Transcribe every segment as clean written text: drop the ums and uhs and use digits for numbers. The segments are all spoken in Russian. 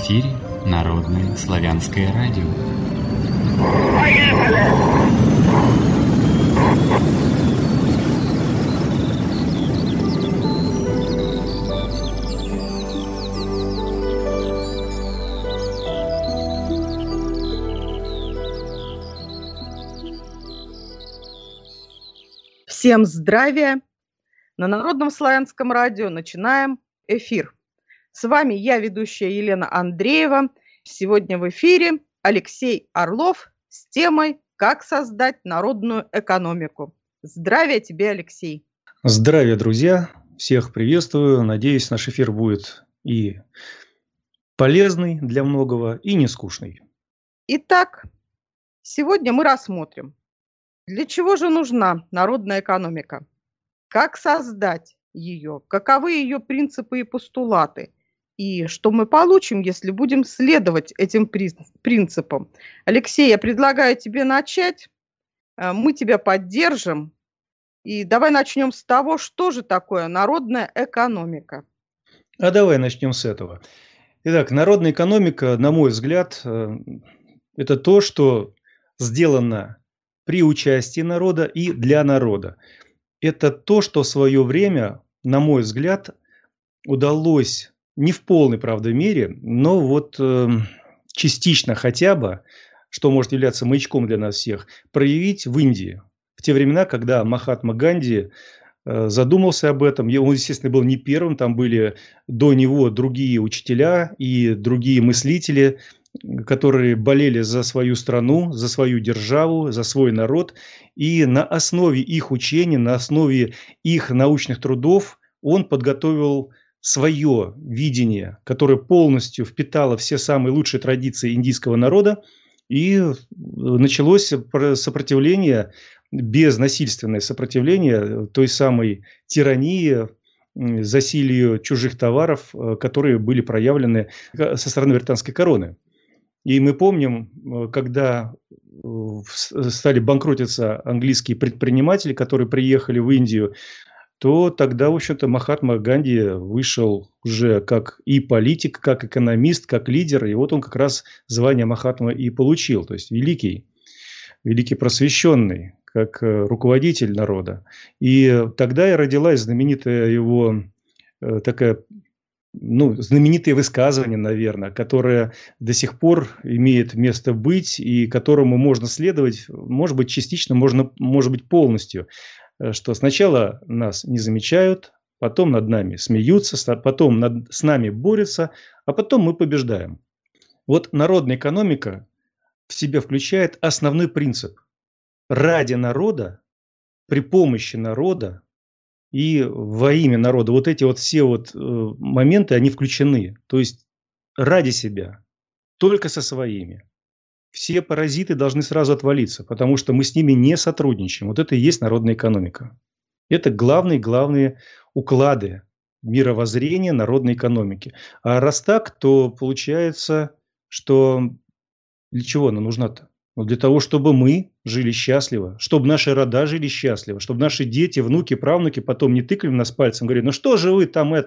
эфире Народное славянское радио. Всем здравия! На Народном славянском радио начинаем эфир. С вами я, ведущая Елена Андреева. Сегодня в эфире Алексей Орлов с темой «Как создать народную экономику». Здравия тебе, Алексей! Здравия, друзья! Всех приветствую. Надеюсь, наш эфир будет и полезный для многого, и не скучный. Итак, сегодня мы рассмотрим, для чего же нужна народная экономика, как создать ее, каковы ее принципы и постулаты, и что мы получим, если будем следовать этим принципам. Алексей, я предлагаю тебе начать, мы тебя поддержим, и давай начнем с того, что же такое народная экономика. А давай начнем с этого. Итак, народная экономика, на мой взгляд, это то, что сделано при участии народа и для народа. Это то, что в свое время, на мой взгляд, удалось не в полной, правда, мере, но вот частично хотя бы, что может являться маячком для нас всех, проявить в Индии. В те времена, когда Махатма Ганди задумался об этом, он, естественно, был не первым, там были до него другие учителя и другие мыслители, которые болели за свою страну, за свою державу, за свой народ. И на основе их учений, на основе их научных трудов он подготовил свое видение, которое полностью впитало все самые лучшие традиции индийского народа. И началось сопротивление, безнасильственное сопротивление той самой тирании, засилию чужих товаров, которые были проявлены со стороны британской короны. И мы помним, когда стали банкротиться английские предприниматели, которые приехали в Индию, то тогда, в общем-то, Махатма Ганди вышел уже как и политик, как экономист, как лидер. И вот он как раз звание Махатма и получил. То есть великий просвещенный, как руководитель народа. И тогда и родилась знаменитая его такая... знаменитое высказывание, наверное, которое до сих пор имеет место быть и которому можно следовать, может быть, частично, может быть, полностью. Что сначала нас не замечают, потом над нами смеются, потом с нами борются, а потом мы побеждаем. Вот народная экономика в себя включает основной принцип. Ради народа, при помощи народа, и во имя народа. Вот эти вот все моменты, они включены. То есть ради себя, только со своими. Все паразиты должны сразу отвалиться, потому что мы с ними не сотрудничаем. Вот это и есть народная экономика. Это главные уклады мировоззрения народной экономики. А раз так, то получается, что для чего она нужна-то? Для того, чтобы мы жили счастливо, чтобы наши рода жили счастливо, чтобы наши дети, внуки, правнуки потом не тыкали в нас пальцем, говорили, ну что же вы там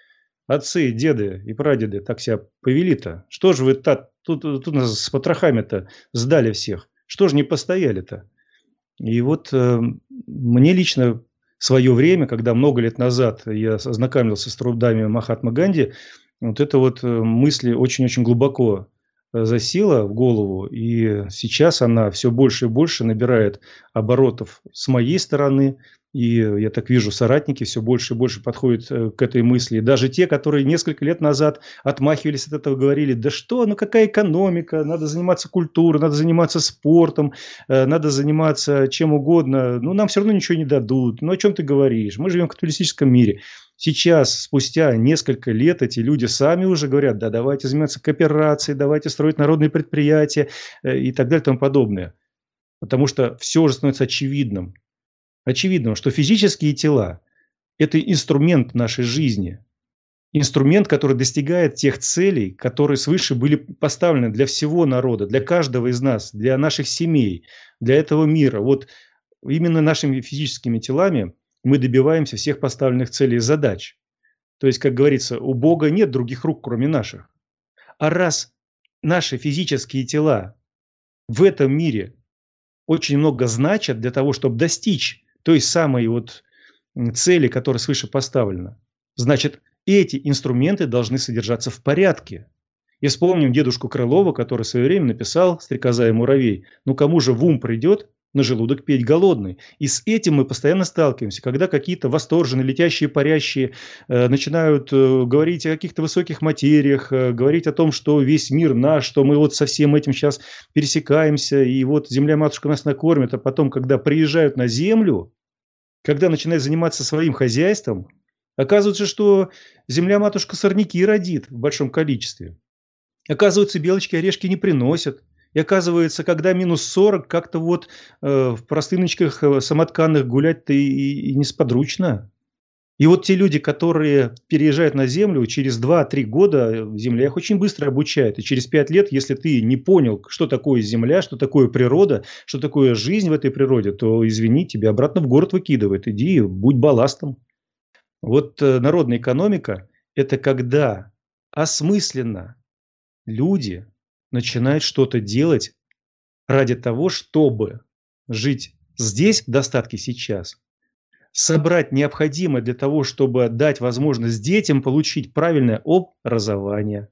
отцы, деды и прадеды так себя повели-то? Что же вы тут нас с потрохами-то сдали всех? Что же не постояли-то? И вот мне лично в свое время, когда много лет назад я ознакомился с трудами Махатмы Ганди, вот эта вот мысль очень-очень глубоко засела в голову, и сейчас она все больше и больше набирает оборотов с моей стороны, и я так вижу, соратники все больше и больше подходят к этой мысли. Даже те, которые несколько лет назад отмахивались от этого, говорили, да что, какая экономика, надо заниматься культурой, надо заниматься спортом, надо заниматься чем угодно, нам все равно ничего не дадут, о чем ты говоришь, мы живем в капиталистическом мире. Сейчас, спустя несколько лет, эти люди сами уже говорят, да, давайте заниматься кооперацией, давайте строить народные предприятия и так далее и тому подобное. Потому что все уже становится очевидным. Очевидным, что физические тела – это инструмент нашей жизни. Инструмент, который достигает тех целей, которые свыше были поставлены для всего народа, для каждого из нас, для наших семей, для этого мира. Вот именно нашими физическими телами мы добиваемся всех поставленных целей и задач. То есть, как говорится, у Бога нет других рук, кроме наших. А раз наши физические тела в этом мире очень много значат для того, чтобы достичь той самой вот цели, которая свыше поставлена, значит, эти инструменты должны содержаться в порядке. И вспомним дедушку Крылова, который в свое время написал «Стрекоза и муравей». Ну, кому же в ум придет на желудок петь голодный? И с этим мы постоянно сталкиваемся, когда какие-то восторженные, летящие, парящие начинают говорить о каких-то высоких материях, говорить о том, что весь мир наш, что мы вот со всем этим сейчас пересекаемся, и вот земля-матушка нас накормит, а потом, когда приезжают на землю, когда начинают заниматься своим хозяйством, оказывается, что земля-матушка сорняки родит в большом количестве. Оказывается, белочки орешки не приносят. И оказывается, когда минус 40, как-то вот в простыночках самотканных гулять-то и несподручно. И вот те люди, которые переезжают на Землю, через 2-3 года Земля их очень быстро обучает. И через 5 лет, если ты не понял, что такое Земля, что такое природа, что такое жизнь в этой природе, то, извини, тебя обратно в город выкидывает. Иди, будь балластом. Вот народная экономика – это когда осмысленно люди начинают что-то делать ради того, чтобы жить здесь, в достатке сейчас, собрать необходимое для того, чтобы дать возможность детям получить правильное образование,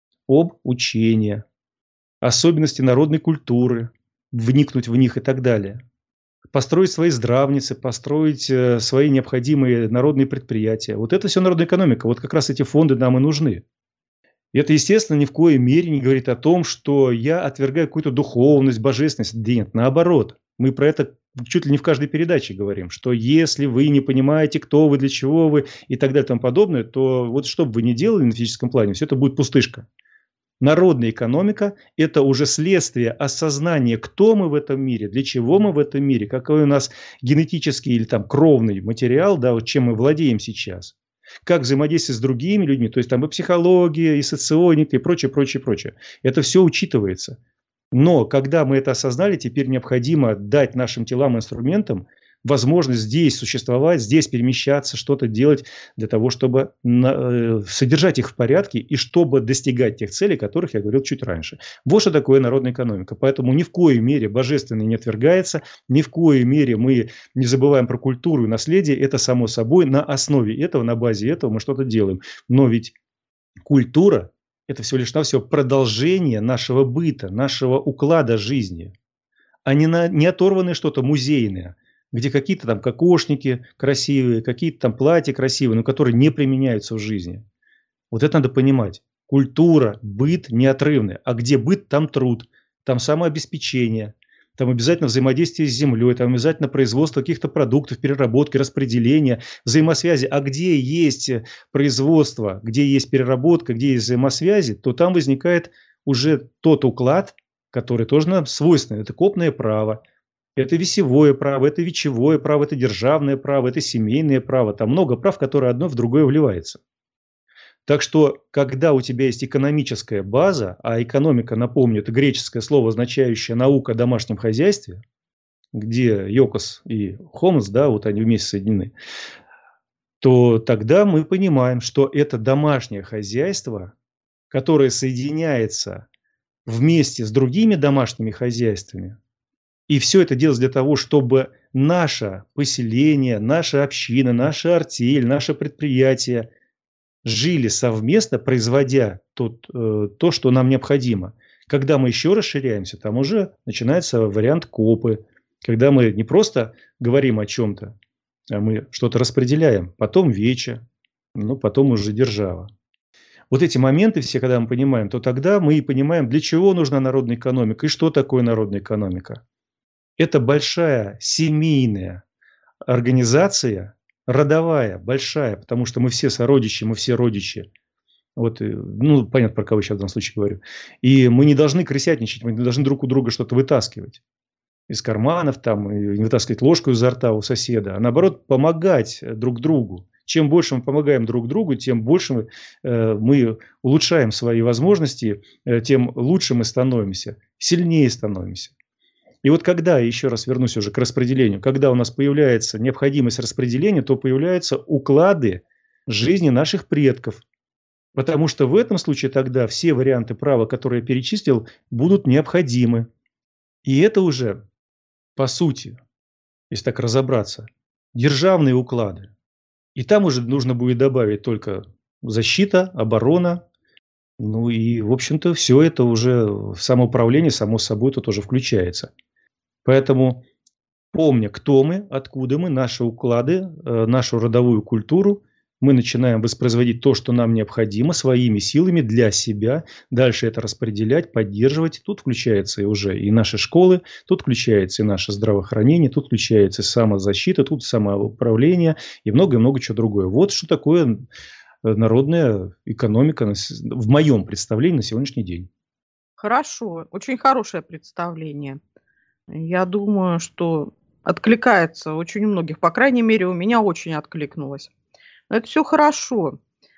обучение, особенности народной культуры, вникнуть в них и так далее. Построить свои здравницы, построить свои необходимые народные предприятия. Вот это все народная экономика. Вот как раз эти фонды нам и нужны. И это, естественно, ни в коей мере не говорит о том, что я отвергаю какую-то духовность, божественность. Да нет, наоборот. Мы про это чуть ли не в каждой передаче говорим, что если вы не понимаете, кто вы, для чего вы и так далее и тому подобное, то вот что бы вы ни делали на физическом плане, все это будет пустышка. Народная экономика – это уже следствие осознания, кто мы в этом мире, для чего мы в этом мире, какой у нас генетический или там кровный материал, да, вот чем мы владеем сейчас. Как взаимодействовать с другими людьми, то есть там и психология, и соционика, и прочее, прочее, прочее. Это все учитывается. Но когда мы это осознали, теперь необходимо дать нашим телам, инструментам возможность здесь существовать, здесь перемещаться, что-то делать для того, чтобы содержать их в порядке и чтобы достигать тех целей, о которых я говорил чуть раньше. Вот что такое народная экономика. Поэтому ни в коей мере божественное не отвергается, ни в коей мере мы не забываем про культуру и наследие. Это само собой на основе этого, на базе этого мы что-то делаем. Но ведь культура – это всего лишь навсего продолжение нашего быта, нашего уклада жизни, а не оторванное что-то музейное, где какие-то там кокошники красивые, какие-то там платья красивые, но которые не применяются в жизни. Вот это надо понимать. Культура, быт неотрывный. А где быт, там труд, там самообеспечение, там обязательно взаимодействие с землей, там обязательно производство каких-то продуктов, переработки, распределения, взаимосвязи. А где есть производство, где есть переработка, где есть взаимосвязи, то там возникает уже тот уклад, который тоже нам свойственен. Это копное право. Это весевое право, это вечевое право, это державное право, это семейное право. Там много прав, которые одно в другое вливается. Так что, когда у тебя есть экономическая база, а экономика, напомню, это греческое слово, означающее наука о домашнем хозяйстве, где йокос и хомос, да, вот они вместе соединены, то тогда мы понимаем, что это домашнее хозяйство, которое соединяется вместе с другими домашними хозяйствами. И все это делается для того, чтобы наше поселение, наша община, наша артель, наше предприятие жили совместно, производя то, что нам необходимо. Когда мы еще расширяемся, там уже начинается вариант копы, когда мы не просто говорим о чем-то, а мы что-то распределяем, потом вече, потом уже держава. Вот эти моменты все, когда мы понимаем, то тогда мы и понимаем, для чего нужна народная экономика и что такое народная экономика. Это большая семейная организация, родовая, большая, потому что мы все сородичи, мы все родичи. Вот, понятно, про кого я сейчас в данном случае говорю. И мы не должны крысятничать, мы не должны друг у друга что-то вытаскивать из карманов, там, и не вытаскивать ложку изо рта у соседа, а наоборот помогать друг другу. Чем больше мы помогаем друг другу, тем больше мы улучшаем свои возможности, тем лучше мы становимся, сильнее становимся. И вот когда, еще раз вернусь уже к распределению, когда у нас появляется необходимость распределения, то появляются уклады жизни наших предков. Потому что в этом случае тогда все варианты права, которые я перечислил, будут необходимы. И это уже, по сути, если так разобраться, державные уклады. И там уже нужно будет добавить только защита, оборона. Ну и, в общем-то, все это уже в самоуправление, само собой, тут уже включается. Поэтому, помня, кто мы, откуда мы, наши уклады, нашу родовую культуру, мы начинаем воспроизводить то, что нам необходимо, своими силами для себя, дальше это распределять, поддерживать. Тут включается уже и наши школы, тут включается и наше здравоохранение, тут включается и самозащита, тут самоуправление и много-много чего другое. Вот что такое народная экономика в моем представлении на сегодняшний день. Хорошо, очень хорошее представление. Я думаю, что откликается очень у многих. По крайней мере, у меня очень откликнулось. Но это все хорошо.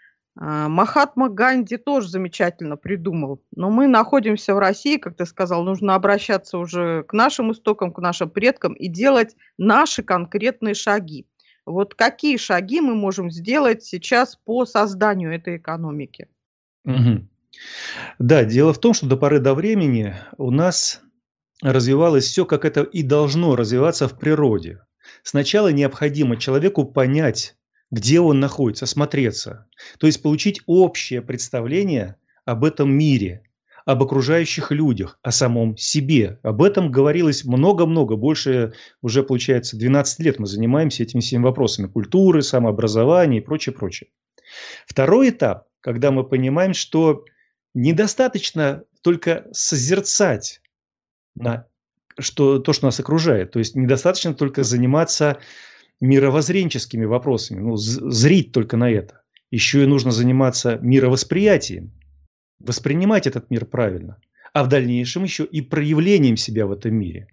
Махатма Ганди тоже замечательно придумал. Но мы находимся в России, как ты сказал, нужно обращаться уже к нашим истокам, к нашим предкам и делать наши конкретные шаги. Вот какие шаги мы можем сделать сейчас по созданию этой экономики? Мгм. Да, дело в том, что до поры до времени у нас развивалось все, как это и должно развиваться в природе. Сначала необходимо человеку понять, где он находится, осмотреться. То есть получить общее представление об этом мире, об окружающих людях, о самом себе. Об этом говорилось много-много, больше уже, получается, 12 лет мы занимаемся этими всеми вопросами культуры, самообразования и прочее, прочее. Второй этап, когда мы понимаем, что недостаточно только созерцать на то, что нас окружает. То есть недостаточно только заниматься мировоззренческими вопросами, зрить только на это. Еще и нужно заниматься мировосприятием, воспринимать этот мир правильно, а в дальнейшем еще и проявлением себя в этом мире.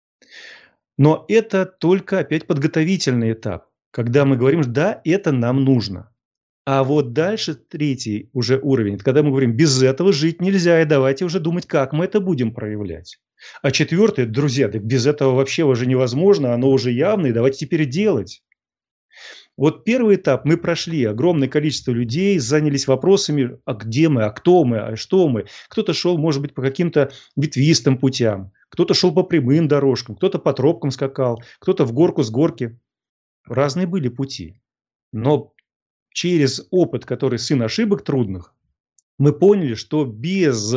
Но это только опять подготовительный этап, когда мы говорим, да, это нам нужно. А вот дальше третий уже уровень, когда мы говорим, без этого жить нельзя, и давайте уже думать, как мы это будем проявлять. А четвертый, друзья, да без этого вообще уже невозможно, оно уже явно, и давайте теперь делать. Вот первый этап мы прошли, огромное количество людей занялись вопросами, а где мы, а кто мы, а что мы. Кто-то шел, может быть, по каким-то ветвистым путям, кто-то шел по прямым дорожкам, кто-то по тропкам скакал, кто-то в горку с горки. Разные были пути. Но через опыт, который сын ошибок трудных, мы поняли, что без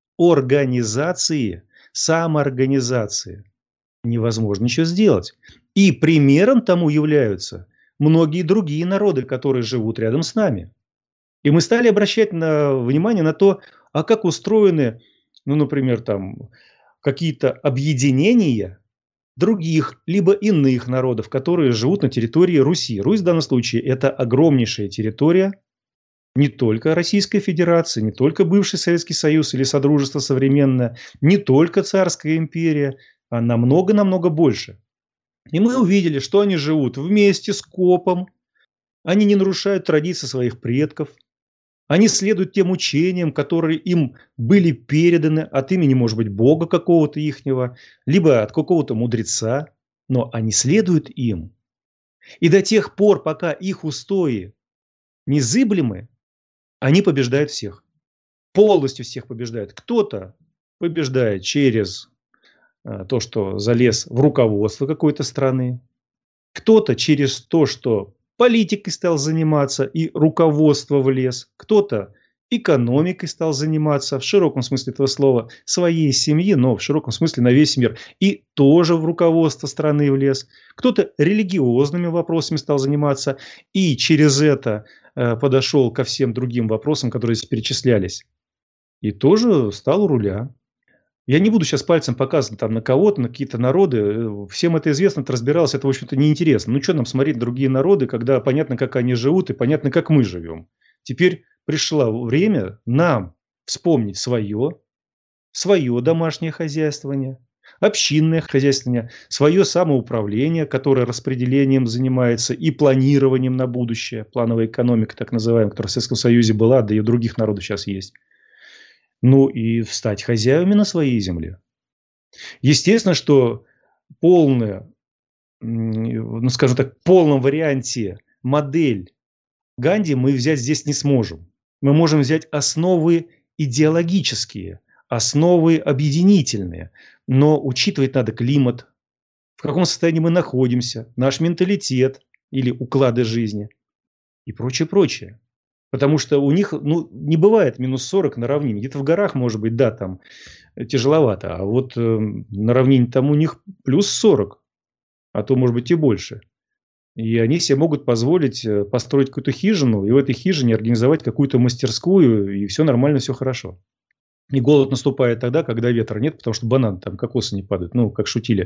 организации, самоорганизации невозможно ничего сделать. И примером тому являются многие другие народы, которые живут рядом с нами. И мы стали обращать внимание на то, а как устроены, например, там какие-то объединения других, либо иных народов, которые живут на территории Руси. Русь в данном случае это огромнейшая территория, не только Российской Федерации, не только бывший Советский Союз или Содружество современное, не только Царская империя, а намного-намного больше. И мы увидели, что они живут вместе с скопом, они не нарушают традиции своих предков, они следуют тем учениям, которые им были переданы от имени, может быть, Бога какого-то ихнего, либо от какого-то мудреца, но они следуют им. И до тех пор, пока их устои незыблемы, они побеждают всех. Полностью всех побеждают. Кто-то побеждает через то, что залез в руководство какой-то страны. Кто-то через то, что политикой стал заниматься и руководство влез. Кто-то экономикой стал заниматься, в широком смысле этого слова, своей семьи, но в широком смысле на весь мир. И тоже в руководство страны влез. Кто-то религиозными вопросами стал заниматься и через это подошел ко всем другим вопросам, которые здесь перечислялись. И тоже стал у руля. Я не буду сейчас пальцем показывать там, на кого-то, на какие-то народы. Всем это известно, это разбиралось, это, в общем-то, неинтересно. Ну, что нам смотреть другие народы, когда понятно, как они живут, и понятно, как мы живем. Теперь пришло время нам вспомнить свое домашнее хозяйствование, общинное хозяйствование, свое самоуправление, которое распределением занимается и планированием на будущее. Плановая экономика, так называемая, которая в Советском Союзе была, да и у других народов сейчас есть. Ну и стать хозяевами на своей земле. Естественно, что полная, скажем так, в полном варианте модель Ганди мы взять здесь не сможем. Мы можем взять основы идеологические, основы объединительные, но учитывать надо климат, в каком состоянии мы находимся, наш менталитет или уклады жизни и прочее, прочее. Потому что у них не бывает минус 40 на равнине. Где-то в горах, может быть, да, там тяжеловато. А вот на равнине там у них плюс 40, а то, может быть, и больше. И они себе могут позволить построить какую-то хижину, и в этой хижине организовать какую-то мастерскую, и все нормально, все хорошо. И голод наступает тогда, когда ветра нет, потому что бананы там, кокосы не падают. Ну, как шутили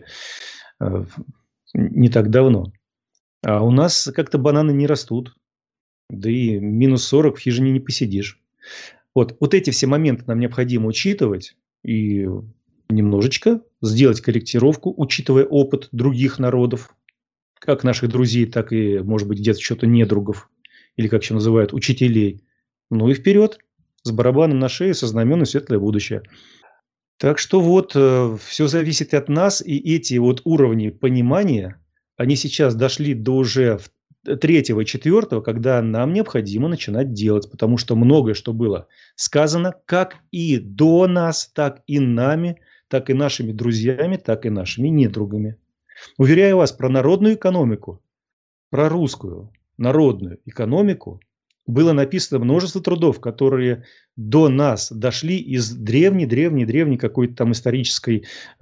не так давно. А у нас как-то бананы не растут. Да и минус 40 в хижине не посидишь. Вот эти все моменты нам необходимо учитывать и немножечко сделать корректировку, учитывая опыт других народов, как наших друзей, так и, может быть, где-то что-то недругов, или как еще называют, учителей. Ну и вперед, с барабаном на шее, со знаменем светлое будущее. Так что все зависит от нас, и эти уровни понимания, они сейчас дошли до уже 3-го и 4-го, когда нам необходимо начинать делать, потому что многое, что было сказано, как и до нас, так и нами, так и нашими друзьями, так и нашими недругами. Уверяю вас, про народную экономику, про русскую народную экономику было написано множество трудов, которые до нас дошли из древней какой-то там исторической,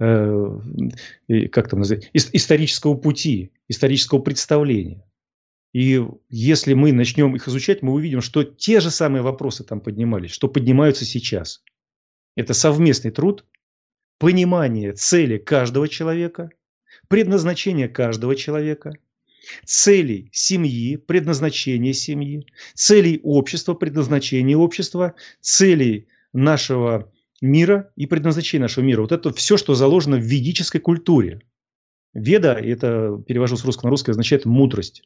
как там назвать, исторического пути, исторического представления. И если мы начнем их изучать, мы увидим, что те же самые вопросы там поднимались, что поднимаются сейчас. Это совместный труд, понимание цели каждого человека, предназначение каждого человека, целей семьи, предназначение семьи, целей общества, предназначение общества, целей нашего мира и предназначение нашего мира. Вот это все, что заложено в ведической культуре. Веда, это перевожу с русского на русский, означает мудрость.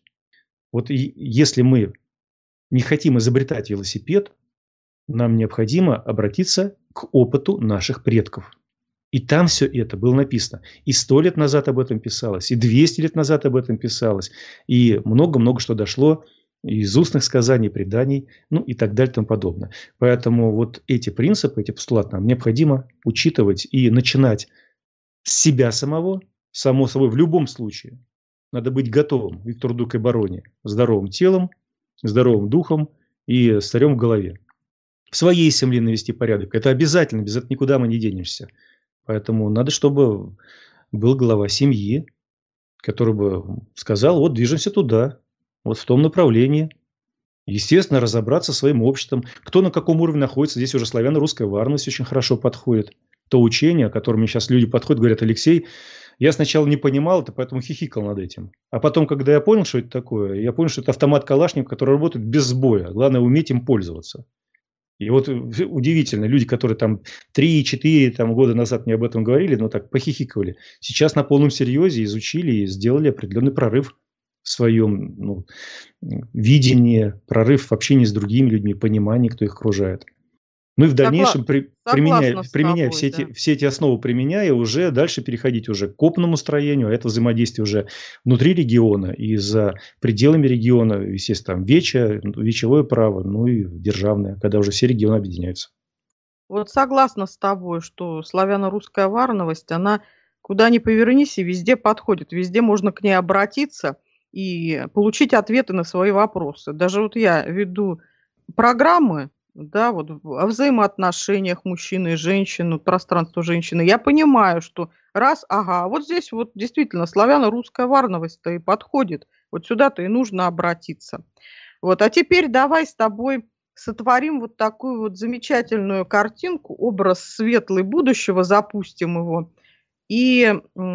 Если мы не хотим изобретать велосипед, нам необходимо обратиться к опыту наших предков. И там все это было написано. И 100 лет назад об этом писалось, и 200 лет назад об этом писалось, и много-много что дошло из устных сказаний, преданий, и так далее и тому подобное. Поэтому эти принципы, эти постулаты нам необходимо учитывать и начинать с себя самого, само собой, в любом случае. Надо быть готовым и к труду, к обороне, здоровым телом, здоровым духом и старем в голове. В своей семье навести порядок. Это обязательно, без этого никуда мы не денемся. Поэтому надо, чтобы был глава семьи, который бы сказал, движемся туда, в том направлении. Естественно, разобраться со своим обществом. Кто на каком уровне находится. Здесь уже славяно-русская варность очень хорошо подходит. То учение, к которому сейчас люди подходят, говорят: Алексей, я сначала не понимал это, поэтому хихикал над этим. А потом, когда я понял, что это такое, я понял, что это автомат Калашников, который работает без сбоя. Главное, уметь им пользоваться. И удивительно, люди, которые там 3-4 года назад мне об этом говорили, так похихикывали, сейчас на полном серьезе изучили и сделали определенный прорыв в своем видении, прорыв в общении с другими людьми, понимании, кто их окружает. И в дальнейшем, применяя все эти основы, применяя, уже дальше переходить уже к копному строению, а это взаимодействие уже внутри региона и за пределами региона, естественно, там вечевое право, и державное, когда уже все регионы объединяются. Согласна с тобой, что славяно-русская варновость, она куда ни повернись и везде подходит, везде можно к ней обратиться и получить ответы на свои вопросы. Даже я веду программы, о взаимоотношениях мужчины и женщины, пространство женщины. Я понимаю, что здесь действительно славяно-русская варновость-то и подходит. Сюда-то и нужно обратиться. А теперь давай с тобой сотворим такую замечательную картинку, образ светлый будущего, запустим его и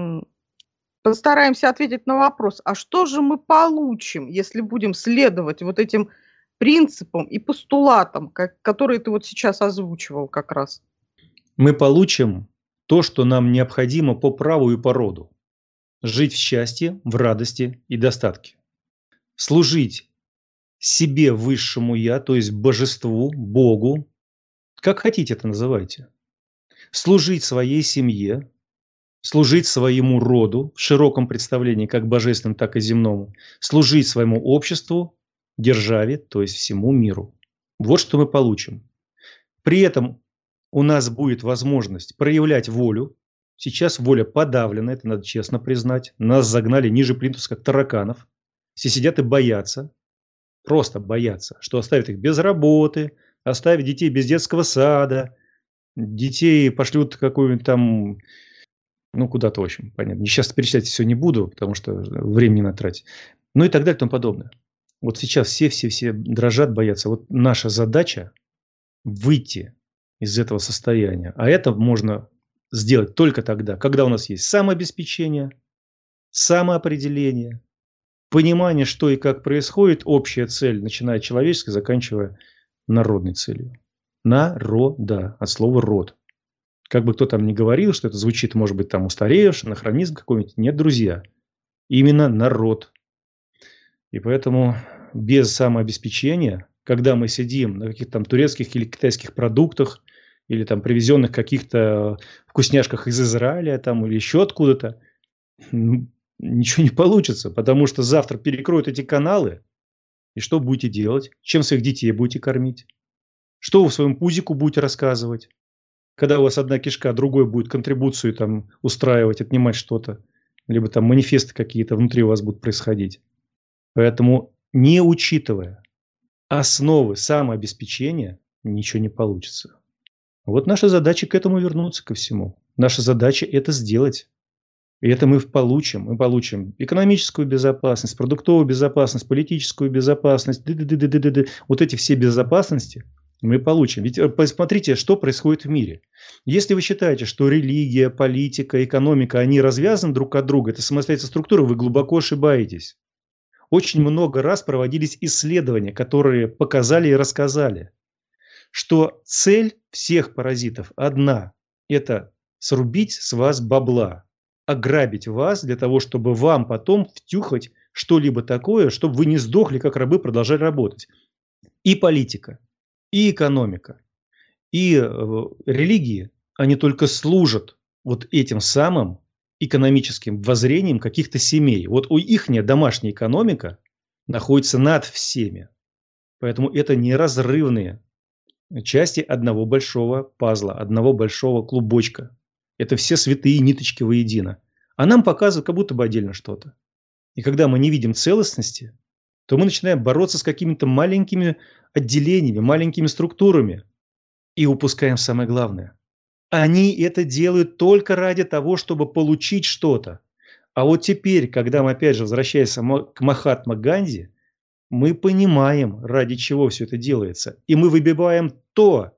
постараемся ответить на вопрос, а что же мы получим, если будем следовать этим принципам и постулатам, которые ты сейчас озвучивал как раз? Мы получим то, что нам необходимо по праву и по роду. Жить в счастье, в радости и достатке. Служить себе высшему я, то есть божеству, Богу, как хотите это называйте. Служить своей семье, служить своему роду в широком представлении, как божественному, так и земному. Служить своему обществу, державе, то есть всему миру. Вот что мы получим. При этом у нас будет возможность проявлять волю. Сейчас воля подавлена, это надо честно признать. Нас загнали ниже плинтуса, как тараканов. Все сидят и боятся, просто боятся, что оставят их без работы, оставят детей без детского сада, детей пошлют какую-нибудь там, ну, куда-то, в общем, понятно. Сейчас перечислять все не буду, потому что времени надо тратить. Ну и так далее и тому подобное. Вот сейчас все дрожат, боятся. Вот наша задача выйти из этого состояния. А это можно сделать только тогда, когда у нас есть самообеспечение, самоопределение, понимание, что и как происходит, общая цель, начиная от человеческой, заканчивая народной целью. Народа, от слова род. Как бы кто там ни говорил, что это звучит, может быть, там устаревший, анахронизм какой-нибудь. Нет, друзья. Именно народ. И поэтому без самообеспечения, когда мы сидим на каких-то там турецких или китайских продуктах, или там привезенных каких-то вкусняшках из Израиля, там, или еще откуда-то, ничего не получится, потому что завтра перекроют эти каналы, и что будете делать? Чем своих детей будете кормить? Что вы своему пузику будете рассказывать? Когда у вас одна кишка, другой будет контрибуцию там устраивать, отнимать что-то, либо там манифесты какие-то внутри у вас будут происходить. Поэтому, не учитывая основы самообеспечения, ничего не получится. Вот наша задача к этому вернуться, ко всему. Наша задача это сделать. И это мы получим. Мы получим экономическую безопасность, продуктовую безопасность, политическую безопасность. Вот эти все безопасности мы получим. Ведь посмотрите, что происходит в мире. Если вы считаете, что религия, политика, экономика, они развязаны друг от друга, это самостоятельная структура, вы глубоко ошибаетесь. Очень много раз проводились исследования, которые показали и рассказали, что цель всех паразитов одна – это срубить с вас бабла, ограбить вас для того, чтобы вам потом втюхать что-либо такое, чтобы вы не сдохли, как рабы, продолжали работать. И политика, и экономика, и религии, они только служат вот этим самым экономическим воззрением каких-то семей. Вот у ихняя домашняя экономика находится над всеми. Поэтому это неразрывные части одного большого пазла, одного большого клубочка. Это все святые ниточки воедино. А нам показывают как будто бы отдельно что-то. И когда мы не видим целостности, то мы начинаем бороться с какими-то маленькими отделениями, маленькими структурами. И упускаем самое главное. Они это делают только ради того, чтобы получить что-то. А вот теперь, когда мы опять же возвращаемся к Махатма Ганди, мы понимаем, ради чего все это делается. И мы выбиваем то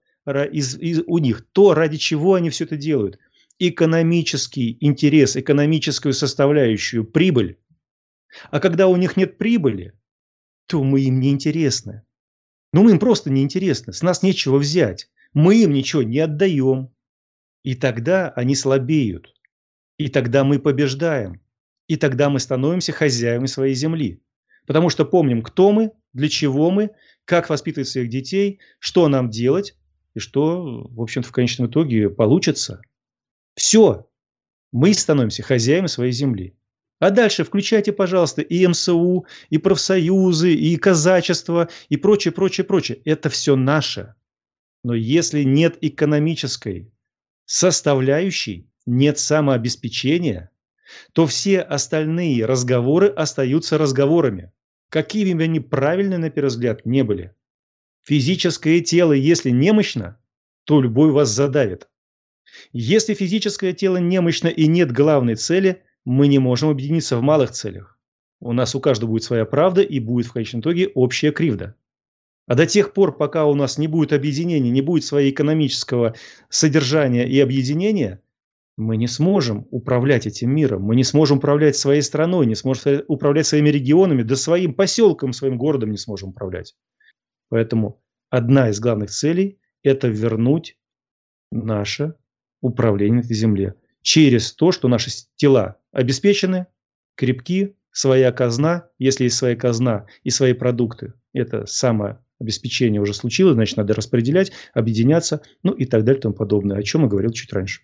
у них, то, ради чего они все это делают. Экономический интерес, экономическую составляющую, прибыль. А когда у них нет прибыли, то мы им не интересны. Ну, мы им просто не интересны. С нас нечего взять. Мы им ничего не отдаем. И тогда они слабеют. И тогда мы побеждаем. И тогда мы становимся хозяевами своей земли. Потому что помним, кто мы, для чего мы, как воспитывать своих детей, что нам делать, и что, в общем-то, в конечном итоге получится. Все. Мы становимся хозяевами своей земли. А дальше включайте, пожалуйста, и МСУ, и профсоюзы, и казачество, и прочее, прочее, прочее. Это все наше. Но если нет экономической составляющей, нет самообеспечения, то все остальные разговоры остаются разговорами. Какими бы они правильными, на первый взгляд, не были. Физическое тело, если немощно, то любой вас задавит. Если физическое тело немощно и нет главной цели, мы не можем объединиться в малых целях. У нас у каждого будет своя правда и будет в конечном итоге общая кривда. А до тех пор, пока у нас не будет объединения, не будет своего экономического содержания и объединения, мы не сможем управлять этим миром, мы не сможем управлять своей страной, не сможем управлять своими регионами, да своим поселком, своим городом не сможем управлять. Поэтому одна из главных целей – это вернуть наше управление на этой земле. Через то, что наши тела обеспечены, крепки, своя казна, если есть своя казна и свои продукты, это самообеспечение уже случилось, значит, надо распределять, объединяться, ну и так далее и тому подобное, о чем я говорил чуть раньше.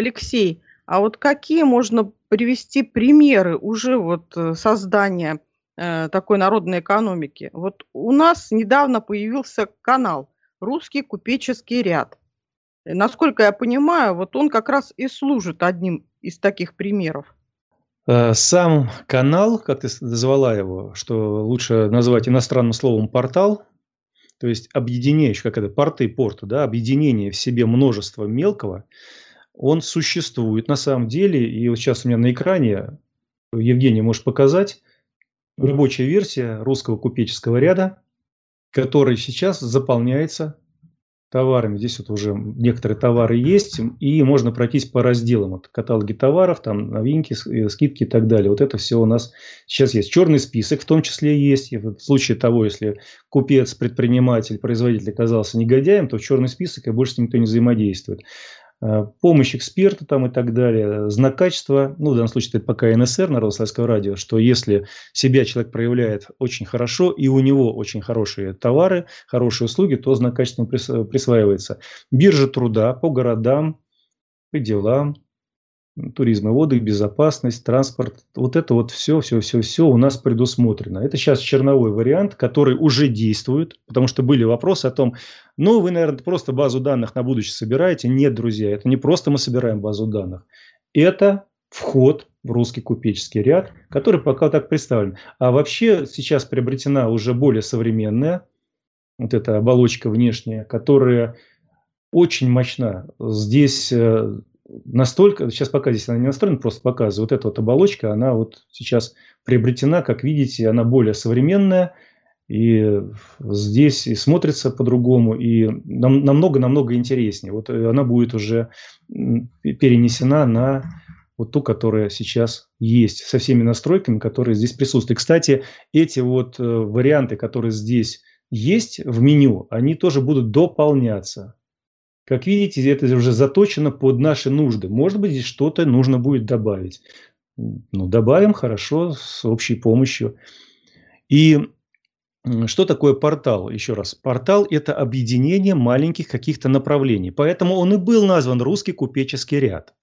Алексей, а вот какие можно привести примеры уже вот создания такой народной экономики. Вот у нас недавно появился канал «Русский купеческий ряд». Насколько я понимаю, вот он как раз и служит одним из таких примеров. Сам канал, как ты назвала его, что лучше назвать иностранным словом портал, то есть объединяющий, как это, порты, порты, да, объединение в себе множества мелкого, он существует на самом деле. И вот сейчас у меня на экране, Евгений, можешь показать, рабочая версия русского купеческого ряда, который сейчас заполняется товарами. Здесь вот уже некоторые товары есть, и можно пройтись по разделам. Вот каталоги товаров, там новинки, скидки и так далее. Вот это все у нас сейчас есть. Черный список в том числе есть. И в случае того, если купец, предприниматель, производитель оказался негодяем, то в черный список и больше с ним никто не взаимодействует. Помощь эксперта там и так далее, знак качества, ну, в данном случае это пока НСР, Народно-славянского радио, что если себя человек проявляет очень хорошо и у него очень хорошие товары, хорошие услуги, то знак качества присваивается. Биржа труда по городам, по делам, туризм и отдых, безопасность, транспорт. Вот это вот все у нас предусмотрено. Это сейчас черновой вариант, который уже действует, потому что были вопросы о том, ну, вы, наверное, просто базу данных на будущее собираете. Нет, друзья, это не просто мы собираем базу данных. Это вход в русский купеческий ряд, который пока так представлен. А вообще сейчас приобретена уже более современная вот эта оболочка внешняя, которая очень мощна. Здесь настолько, сейчас пока здесь она не настроена, просто показываю, вот эта вот оболочка, она вот сейчас приобретена, как видите, она более современная, и здесь и смотрится по-другому, и намного-намного интереснее. Вот она будет уже перенесена на вот ту, которая сейчас есть, со всеми настройками, которые здесь присутствуют. И, кстати, эти вот варианты, которые здесь есть в меню, они тоже будут дополняться. Как видите, это уже заточено под наши нужды. Может быть, здесь что-то нужно будет добавить. Ну, добавим, хорошо, с общей помощью. И что такое портал? Еще раз, портал – это объединение маленьких каких-то направлений. Поэтому он и был назван «Русский купеческий ряд».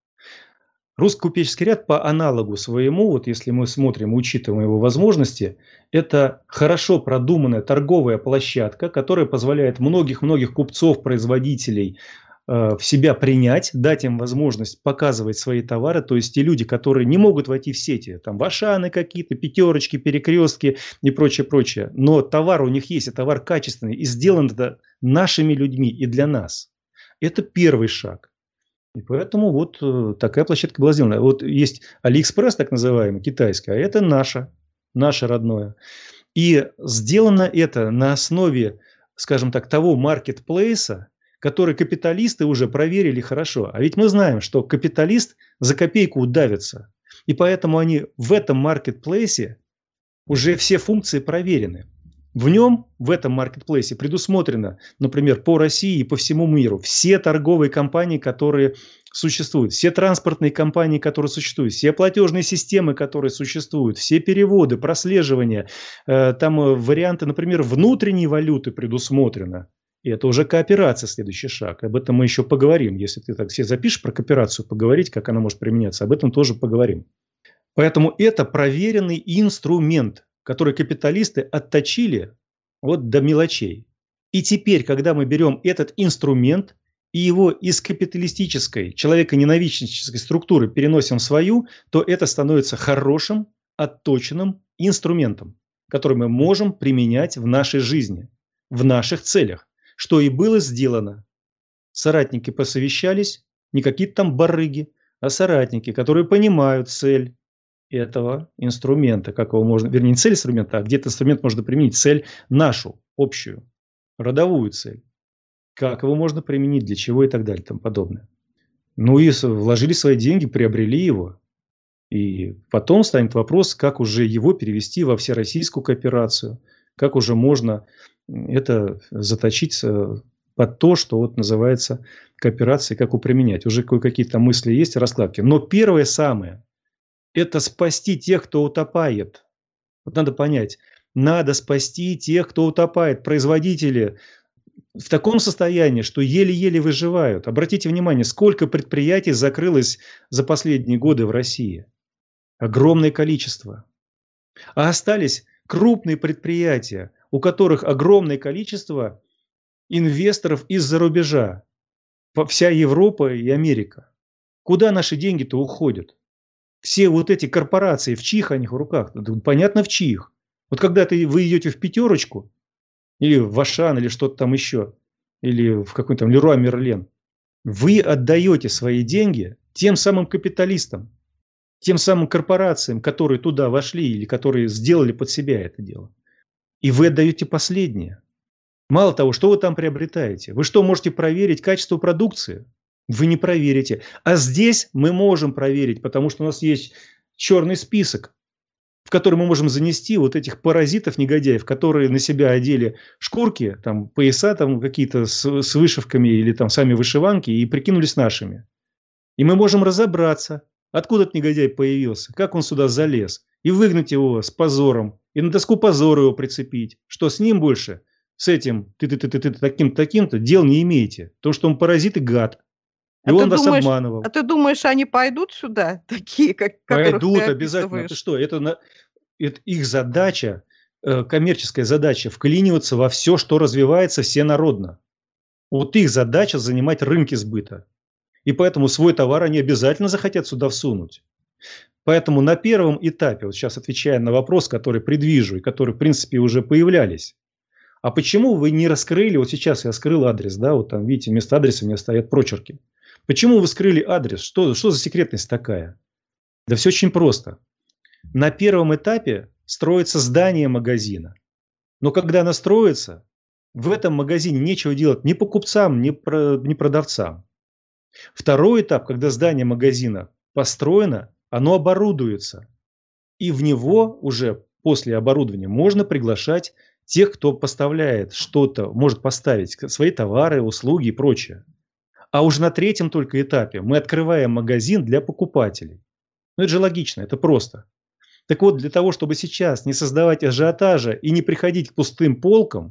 Русский купеческий ряд по аналогу своему, вот если мы смотрим, учитываем его возможности, это хорошо продуманная торговая площадка, которая позволяет многих-многих купцов, производителей в себя принять, дать им возможность показывать свои товары. То есть те люди, которые не могут войти в сети, там в Ашаны какие-то, пятерочки, перекрестки и прочее. Но товар у них есть, и товар качественный, и сделан это нашими людьми и для нас. Это первый шаг. И поэтому вот такая площадка была сделана. Вот есть Алиэкспресс, так называемый, китайская, а это наше родное. И сделано это на основе, скажем так, того маркетплейса, который капиталисты уже проверили хорошо. А ведь мы знаем, что капиталист за копейку удавится. И поэтому они в этом маркетплейсе уже все функции проверены. В нем, в этом маркетплейсе предусмотрено, например, по России и по всему миру все торговые компании, которые существуют, все транспортные компании, которые существуют, все платежные системы, которые существуют, все переводы, прослеживания, там варианты, например, внутренней валюты предусмотрено. И это уже кооперация, следующий шаг. Об этом мы еще поговорим. Если ты так все запишешь про кооперацию, поговорить, как она может применяться, об этом тоже поговорим. Поэтому это проверенный инструмент, который капиталисты отточили вот до мелочей. И теперь, когда мы берем этот инструмент и его из капиталистической, человеконенавистнической структуры переносим в свою, то это становится хорошим, отточенным инструментом, который мы можем применять в нашей жизни, в наших целях, что и было сделано. Соратники посовещались, не какие-то там барыги, а соратники, которые понимают цель этого инструмента, как его можно, вернее, не цель инструмента, а где-то инструмент можно применить, цель нашу, общую, родовую цель. Как его можно применить, для чего и так далее, и тому подобное. Ну и вложили свои деньги, приобрели его. И потом станет вопрос, как уже его перевести во всероссийскую кооперацию, как уже можно это заточить под то, что вот называется кооперацией, как его применять. Уже какие-то мысли есть, раскладки. Но первое самое – это спасти тех, кто утопает. Вот надо понять, надо спасти тех, кто утопает. Производители в таком состоянии, что еле-еле выживают. Обратите внимание, сколько предприятий закрылось за последние годы в России. Огромное количество. А остались крупные предприятия, у которых огромное количество инвесторов из-за рубежа, вся Европа и Америка. Куда наши деньги-то уходят? Все вот эти корпорации, в чьих они в руках? Понятно, в чьих. Вот когда вы идете в пятерочку, или в Ашан, или что-то там еще, или в какой-то там Леруа Мерлен, вы отдаете свои деньги тем самым капиталистам, тем самым корпорациям, которые туда вошли или которые сделали под себя это дело. И вы отдаете последнее. Мало того, что вы там приобретаете? Вы что, можете проверить качество продукции? Вы не проверите. А здесь мы можем проверить, потому что у нас есть черный список, в который мы можем занести вот этих паразитов, негодяев, которые на себя одели шкурки, там, пояса там какие-то с вышивками или там сами вышиванки и прикинулись нашими. И мы можем разобраться, откуда этот негодяй появился, как он сюда залез, и выгнать его с позором, и на доску позора его прицепить, что с ним больше, с этим таким-то дел не имеете, потому что он паразит и гад. И он вас обманывал. А ты думаешь, они пойдут сюда, такие, которых пойдут ты обязательно. описываешь? Ты что, это их задача, коммерческая задача, вклиниваться во все, что развивается всенародно. Вот их задача занимать рынки сбыта. И поэтому свой товар они обязательно захотят сюда всунуть. Поэтому на первом этапе, вот сейчас отвечая на вопрос, который предвижу и который, в принципе, уже появлялись. А почему вы не раскрыли, вот сейчас я скрыл адрес, да, вот там, видите, вместо адреса у меня стоят прочерки. Почему вы скрыли адрес? Что за секретность такая? Да все очень просто. На первом этапе строится здание магазина. Но когда оно строится, в этом магазине нечего делать ни покупцам, ни продавцам. Второй этап, когда здание магазина построено, оно оборудуется. И в него уже после оборудования можно приглашать тех, кто поставляет что-то, может поставить свои товары, услуги и прочее. А уже на третьем только этапе мы открываем магазин для покупателей. Ну это же логично, это просто. Так вот, для того, чтобы сейчас не создавать ажиотажа и не приходить к пустым полкам,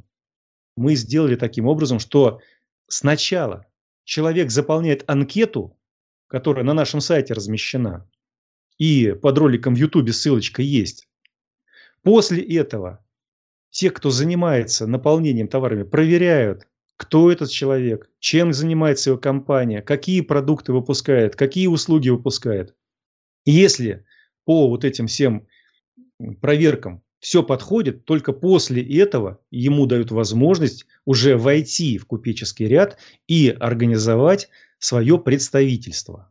мы сделали таким образом, что сначала человек заполняет анкету, которая на нашем сайте размещена, и под роликом в YouTube ссылочка есть. После этого те, кто занимается наполнением товарами, проверяют, кто этот человек, чем занимается его компания, какие продукты выпускает, какие услуги выпускает. И если по вот этим всем проверкам все подходит, только после этого ему дают возможность уже войти в купеческий ряд и организовать свое представительство.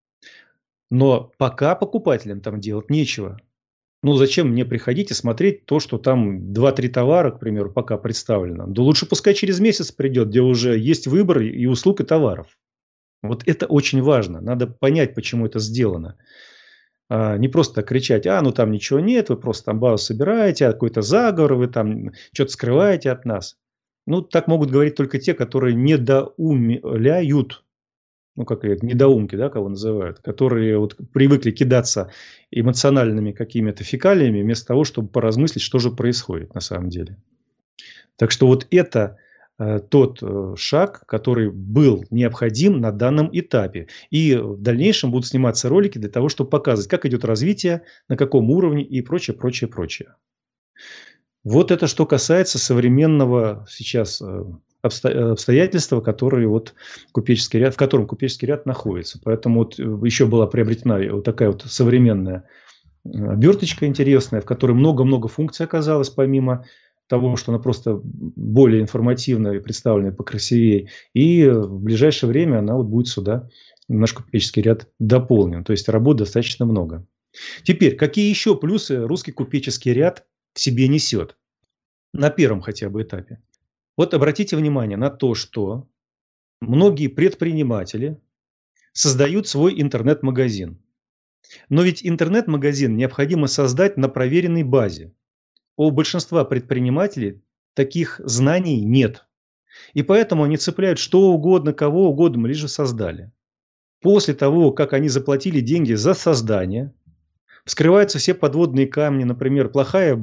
Но пока покупателям там делать нечего. Ну, зачем мне приходить и смотреть то, что там 2-3 товара, к примеру, пока представлено. Да лучше пускай через месяц придет, где уже есть выбор и услуг, и товаров. Вот это очень важно. Надо понять, почему это сделано. Не просто кричать, ну там ничего нет, вы просто там базу собираете, какой-то заговор, вы там что-то скрываете от нас. Ну, так могут говорить только те, которые недоумляют, ну, как говорят, недоумки, да, кого называют, которые вот привыкли кидаться эмоциональными какими-то фекалиями, вместо того, чтобы поразмыслить, что же происходит на самом деле. Так что вот это тот шаг, который был необходим на данном этапе. И в дальнейшем будут сниматься ролики для того, чтобы показывать, как идет развитие, на каком уровне и прочее, прочее, прочее. Вот это что касается современного сейчас обстоятельства, которые вот купеческий ряд, в котором купеческий ряд находится. Поэтому вот еще была приобретена вот такая вот современная оберточка интересная, в которой много-много функций оказалось, помимо того, что она просто более информативная, представленная, покрасивее. И в ближайшее время она вот будет сюда, наш купеческий ряд, дополнен. То есть работ достаточно много. Теперь, какие еще плюсы русский купеческий ряд в себе несет? На первом хотя бы этапе. Вот обратите внимание на то, что многие предприниматели создают свой интернет-магазин. Но ведь интернет-магазин необходимо создать на проверенной базе. У большинства предпринимателей таких знаний нет. И поэтому они цепляют что угодно, кого угодно, лишь бы создали. После того, как они заплатили деньги за создание, вскрываются все подводные камни. Например, плохой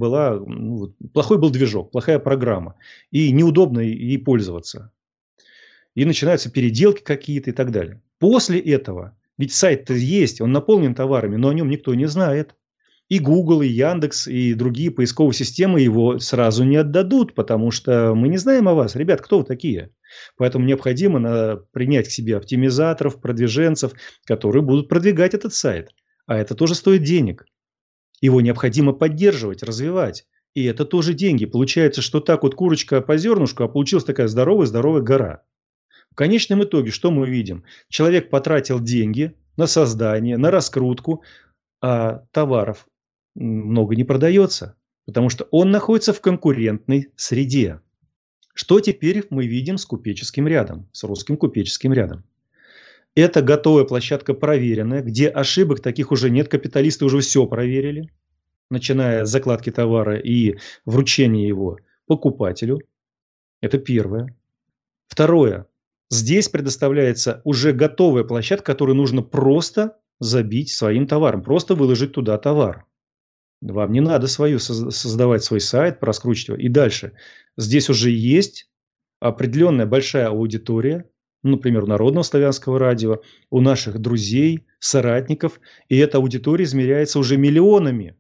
был движок, плохая программа. И неудобно ей пользоваться. И начинаются переделки какие-то и так далее. После этого, ведь сайт-то есть, он наполнен товарами, но о нем никто не знает. И Google, и Яндекс, и другие поисковые системы его сразу не отдадут, потому что мы не знаем о вас. Ребят, кто вы такие? Поэтому необходимо принять к себе оптимизаторов, продвиженцев, которые будут продвигать этот сайт. А это тоже стоит денег. Его необходимо поддерживать, развивать. И это тоже деньги. Получается, что так вот курочка по зернышку, а получилась такая здоровая-здоровая гора. В конечном итоге что мы видим? Человек потратил деньги на создание, на раскрутку, а товаров много не продается, потому что он находится в конкурентной среде. Что теперь мы видим с купеческим рядом, с русским купеческим рядом? Это готовая площадка проверенная, где ошибок таких уже нет, капиталисты уже все проверили, начиная с закладки товара и вручения его покупателю. Это первое. Второе. Здесь предоставляется уже готовая площадка, которую нужно просто забить своим товаром, просто выложить туда товар. Вам не надо создавать свой сайт, раскручивать его. И дальше. Здесь уже есть определенная большая аудитория, например, у Народного славянского радио, у наших друзей, соратников. И эта аудитория измеряется уже миллионами.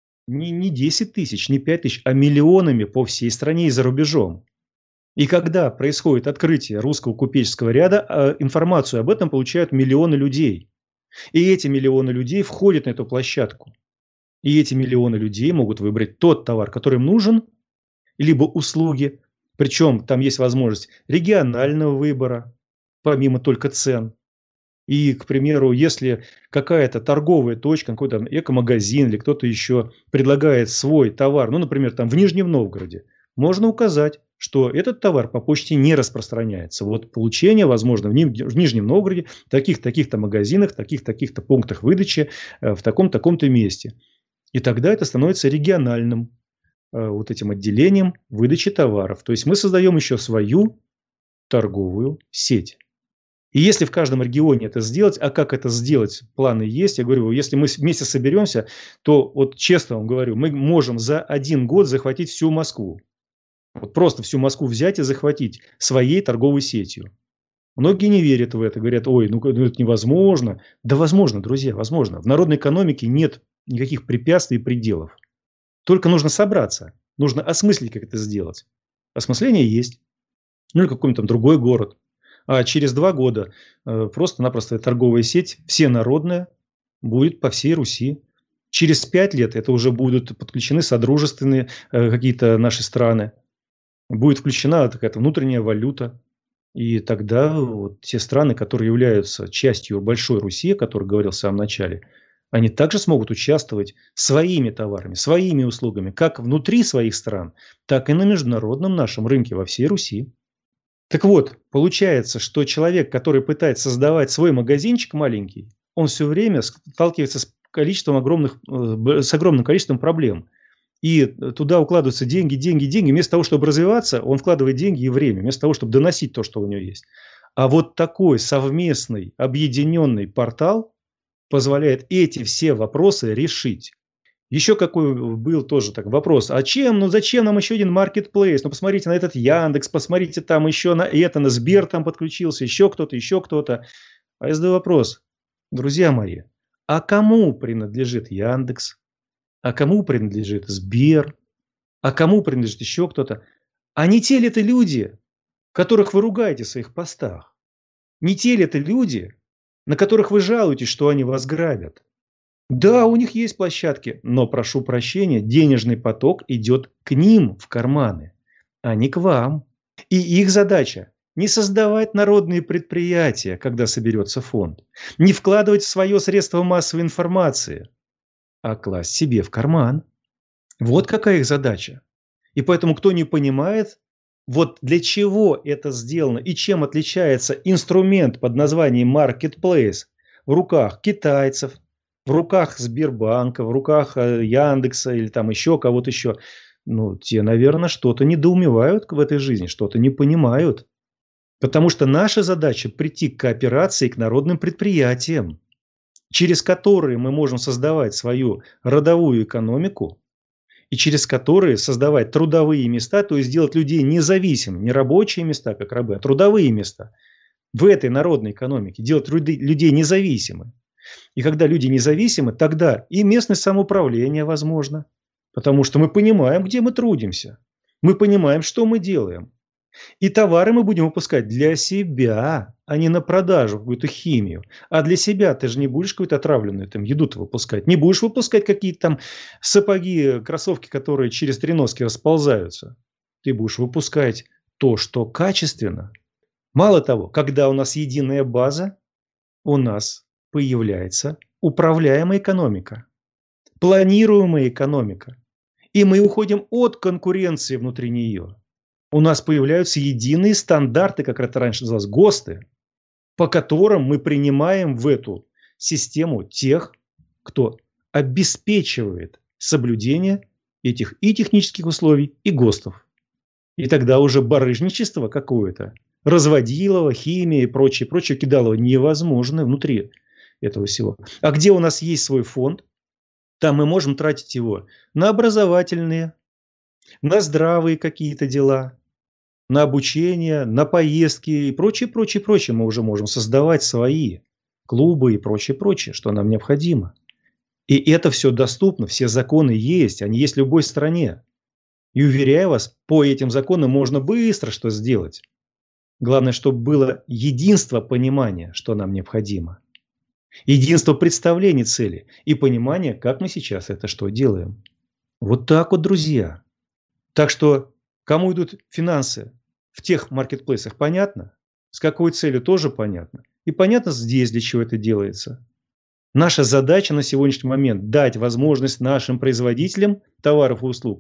Не 10 тысяч, не 5 тысяч, а миллионами по всей стране и за рубежом. И когда происходит открытие русского купеческого ряда, информацию об этом получают миллионы людей. И эти миллионы людей входят на эту площадку. И эти миллионы людей могут выбрать тот товар, который им нужен, либо услуги. Причем там есть возможность регионального выбора, помимо только цен. И, к примеру, если какая-то торговая точка, какой-то эко-магазин или кто-то еще предлагает свой товар, ну, например, там в Нижнем Новгороде, можно указать, что этот товар по почте не распространяется. Вот получение возможно в Нижнем Новгороде, в таких-то магазинах, таких-то пунктах выдачи, в таком-то месте. И тогда это становится региональным вот этим отделением выдачи товаров. То есть мы создаем еще свою торговую сеть. И если в каждом регионе это сделать, а как это сделать, планы есть, я говорю, если мы вместе соберемся, то вот честно вам говорю, мы можем за 1 год захватить всю Москву. Вот просто всю Москву взять и захватить своей торговой сетью. Многие не верят в это, говорят, ой, ну это невозможно. Да возможно, друзья, возможно. В народной экономике нет никаких препятствий и пределов. Только нужно собраться, нужно осмыслить, как это сделать. Осмысление есть. Ну или какой-нибудь там другой город. А через 2 года просто-напросто торговая сеть всенародная будет по всей Руси. Через 5 лет это уже будут подключены содружественные какие-то наши страны. Будет включена какая-то внутренняя валюта. И тогда вот те страны, которые являются частью Большой Руси, о которой говорил в самом начале, они также смогут участвовать своими товарами, своими услугами, как внутри своих стран, так и на международном нашем рынке во всей Руси. Так вот, получается, что человек, который пытается создавать свой магазинчик маленький, он все время сталкивается с огромным количеством проблем. И туда укладываются деньги. Вместо того, чтобы развиваться, он вкладывает деньги и время, вместо того, чтобы доносить то, что у него есть. А вот такой совместный, объединенный портал позволяет эти все вопросы решить. Еще какой был тоже так вопрос. А зачем нам еще один маркетплейс? Ну, посмотрите на этот Яндекс, посмотрите там еще на это, на Сбер там подключился, еще кто-то. А я задаю вопрос. Друзья мои, а кому принадлежит Яндекс? А кому принадлежит Сбер? А кому принадлежит еще кто-то? А не те ли это люди, которых вы ругаете в своих постах? Не те ли это люди, на которых вы жалуетесь, что они вас грабят? Да, у них есть площадки, но, прошу прощения, денежный поток идет к ним в карманы, а не к вам. И их задача не создавать народные предприятия, когда соберется фонд, не вкладывать в свое средство массовой информации, а класть себе в карман. Вот какая их задача. И поэтому, кто не понимает, вот для чего это сделано и чем отличается инструмент под названием Marketplace в руках китайцев, в руках Сбербанка, в руках Яндекса или там еще кого-то еще, ну, те, наверное, что-то недоумевают в этой жизни, что-то не понимают. Потому что наша задача прийти к кооперации, к народным предприятиям, через которые мы можем создавать свою родовую экономику и через которые создавать трудовые места, то есть делать людей независимыми, не рабочие места, как рабы, а трудовые места в этой народной экономике, делать людей независимыми. И когда люди независимы, тогда и местное самоуправление возможно. Потому что мы понимаем, где мы трудимся. Мы понимаем, что мы делаем. И товары мы будем выпускать для себя, а не на продажу какую-то химию. А для себя ты же не будешь какую-то отравленную там еду-то выпускать. Не будешь выпускать какие-то там сапоги, кроссовки, которые через 3 носки расползаются. Ты будешь выпускать то, что качественно. Мало того, когда у нас единая база, у нас появляется управляемая экономика, планируемая экономика. И мы уходим от конкуренции внутри нее. У нас появляются единые стандарты, как это раньше называлось, ГОСТы, по которым мы принимаем в эту систему тех, кто обеспечивает соблюдение этих и технических условий, и ГОСТов. И тогда уже барыжничество какое-то, разводилово, химия и прочее, кидалово невозможно внутри этого всего. А где у нас есть свой фонд, там мы можем тратить его на образовательные, на здравые какие-то дела, на обучение, на поездки и прочее. Мы уже можем создавать свои клубы и прочее, что нам необходимо. И это все доступно, все законы есть, они есть в любой стране. И уверяю вас, по этим законам можно быстро что сделать. Главное, чтобы было единство понимания, что нам необходимо. Единство представлений цели и понимание, как мы сейчас это что делаем. Вот так вот, друзья. Так что, кому идут финансы в тех маркетплейсах, понятно? С какой целью тоже понятно. И понятно здесь, для чего это делается. Наша задача на сегодняшний момент дать возможность нашим производителям товаров и услуг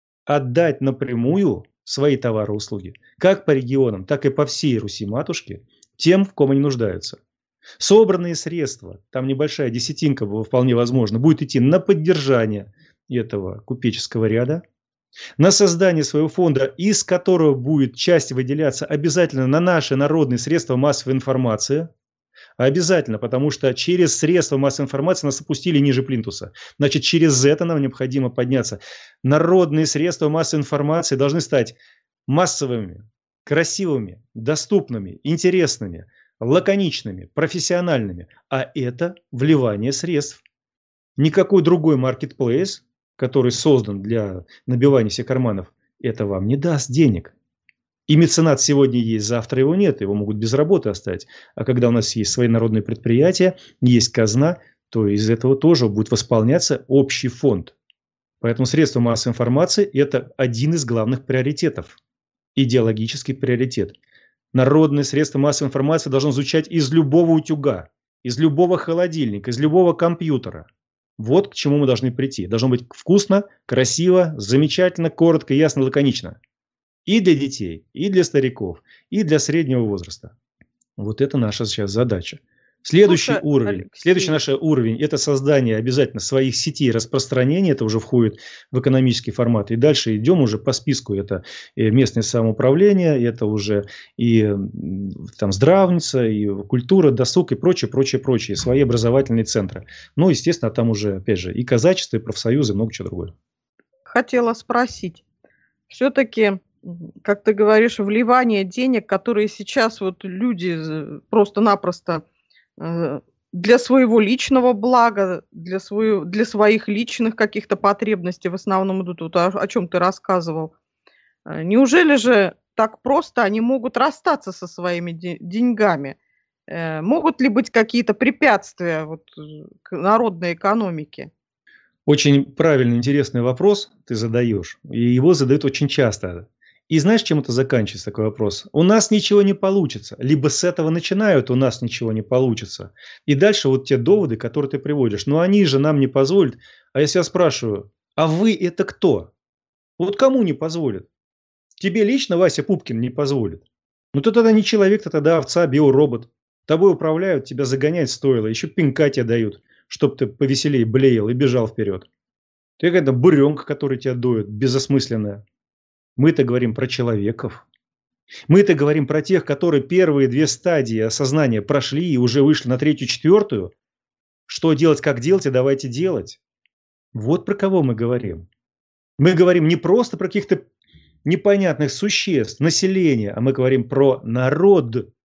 отдать напрямую свои товары и услуги, как по регионам, так и по всей Руси-матушке, тем, в ком они нуждаются. Собранные средства, там небольшая десятинка вполне возможно, будет идти на поддержание этого купеческого ряда, на создание своего фонда, из которого будет часть выделяться обязательно на наши народные средства массовой информации. Обязательно, потому что через средства массовой информации нас опустили ниже плинтуса. Значит, через это нам необходимо подняться. Народные средства массовой информации должны стать массовыми, красивыми, доступными, интересными, лаконичными, профессиональными. А это вливание средств. Никакой другой маркетплейс, который создан для набивания всех карманов, это вам не даст денег. И меценат сегодня есть, завтра его нет, его могут без работы оставить. А когда у нас есть свои народные предприятия, есть казна, то из этого тоже будет восполняться общий фонд. Поэтому средства массовой информации – это один из главных приоритетов. Идеологический приоритет. Народные средства массовой информации должны звучать из любого утюга, из любого холодильника, из любого компьютера. Вот к чему мы должны прийти. Должно быть вкусно, красиво, замечательно, коротко, ясно, лаконично. И для детей, и для стариков, и для среднего возраста. Вот это наша сейчас задача. Следующий наш уровень – это создание обязательно своих сетей распространения. Это уже входит в экономический формат. И дальше идем уже по списку. Это местное самоуправление, это уже и там здравница, и культура, досуг и прочее. Свои образовательные центры. Ну, естественно, там уже, опять же, и казачество, и профсоюзы, и много чего другое. Хотела спросить. Все-таки, как ты говоришь, вливание денег, которые сейчас вот люди просто-напросто для своего личного блага, для своих личных каких-то потребностей в основном идут, вот о чем ты рассказывал. Неужели же так просто они могут расстаться со своими деньгами? Могут ли быть какие-то препятствия вот к народной экономике? Очень правильный, интересный вопрос ты задаешь. И его задают очень часто. И знаешь, чем это заканчивается, такой вопрос? У нас ничего не получится. Либо с этого начинают, у нас ничего не получится. И дальше вот те доводы, которые ты приводишь. Но они же нам не позволят. А если я спрашиваю, а вы это кто? Вот кому не позволят? Тебе лично Вася Пупкин не позволит. Ну ты тогда не человек, ты тогда овца, биоробот. Тобой управляют, тебя загонять стоило. Еще пинка тебе дают, чтобы ты повеселее блеял и бежал вперед. Ты какая-то буренка, которая тебя дует, безосмысленная. Мы-то говорим про человеков. Мы-то говорим про тех, которые первые 2 стадии осознания прошли и уже вышли на 3-ю, 4-ю. Что делать, как делать и давайте делать. Вот про кого мы говорим. Мы говорим не просто про каких-то непонятных существ, населения, а мы говорим про народ.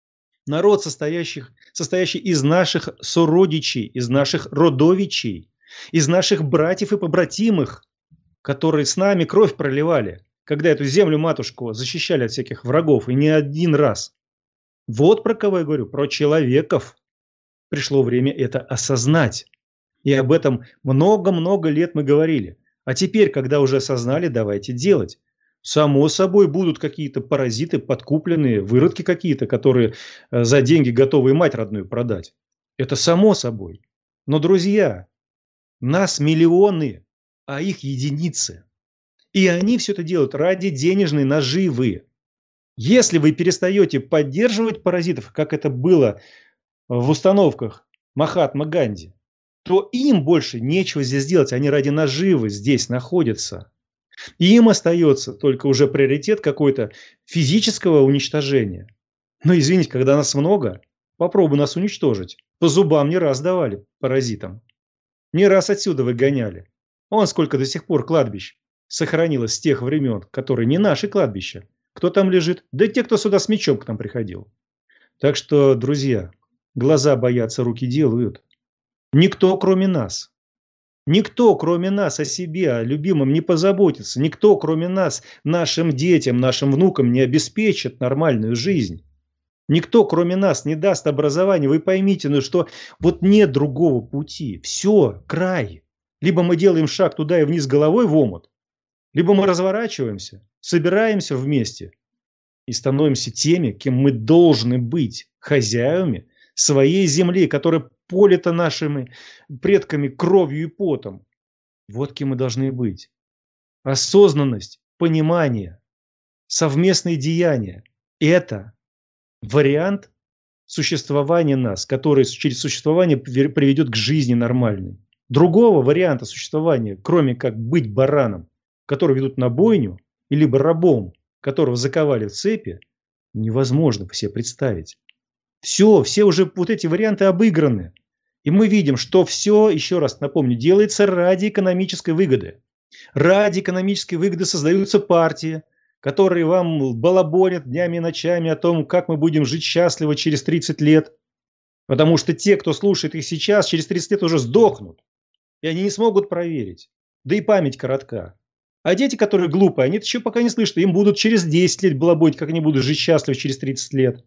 Народ, состоящий из наших сородичей, из наших родовичей, из наших братьев и побратимых, которые с нами кровь проливали, когда эту землю-матушку защищали от всяких врагов, и не один раз. Вот про кого я говорю, про человеков. Пришло время это осознать. И об этом много-много лет мы говорили. А теперь, когда уже осознали, давайте делать. Само собой будут какие-то паразиты, подкупленные, выродки какие-то, которые за деньги готовы и мать родную продать. Это само собой. Но, друзья, нас миллионы, а их единицы. И они все это делают ради денежной наживы. Если вы перестаете поддерживать паразитов, как это было в установках Махатмы Ганди, то им больше нечего здесь делать. Они ради наживы здесь находятся. И им остается только уже приоритет какой-то физического уничтожения. Но извините, когда нас много, попробуй нас уничтожить. По зубам не раз давали паразитам. Не раз отсюда выгоняли. Вон сколько до сих пор кладбищ сохранилось с тех времен, которые не наши кладбища. Кто там лежит? Да те, кто сюда с мечом к нам приходил. Так что, друзья, глаза боятся, руки делают. Никто, кроме нас о себе, о любимом не позаботится. Никто, кроме нас, нашим детям, нашим внукам не обеспечит нормальную жизнь. Никто, кроме нас, не даст образования. Вы поймите, ну что вот нет другого пути. Все, край. Либо мы делаем шаг туда и вниз головой в омут, либо мы разворачиваемся, собираемся вместе и становимся теми, кем мы должны быть, хозяевами своей земли, которая полита нашими предками кровью и потом. Вот кем мы должны быть. Осознанность, понимание, совместные деяния – это вариант существования нас, который через существование приведет к жизни нормальной. Другого варианта существования, кроме как быть бараном, который ведут на бойню, и либо рабом, которого заковали в цепи, невозможно себе представить. Все уже вот эти варианты обыграны. И мы видим, что все, еще раз напомню, делается ради экономической выгоды. Ради экономической выгоды создаются партии, которые вам балабонят днями и ночами о том, как мы будем жить счастливо через 30 лет. Потому что те, кто слушает их сейчас, через 30 лет уже сдохнут. И они не смогут проверить. Да и память коротка. А дети, которые глупые, они еще пока не слышат, им будут через 10 лет балабонить, как они будут жить счастливо через 30 лет.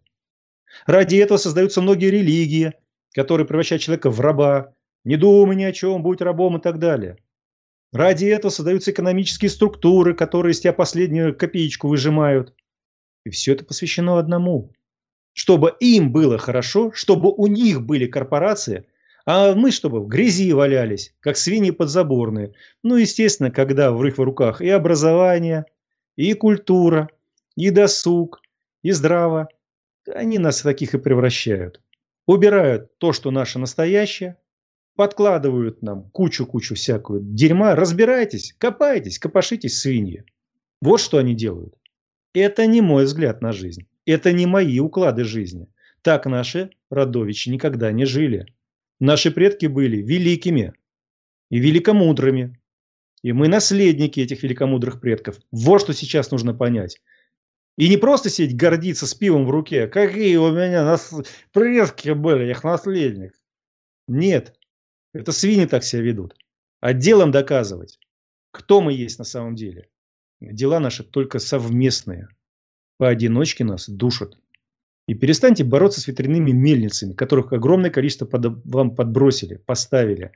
Ради этого создаются многие религии, которые превращают человека в раба. Не думай ни о чем, будь рабом и так далее. Ради этого создаются экономические структуры, которые из тебя последнюю копеечку выжимают. И все это посвящено одному. Чтобы им было хорошо, чтобы у них были корпорации, а мы чтобы в грязи валялись, как свиньи подзаборные. Ну, естественно, когда в их руках и образование, и культура, и досуг, и здраво, они нас таких и превращают. Убирают то, что наше настоящее, подкладывают нам кучу-кучу всякую дерьма. Разбирайтесь, копайтесь, копошитесь, свиньи. Вот что они делают. Это не мой взгляд на жизнь. Это не мои уклады жизни. Так наши родовичи никогда не жили. Наши предки были великими и великомудрыми. И мы наследники этих великомудрых предков. Вот что сейчас нужно понять. И не просто сидеть гордиться с пивом в руке. Какие у меня предки были, их наследник. Нет. Это свиньи так себя ведут. А делом доказывать, кто мы есть на самом деле. Дела наши только совместные. Поодиночке нас душат. И перестаньте бороться с ветряными мельницами, которых огромное количество вам подбросили, поставили.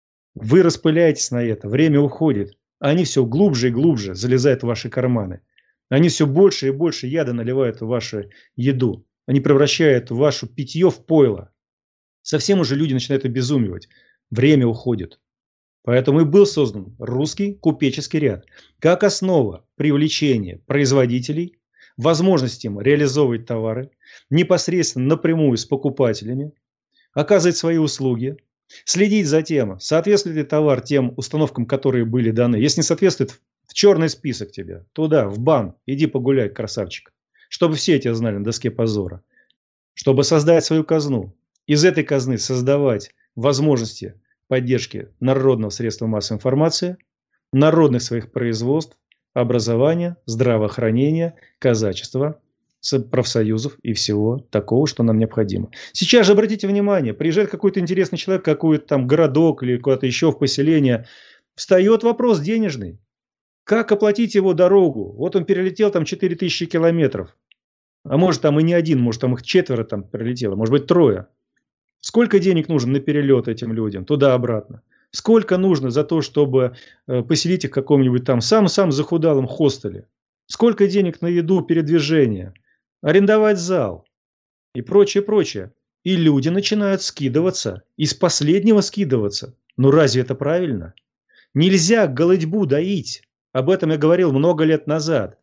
Вы распыляетесь на это, время уходит. А они все глубже и глубже залезают в ваши карманы. Они все больше и больше яда наливают в вашу еду. Они превращают ваше питье в пойло. Совсем уже люди начинают обезумевать. Время уходит. Поэтому и был создан русский купеческий ряд. Как основа привлечения производителей, возможности им реализовывать товары, непосредственно напрямую с покупателями, оказывать свои услуги, следить за тем, соответствует ли товар тем установкам, которые были даны. Если не соответствует, в черный список тебя, туда, в бан, иди погуляй, красавчик. Чтобы все тебя знали на доске позора. Чтобы создать свою казну. Из этой казны создавать возможности поддержки народного средства массовой информации, народных своих производств, образования, здравоохранения, казачества, профсоюзов и всего такого, что нам необходимо. Сейчас же обратите внимание, приезжает какой-то интересный человек, какой-то там городок или куда-то еще в поселение, встает вопрос денежный. Как оплатить его дорогу? Вот он перелетел там 4000 километров. А может там и не один, может там их 4 там прилетело, может быть 3. Сколько денег нужно на перелет этим людям, туда-обратно? Сколько нужно за то, чтобы поселить их в каком-нибудь там самом захудалом хостеле? Сколько денег на еду, передвижение? Арендовать зал и прочее, прочее. И люди начинают скидываться, из последнего скидываться. Ну разве это правильно? Нельзя голодьбу доить. Об этом я говорил много лет назад.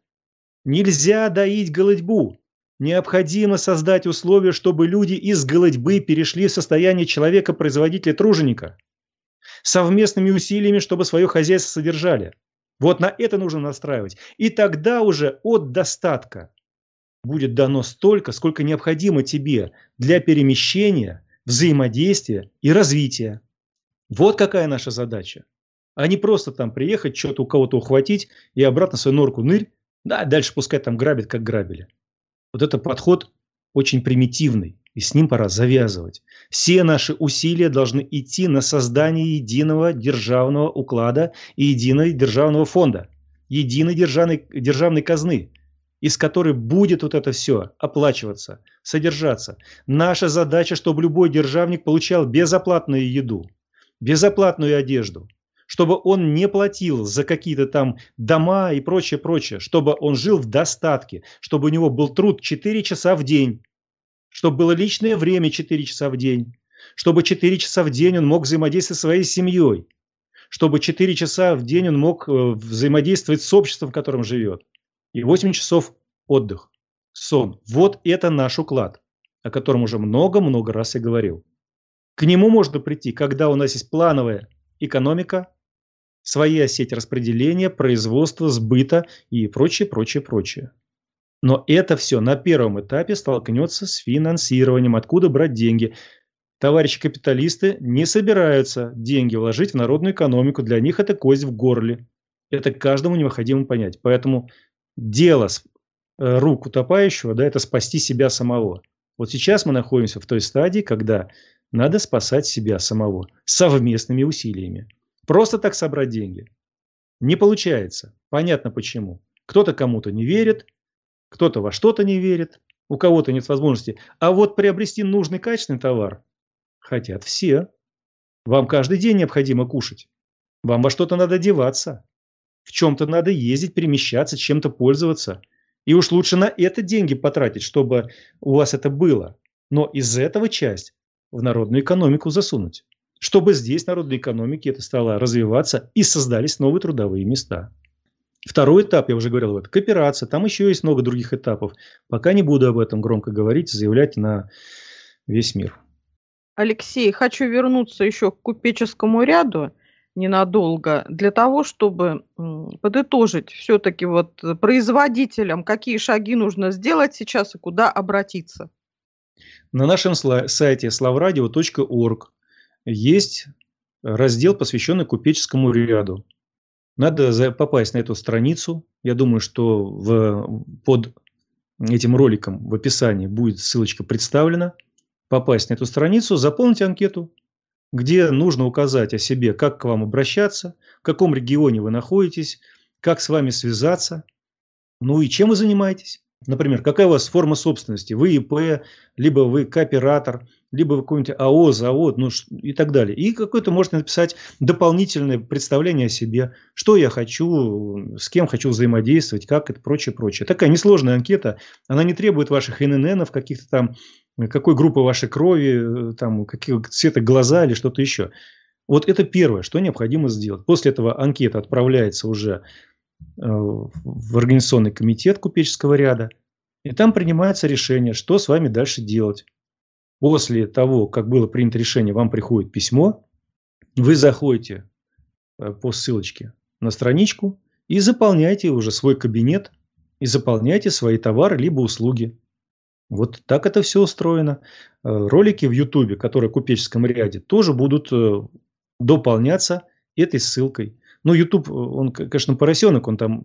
Нельзя доить голодьбу. Необходимо создать условия, чтобы люди из голодьбы перешли в состояние человека-производителя-труженика. Совместными усилиями, чтобы свое хозяйство содержали. Вот на это нужно настраивать. И тогда уже от достатка будет дано столько, сколько необходимо тебе для перемещения, взаимодействия и развития. Вот какая наша задача. А не просто там приехать, что-то у кого-то ухватить и обратно свою норку нырь, да, дальше пускай там грабят, как грабили. Вот этот подход очень примитивный, и с ним пора завязывать. Все наши усилия должны идти на создание единого державного уклада и единого державного фонда, единой державной казны, из которой будет вот это все оплачиваться, содержаться. Наша задача, чтобы любой державник получал безоплатную еду, безоплатную одежду, чтобы он не платил за какие-то там дома и прочее, прочее, чтобы он жил в достатке, чтобы у него был труд 4 часа в день, чтобы было личное время 4 часа в день, чтобы 4 часа в день он мог взаимодействовать со своей семьей, чтобы 4 часа в день он мог взаимодействовать с обществом, в котором живет, и 8 часов отдых, сон. Вот это наш уклад, о котором уже много-много раз я говорил. К нему можно прийти, когда у нас есть плановая экономика, своя сеть распределения, производства, сбыта и прочее, прочее, прочее. Но это все на первом этапе столкнется с финансированием. Откуда брать деньги? Товарищи капиталисты не собираются деньги вложить в народную экономику. Для них это кость в горле. Это каждому необходимо понять. Поэтому дело рук утопающего, да, это спасти себя самого. Вот сейчас мы находимся в той стадии, когда надо спасать себя самого совместными усилиями. Просто так собрать деньги не получается. Понятно почему. Кто-то кому-то не верит, кто-то во что-то не верит, у кого-то нет возможности. А вот приобрести нужный качественный товар хотят все. Вам каждый день необходимо кушать. Вам во что-то надо одеваться. В чем-то надо ездить, перемещаться, чем-то пользоваться. И уж лучше на это деньги потратить, чтобы у вас это было. Но из этого часть в народную экономику засунуть. Чтобы здесь, в народной экономике, это стало развиваться и создались новые трудовые места. Второй этап, я уже говорил, это кооперация. Там еще есть много других этапов. Пока не буду об этом громко говорить, заявлять на весь мир. Алексей, хочу вернуться еще к купеческому ряду ненадолго, для того, чтобы подытожить все-таки вот производителям, какие шаги нужно сделать сейчас и куда обратиться. На нашем сайте slavradio.org есть раздел, посвященный купеческому ряду. Надо попасть на эту страницу. Я думаю, что под этим роликом в описании будет ссылочка представлена. Попасть на эту страницу, заполнить анкету, где нужно указать о себе, как к вам обращаться, в каком регионе вы находитесь, как с вами связаться, ну и чем вы занимаетесь. Например, какая у вас форма собственности? Вы ИП, либо вы кооператор, либо вы какой-нибудь АО, завод, ну и так далее. И какое-то можете написать дополнительное представление о себе, что я хочу, с кем хочу взаимодействовать, как это, прочее, прочее. Такая несложная анкета, она не требует ваших ИННов, каких-то там, какой группы вашей крови, там, какого цвета глаза или что-то еще. Вот это первое, что необходимо сделать. После этого анкета отправляется уже в организационный комитет купеческого ряда, и там принимается решение, что с вами дальше делать. После того, как было принято решение, вам приходит письмо, вы заходите по ссылочке на страничку и заполняете уже свой кабинет, и заполняете свои товары либо услуги. Вот так это все устроено. Ролики в YouTube, которые в купеческом ряде, тоже будут дополняться этой ссылкой. Ну, YouTube, он, конечно, поросенок, он там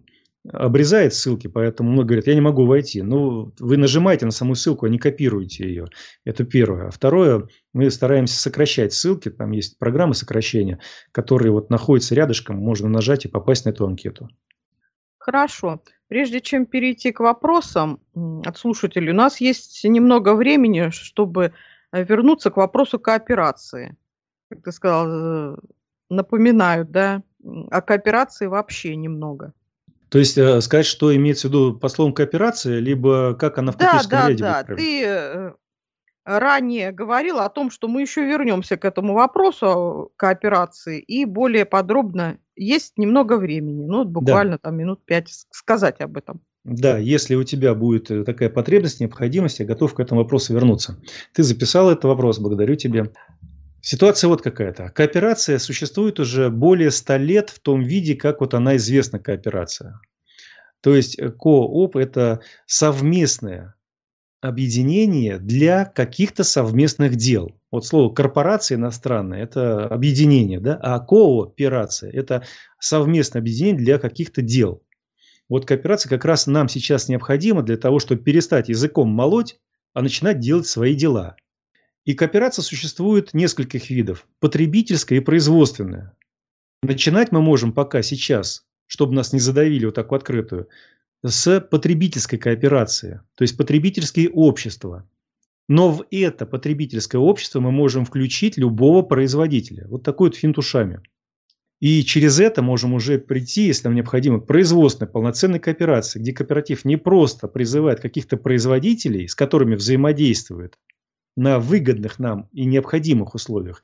обрезает ссылки, поэтому многие говорят, я не могу войти. Ну, вы нажимаете на саму ссылку, а не копируете ее. Это первое. А второе, мы стараемся сокращать ссылки. Там есть программы сокращения, которые вот находятся рядышком, можно нажать и попасть на эту анкету. Хорошо. Прежде чем перейти к вопросам от слушателей, у нас есть немного времени, чтобы вернуться к вопросу кооперации. Как ты сказал, напоминаю, да, о кооперации вообще немного. То есть сказать, что имеется в виду по словам кооперация, либо как она в техническом ряде будет правильно? Ты ранее говорил о том, что мы еще вернемся к этому вопросу кооперации и более подробно. Есть немного времени, ну вот буквально там минут 5 сказать об этом. Да, если у тебя будет такая потребность, необходимость, я готов к этому вопросу вернуться. Ты записал этот вопрос, благодарю тебя. Ситуация вот какая-то. Кооперация существует уже более 100 лет в том виде, как вот она известна, кооперация. То есть кооп – это совместное объединение для каких-то совместных дел. Вот слово корпорация иностранная – это объединение, да? А кооперация – это совместное объединение для каких-то дел. Вот кооперация как раз нам сейчас необходима для того, чтобы перестать языком молоть, а начинать делать свои дела. И кооперация существует нескольких видов – потребительская и производственная. Начинать мы можем пока сейчас, чтобы нас не задавили вот так в открытую, с потребительской кооперации, то есть потребительские общества. Но в это потребительское общество мы можем включить любого производителя. Вот такой вот финт ушами. И через это можем уже прийти, если нам необходимо, к производственной полноценной кооперации, где кооператив не просто призывает каких-то производителей, с которыми взаимодействует на выгодных нам и необходимых условиях,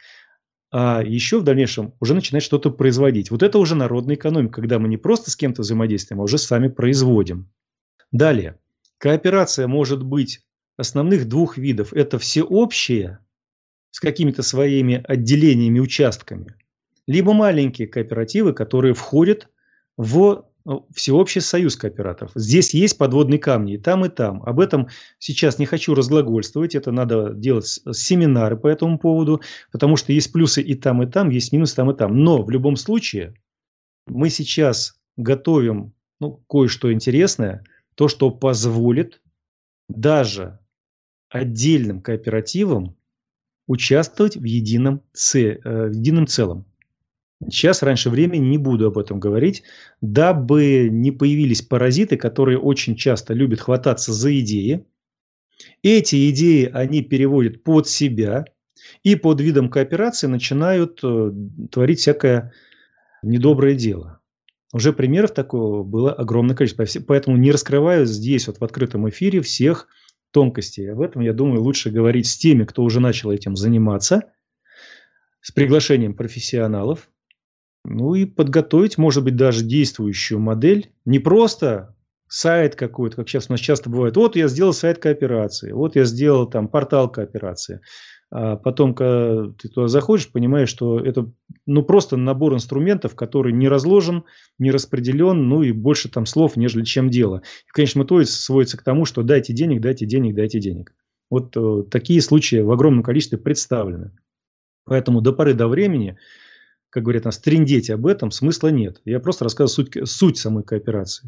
а еще в дальнейшем уже начинать что-то производить. Вот это уже народная экономика, когда мы не просто с кем-то взаимодействуем, а уже сами производим. Далее. Кооперация может быть основных двух видов. Это всеобщие, с какими-то своими отделениями, участками, либо маленькие кооперативы, которые входят в всеобщий союз кооператоров. Здесь есть подводные камни и там, и там. Об этом сейчас не хочу разглагольствовать. Это надо делать семинары по этому поводу, потому что есть плюсы и там, есть минусы там, и там. Но в любом случае мы сейчас готовим кое-что интересное, то, что позволит даже отдельным кооперативам участвовать в едином целом. Сейчас, раньше времени, не буду об этом говорить, дабы не появились паразиты, которые очень часто любят хвататься за идеи. Эти идеи они переводят под себя и под видом кооперации начинают творить всякое недоброе дело. Уже примеров такого было огромное количество. Поэтому не раскрываю здесь вот в открытом эфире всех тонкостей. Об этом, я думаю, лучше говорить с теми, кто уже начал этим заниматься, с приглашением профессионалов. Ну и подготовить, может быть, даже действующую модель. Не просто сайт какой-то, как сейчас у нас часто бывает. Вот я сделал сайт кооперации, вот я сделал там портал кооперации. А потом, когда ты туда заходишь, понимаешь, что это просто набор инструментов, который не разложен, не распределен, и больше там слов, нежели чем дело. И в конечном итоге сводится к тому, что дайте денег, дайте денег, дайте денег. Вот такие случаи в огромном количестве представлены. Поэтому до поры до времени, как говорят нас, трындеть об этом смысла нет. Я просто рассказываю суть самой кооперации.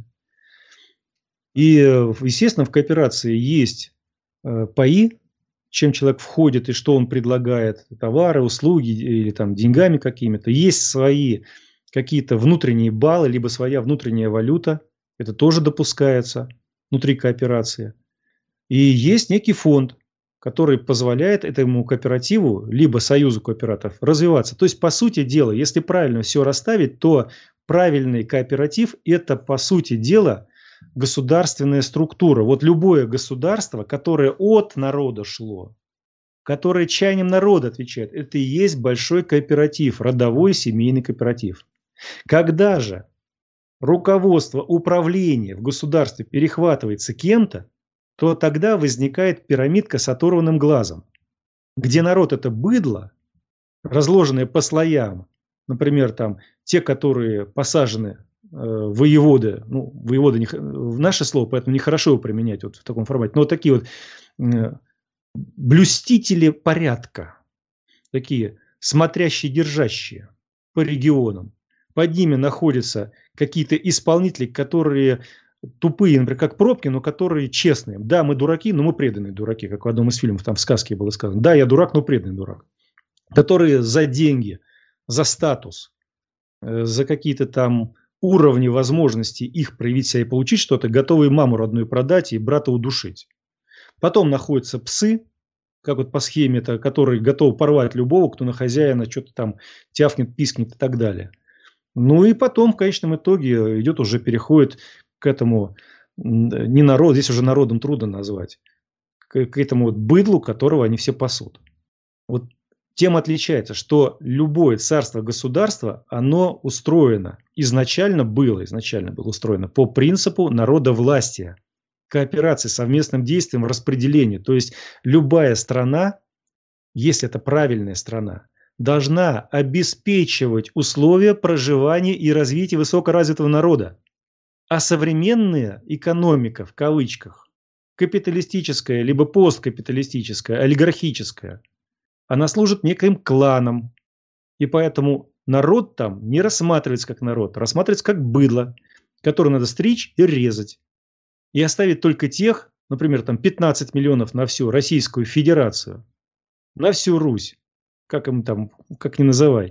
И, естественно, в кооперации есть паи, чем человек входит и что он предлагает, товары, услуги или там деньгами какими-то. Есть свои какие-то внутренние баллы, либо своя внутренняя валюта. Это тоже допускается внутри кооперации. И есть некий фонд, который позволяет этому кооперативу, либо союзу кооператоров развиваться. То есть, по сути дела, если правильно все расставить, то правильный кооператив – это, по сути дела, государственная структура. Вот любое государство, которое от народа шло, которое чаянием народа отвечает, это и есть большой кооператив, родовой семейный кооператив. Когда же руководство, управление в государстве перехватывается кем-то, то тогда возникает пирамидка с оторванным глазом, где народ – это быдло, разложенное по слоям, например, те, которые посажены воеводы, воеводы в наше слово, поэтому нехорошо его применять вот в таком формате, но вот такие вот блюстители порядка, такие смотрящие, держащие по регионам, под ними находятся какие-то исполнители, которые тупые, например, как пробки, но которые честные. Да, мы дураки, но мы преданные дураки, как в одном из фильмов, там в сказке было сказано. Да, я дурак, но преданный дурак. Которые за деньги, за статус, за какие-то там уровни возможности их проявить себя и получить что-то, готовы маму родную продать и брата удушить. Потом находятся псы, как вот по схеме-то, которые готовы порвать любого, кто на хозяина что-то там тявкнет, пискнет и так далее. Ну и потом в конечном итоге идет уже переходит к этому, не народ, здесь уже народом трудно назвать, к этому вот быдлу, которого они все пасут. Вот тем отличается, что любое царство-государство, оно устроено, изначально было устроено по принципу народовластия, кооперации, совместным действием, распределения. То есть любая страна, если это правильная страна, должна обеспечивать условия проживания и развития высокоразвитого народа. А современная экономика, в кавычках, капиталистическая, либо посткапиталистическая, олигархическая, она служит неким кланам. И поэтому народ там не рассматривается как народ, а рассматривается как быдло, которое надо стричь и резать. И оставить только тех, например, там 15 миллионов на всю Российскую Федерацию, на всю Русь, как им там, как ни называй,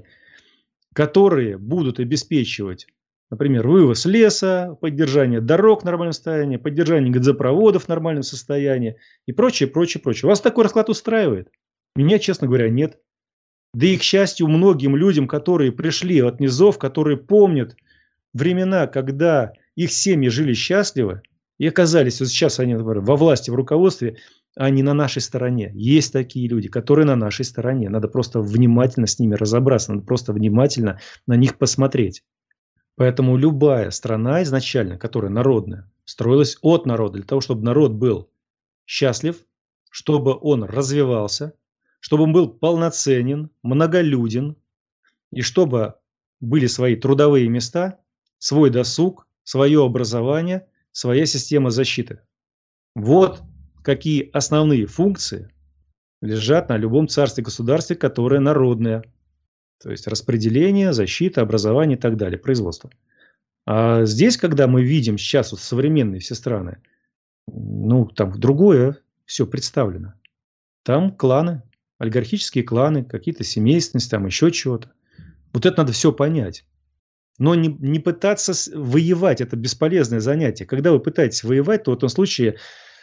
которые будут обеспечивать, например, вывоз леса, поддержание дорог в нормальном состоянии, поддержание газопроводов в нормальном состоянии и прочее, прочее, прочее. Вас такой расклад устраивает? Меня, честно говоря, нет. Да и, к счастью, многим людям, которые пришли от низов, которые помнят времена, когда их семьи жили счастливо и оказались, вот сейчас они, например, во власти, в руководстве, они на нашей стороне. Есть такие люди, которые на нашей стороне. Надо просто внимательно с ними разобраться, надо просто внимательно на них посмотреть. Поэтому любая страна изначально, которая народная, строилась от народа, для того, чтобы народ был счастлив, чтобы он развивался, чтобы он был полноценен, многолюден, и чтобы были свои трудовые места, свой досуг, свое образование, своя система защиты. Вот какие основные функции лежат на любом царстве-государстве, которое народное. То есть распределение, защита, образование и так далее, производство. А здесь, когда мы видим сейчас вот современные все страны, ну, там другое все представлено. Там кланы, олигархические кланы, какие-то семейственности, там еще чего-то. Вот это надо все понять. Но не пытаться воевать, это бесполезное занятие. Когда вы пытаетесь воевать, то в этом случае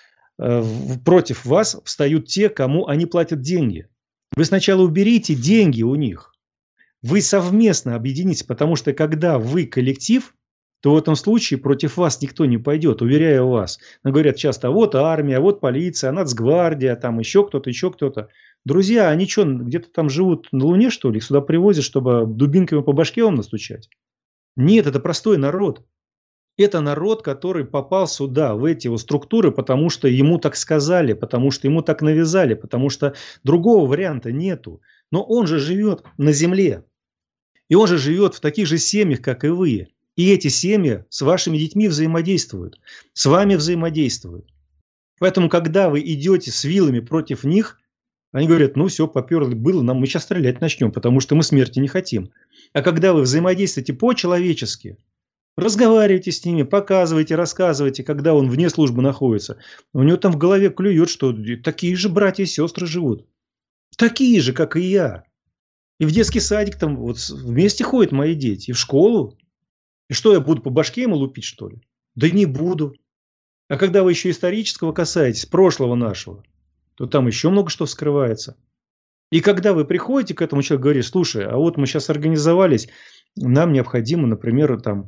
против вас встают те, кому они платят деньги. Вы сначала уберите деньги у них. Вы совместно объединитесь, потому что когда вы коллектив, то в этом случае против вас никто не пойдет, уверяю вас. Но говорят часто, а вот армия, а вот полиция, а нацгвардия, там еще кто-то, еще кто-то. Друзья, они что, где-то там живут на Луне, что ли? Их сюда привозят, чтобы дубинками по башке вам настучать? Нет, это простой народ. Это народ, который попал сюда, в эти вот структуры, потому что ему так сказали, потому что ему так навязали, потому что другого варианта нету. Но он же живет на земле. И он же живет в таких же семьях, как и вы. И эти семьи с вашими детьми взаимодействуют. С вами взаимодействуют. Поэтому, когда вы идете с вилами против них, они говорят, ну все, поперли, было, мы сейчас стрелять начнем, потому что мы смерти не хотим. А когда вы взаимодействуете по-человечески, разговаривайте с ними, показывайте, рассказывайте, когда он вне службы находится, у него там в голове клюет, что такие же братья и сестры живут. Такие же, как и я. И в детский садик там вот вместе ходят мои дети, и в школу. И что, я буду по башке ему лупить, что ли? Да не буду. А когда вы еще исторического касаетесь, прошлого нашего, то там еще много что скрывается. И когда вы приходите к этому человеку, говорите, слушай, а вот мы сейчас организовались, нам необходимо, например, там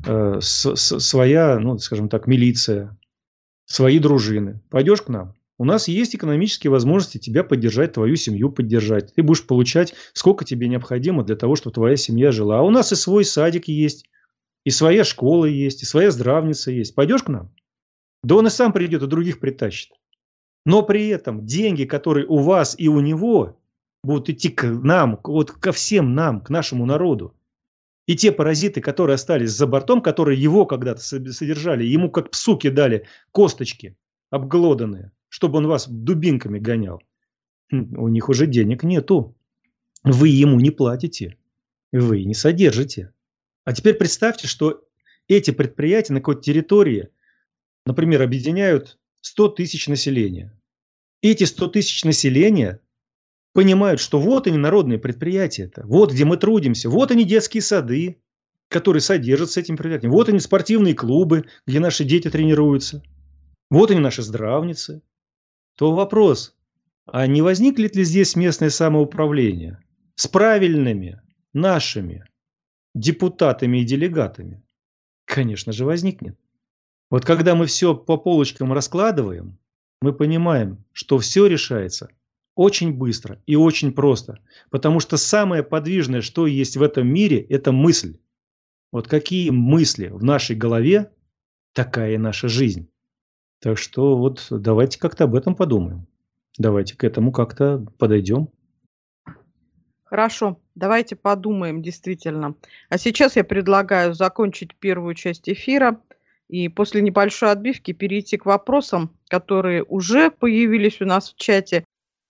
своя, ну, скажем так, милиция, свои дружины. Пойдешь к нам? У нас есть экономические возможности тебя поддержать, твою семью поддержать. Ты будешь получать, сколько тебе необходимо для того, чтобы твоя семья жила. А у нас и свой садик есть, и своя школа есть, и своя здравница есть. Пойдешь к нам? Да он и сам придет, и других притащит. Но при этом деньги, которые у вас и у него, будут идти к нам, вот ко всем нам, к нашему народу. И те паразиты, которые остались за бортом, которые его когда-то содержали, ему как псу кидали косточки обглоданные, чтобы он вас дубинками гонял. У них уже денег нету. Вы ему не платите. Вы не содержите. А теперь представьте, что эти предприятия на какой-то территории, например, объединяют 100 тысяч населения. Эти 100 тысяч населения понимают, что вот они народные предприятия-то, вот где мы трудимся, вот они детские сады, которые содержатся этим предприятием, вот они спортивные клубы, где наши дети тренируются, вот они наши здравницы. То вопрос, а не возникнет ли здесь местное самоуправление с правильными нашими депутатами и делегатами? Конечно же, возникнет. Вот когда мы все по полочкам раскладываем, мы понимаем, что все решается очень быстро и очень просто. Потому что самое подвижное, что есть в этом мире, это мысль. Вот какие мысли в нашей голове, такая и наша жизнь. Так что вот давайте как-то об этом подумаем. Давайте к этому как-то подойдем. Хорошо, давайте подумаем действительно. А сейчас я предлагаю закончить первую часть эфира и после небольшой отбивки перейти к вопросам, которые уже появились у нас в чате.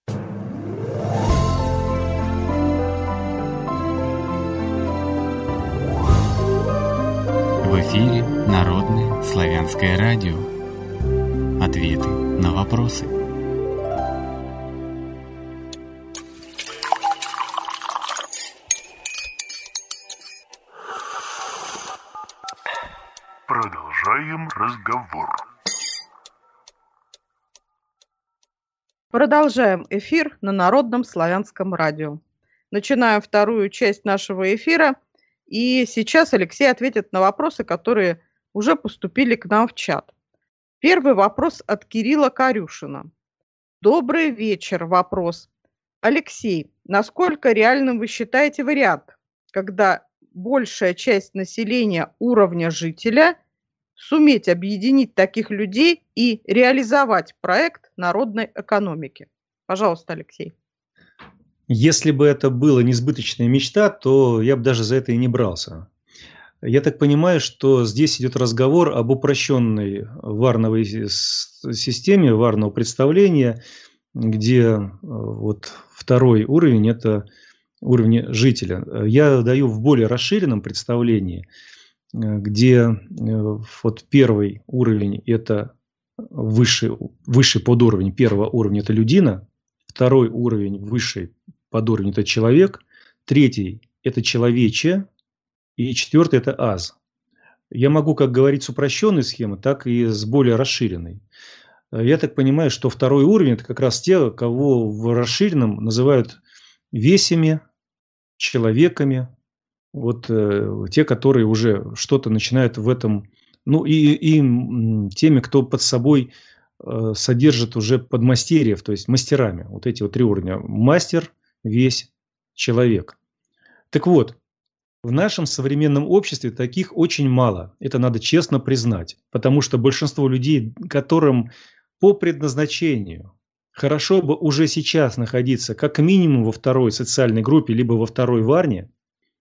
В эфире Народное славянское радио. Ответы на вопросы. Продолжаем разговор. Продолжаем эфир на Народном славянском радио. Начинаем вторую часть нашего эфира. И сейчас Алексей ответит на вопросы, которые уже поступили к нам в чат. Первый вопрос от Кирилла Корюшина. Добрый вечер. Вопрос. Алексей, насколько реальным вы считаете вариант, когда большая часть населения уровня жителя суметь объединить таких людей и реализовать проект народной экономики? Пожалуйста, Алексей. Если бы это была несбыточная мечта, то я бы даже за это и не брался. Я так понимаю, что здесь идет разговор об упрощенной варновой системе, варного представления, где вот второй уровень – это уровень жителя. Я даю в более расширенном представлении, где вот первый уровень – это высший подуровень первого уровня – это людина, второй уровень высший подуровень – это человек, третий – это человече, и четвертый – это аз. Я могу как говорить с упрощенной схемы, так и с более расширенной. Я так понимаю, что второй уровень – это как раз те, кого в расширенном называют весями, человеками, вот те, которые уже что-то начинают в этом, ну и теми, кто под собой содержит уже подмастерьев, то есть мастерами. Вот эти вот три уровня. Мастер, весь, человек. Так вот, в нашем современном обществе таких очень мало. Это надо честно признать. Потому что большинство людей, которым по предназначению хорошо бы уже сейчас находиться как минимум во второй социальной группе, либо во второй варне,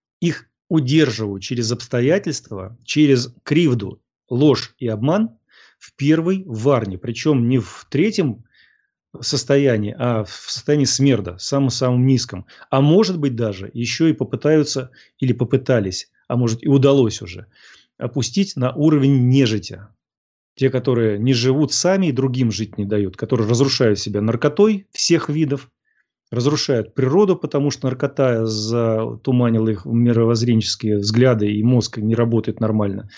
их удерживают через обстоятельства, через кривду, ложь и обман в первой варне. Причем не в третьем состоянии, а в состоянии смерда, самом-самом низком. А может быть даже еще и попытаются или попытались, а может и удалось уже, опустить на уровень нежити. Те, которые не живут сами и другим жить не дают, которые разрушают себя наркотой всех видов, разрушают природу, потому что наркота затуманила их мировоззренческие взгляды, и мозг не работает нормально.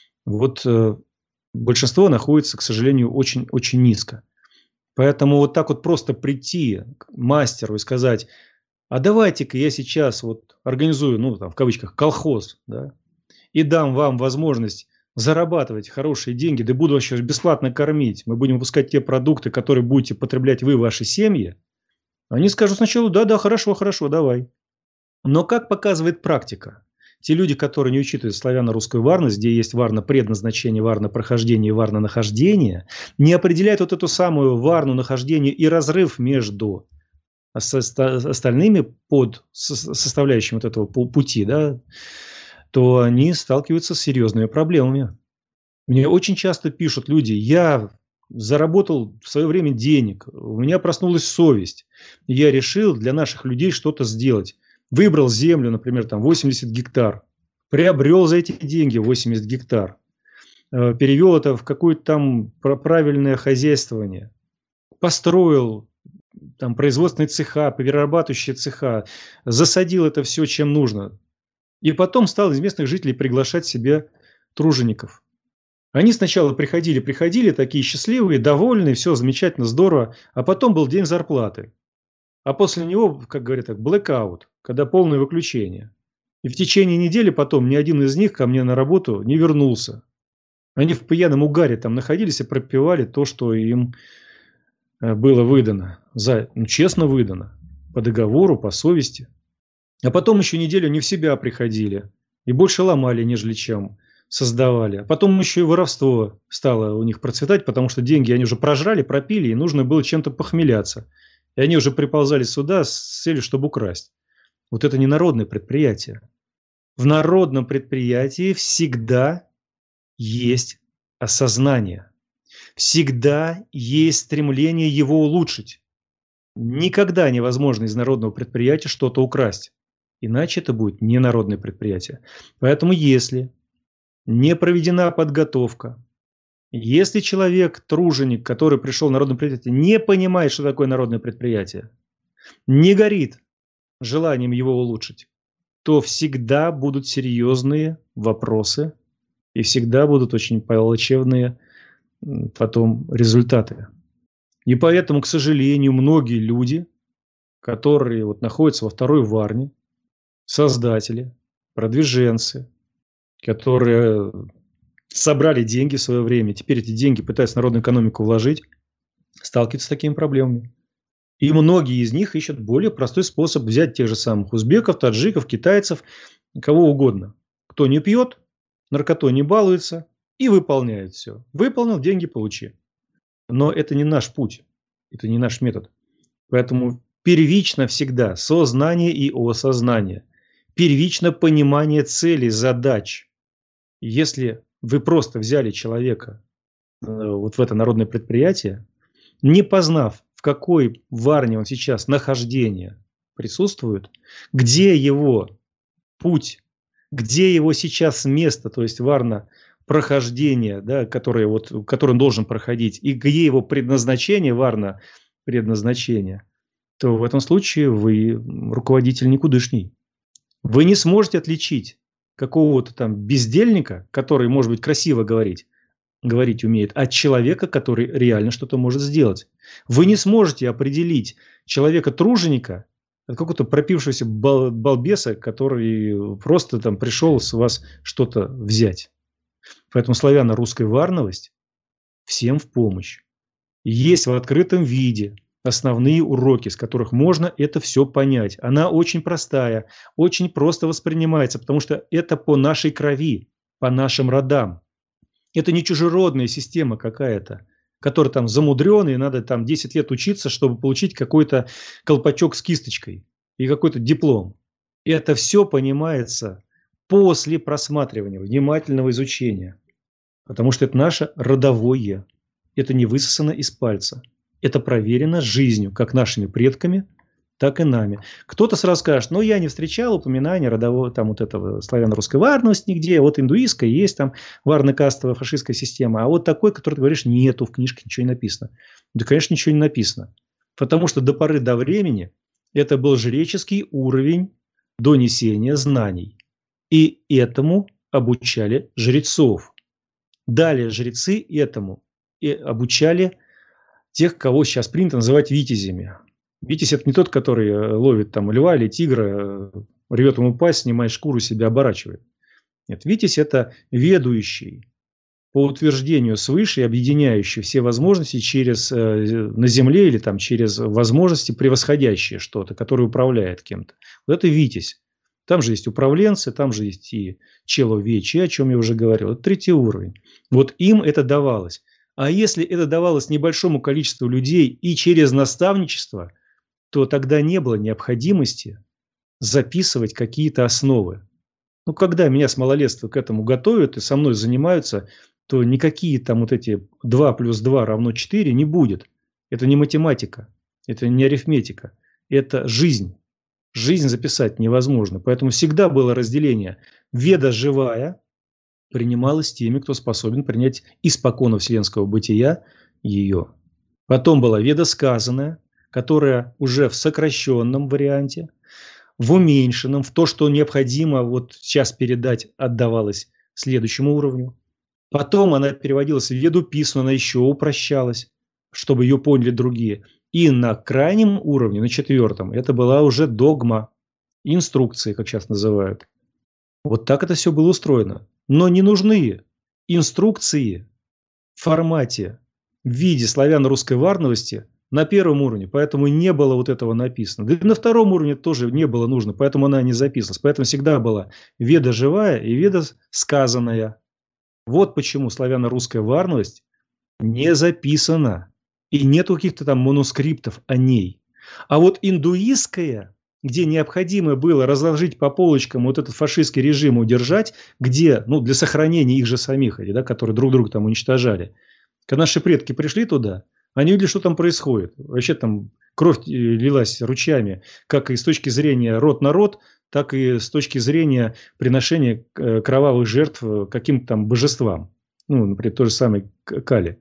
Вот большинство находится, к сожалению, очень низко. Поэтому вот так вот просто прийти к мастеру и сказать: а давайте-ка я сейчас вот организую, ну там в кавычках, колхоз, да, и дам вам возможность зарабатывать хорошие деньги, да буду вас сейчас бесплатно кормить, мы будем выпускать те продукты, которые будете потреблять вы и ваши семьи. Они скажут сначала: да, хорошо, давай. Но как показывает практика, те люди, которые не учитывают славяно-русскую варность, где есть варно-предназначение, варно-прохождение и варно-нахождение, не определяют вот эту самую варну-нахождение и разрыв между остальными составляющими вот этого пути, да, то они сталкиваются с серьезными проблемами. Мне очень часто пишут люди: я заработал в свое время денег, у меня проснулась совесть, и я решил для наших людей что-то сделать. Выбрал землю, например, там 80 гектар. приобрел за эти деньги 80 гектар, перевел это в какое-то там правильное хозяйствование, построил там производственные цеха, перерабатывающие цеха, засадил это все, чем нужно. И потом стал из местных жителей приглашать себе тружеников. Они сначала приходили, такие счастливые, довольные, все замечательно, здорово, а потом был день зарплаты. А после него, как говорят так, блэкаут, когда полное выключение. И в течение недели потом ни один из них ко мне на работу не вернулся. Они в пьяном угаре там находились и пропивали то, что им было выдано. Честно выдано. По договору, по совести. А потом еще неделю не в себя приходили. И больше ломали, нежели чем создавали. А потом еще и воровство стало у них процветать, потому что деньги они уже прожрали, пропили, и нужно было чем-то похмеляться. И они уже приползали сюда с целью, чтобы украсть. Вот это не народное предприятие. В народном предприятии всегда есть осознание. Всегда есть стремление его улучшить. Никогда невозможно из народного предприятия что-то украсть. Иначе это будет не народное предприятие. Поэтому если не проведена подготовка, если человек, труженик, который пришел в народное предприятие, не понимает, что такое народное предприятие, не горит желанием его улучшить, то всегда будут серьезные вопросы и всегда будут очень плачевные потом результаты. И поэтому, к сожалению, многие люди, которые вот находятся во второй Варне, создатели, продвиженцы, которые собрали деньги в свое время, теперь эти деньги пытаются в народную экономику вложить, сталкиваются с такими проблемами. И многие из них ищут более простой способ взять тех же самых узбеков, таджиков, китайцев, кого угодно. Кто не пьет, наркотой не балуется и выполняет все. Выполнил, деньги получи. Но это не наш путь, это не наш метод. Поэтому первично всегда сознание и осознание. Первично понимание целей, задач. Если вы просто взяли человека вот в это народное предприятие, не познав, в какой варне он сейчас нахождение присутствует, где его путь, где его сейчас место, то есть варна прохождения, да, который он должен проходить, и где его предназначение, варна предназначение, то в этом случае вы руководитель никудышний. Вы не сможете отличить какого-то там бездельника, который, может быть, красиво говорить умеет, от человека, который реально что-то может сделать. Вы не сможете определить человека-труженика от какого-то пропившегося балбеса, который просто там пришел с вас что-то взять. Поэтому славяно-русская варновость всем в помощь. Есть в открытом виде основные уроки, с которых можно это все понять. Она очень простая, очень просто воспринимается, потому что это по нашей крови, по нашим родам. Это не чужеродная система какая-то, которая там замудренная, и надо там 10 лет учиться, чтобы получить какой-то колпачок с кисточкой и какой-то диплом. И это все понимается после просматривания, внимательного изучения. Потому что это наше родовое. Это не высосано из пальца. Это проверено жизнью, как нашими предками, так и нами. Кто-то сразу скажет, но я не встречал упоминания родового, там вот этого славяно-русской варности нигде, вот индуистская есть там варно-кастовая фашистская система, а вот такой, который ты говоришь, нету, в книжке ничего не написано. Да, конечно, ничего не написано. Потому что до поры до времени это был жреческий уровень донесения знаний. И этому обучали жрецов. Далее жрецы этому и обучали тех, кого сейчас принято называть витязями. Витязь – это не тот, который ловит там льва или тигра, рвет ему пасть, снимает шкуру, себя оборачивает. Нет, витязь – это ведущий, по утверждению свыше, объединяющий все возможности на земле или там через возможности, превосходящие что-то, который управляет кем-то. Вот это витязь. Там же есть управленцы, там же есть и человечи, о чем я уже говорил. Это третий уровень. Вот им это давалось. А если это давалось небольшому количеству людей и через наставничество, то тогда не было необходимости записывать какие-то основы. Ну, когда меня с малолетства к этому готовят и со мной занимаются, то никакие там вот эти 2 + 2 = 4 не будет. Это не математика, это не арифметика, это жизнь. жизнь записать невозможно. Поэтому всегда было разделение. Веда живая принималась теми, кто способен принять испокона вселенского бытия ее. Потом была Веда сказанная, которая уже в сокращенном варианте, в уменьшенном, в то, что необходимо вот сейчас передать, отдавалось следующему уровню. Потом она переводилась в Веду письменную, она еще упрощалась, чтобы ее поняли другие. И на крайнем уровне, на 4-м, это была уже догма, инструкции, как сейчас называют. Вот так это все было устроено. Но не нужны инструкции в формате, в виде славяно-русской варновости на 1-м уровне. Поэтому не было вот этого написано. Да и на 2-м уровне тоже не было нужно, поэтому она не записывалась. Поэтому всегда была Веда живая и Веда сказанная. Вот почему славяно-русская варновость не записана. И нету каких-то там манускриптов о ней. А вот индуистская, где необходимо было разложить по полочкам вот этот фашистский режим удержать, где, ну, для сохранения их же самих, да, которые друг друга там уничтожали. Когда наши предки пришли туда, они увидели, что там происходит. Вообще там кровь лилась ручьями, как и с точки зрения род-народ, так и с точки зрения приношения кровавых жертв каким-то там божествам. Ну, например, то же самое Кали.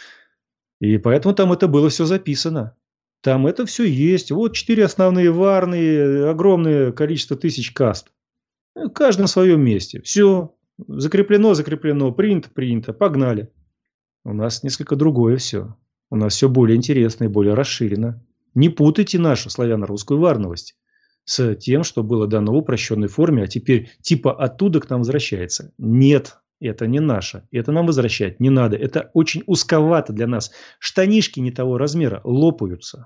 И поэтому там это было все записано. Там это все есть. Вот 4 основные варны, огромное количество тысяч каст. Каждый на своем месте. Все. Закреплено, принято, погнали. У нас несколько другое все. У нас все более интересно и более расширено. Не путайте нашу славяно-русскую варновость с тем, что было дано в упрощенной форме, а теперь типа оттуда к нам возвращается. Нет. Это не наше. Это нам возвращать не надо. Это очень узковато для нас. Штанишки не того размера лопаются.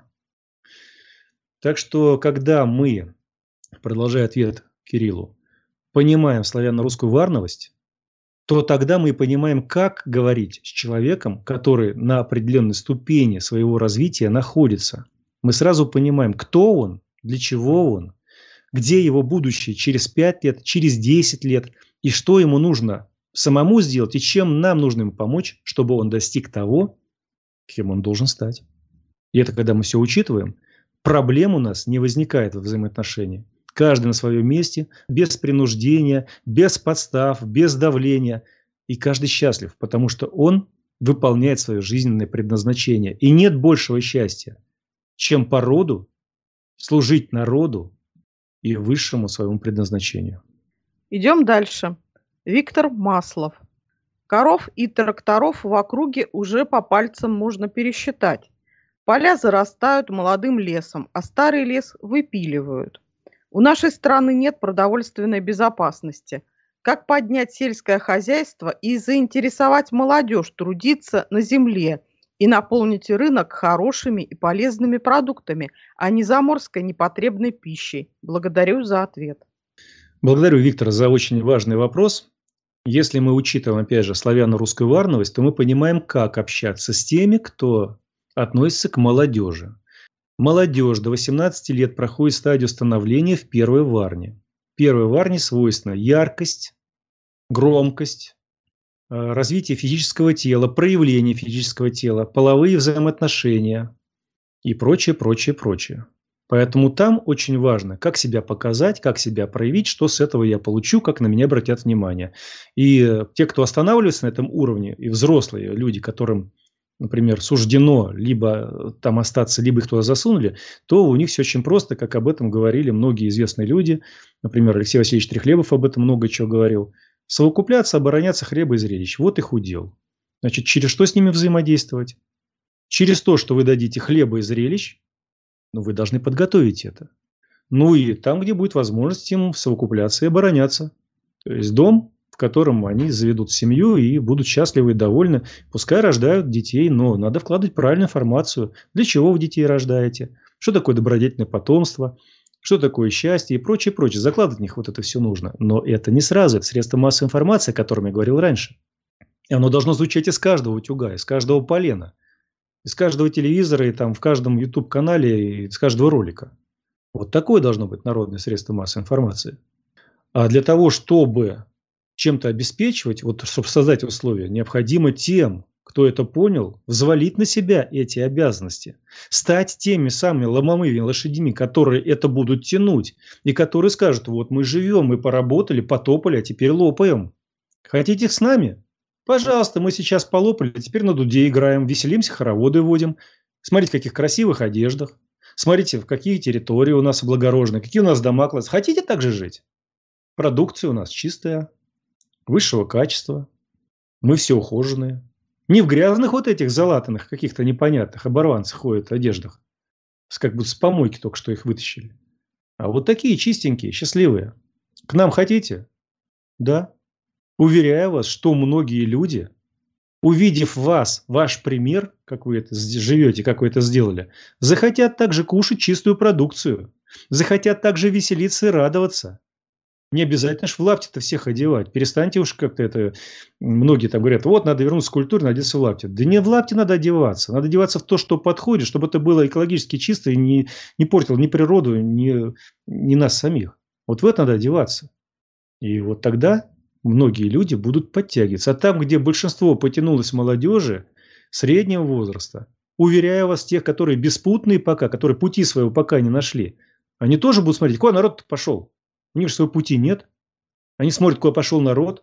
Так что, когда мы, продолжая ответ Кириллу, понимаем славяно-русскую варновость, то тогда мы понимаем, как говорить с человеком, который на определенной ступени своего развития находится. Мы сразу понимаем, кто он, для чего он, где его будущее через 5 лет, через 10 лет, и что ему нужно самому сделать, и чем нам нужно ему помочь, чтобы он достиг того, кем он должен стать. И это когда мы все учитываем, проблем у нас не возникает в взаимоотношении. Каждый на своем месте, без принуждения, без подстав, без давления. И каждый счастлив, потому что он выполняет свое жизненное предназначение. И нет большего счастья, чем по роду служить народу и высшему своему предназначению. Идем дальше. Виктор Маслов. Коров и тракторов в округе уже по пальцам можно пересчитать. Поля зарастают молодым лесом, а старый лес выпиливают. У нашей страны нет продовольственной безопасности. Как поднять сельское хозяйство и заинтересовать молодежь трудиться на земле и наполнить рынок хорошими и полезными продуктами, а не заморской непотребной пищей? Благодарю за ответ. Благодарю, Виктор, за очень важный вопрос. Если мы учитываем, опять же, славяно-русскую варновость, то мы понимаем, как общаться с теми, кто относится к молодежи. Молодежь до 18 лет проходит стадию становления в первой варне. Первой варне свойственна яркость, громкость, развитие физического тела, проявление физического тела, половые взаимоотношения и прочее, прочее, прочее. Поэтому там очень важно, как себя показать, как себя проявить, что с этого я получу, как на меня обратят внимание. И те, кто останавливается на этом уровне, и взрослые люди, которым, например, суждено либо там остаться, либо их туда засунули, то у них все очень просто, как об этом говорили многие известные люди. Например, Алексей Васильевич Трехлебов об этом много чего говорил. Совокупляться, обороняться хлеба и зрелищ. Вот их удел. Значит, через что с ними взаимодействовать? Через то, что вы дадите хлеба и зрелищ, но вы должны подготовить это. Ну и там, где будет возможность им совокупляться и обороняться. То есть дом, в котором они заведут семью и будут счастливы и довольны. Пускай рождают детей, но надо вкладывать правильную информацию. Для чего вы детей рождаете? Что такое добродетельное потомство? Что такое счастье и прочее, прочее. Закладывать в них вот это все нужно. Но это не сразу. Это средство массовой информации, о котором я говорил раньше. И оно должно звучать из каждого утюга, из каждого полена. Из каждого телевизора, и там в каждом YouTube-канале, и из каждого ролика. Вот такое должно быть народное средство массовой информации. А для того, чтобы чем-то обеспечивать, вот чтобы создать условия, необходимо тем, кто это понял, взвалить на себя эти обязанности, стать теми самыми ломовыми лошадьми, которые это будут тянуть, и которые скажут: вот мы живем, мы поработали, потопали, а теперь лопаем. Хотите с нами? Пожалуйста, мы сейчас полопали, теперь на дуде играем, веселимся, хороводы водим. Смотрите, в каких красивых одеждах. Смотрите, в какие территории у нас облагорожены, какие у нас дома классные. Хотите так же жить? Продукция у нас чистая, высшего качества. Мы все ухоженные. Не в грязных вот этих залатанных, каких-то непонятных оборванцах ходят одеждах. Как будто с помойки только что их вытащили. А вот такие чистенькие, счастливые. К нам хотите? Да. Уверяю вас, что многие люди, увидев вас, ваш пример, как вы это живете, как вы это сделали, захотят также кушать чистую продукцию. Захотят также веселиться и радоваться. Не обязательно ж в лапти-то всех одевать. Перестаньте уж как-то это... Многие там говорят: вот надо вернуться к культуре, надо одеться в лапти. Да не в лапти надо одеваться. Надо одеваться в то, что подходит, чтобы это было экологически чисто и не портило ни природу, ни нас самих. Вот в это надо одеваться. И вот тогда многие люди будут подтягиваться. А там, где большинство потянулось молодежи среднего возраста, уверяю вас, тех, которые беспутные пока, которые пути своего пока не нашли, они тоже будут смотреть, куда народ-то пошел. У них же своего пути нет. Они смотрят, куда пошел народ.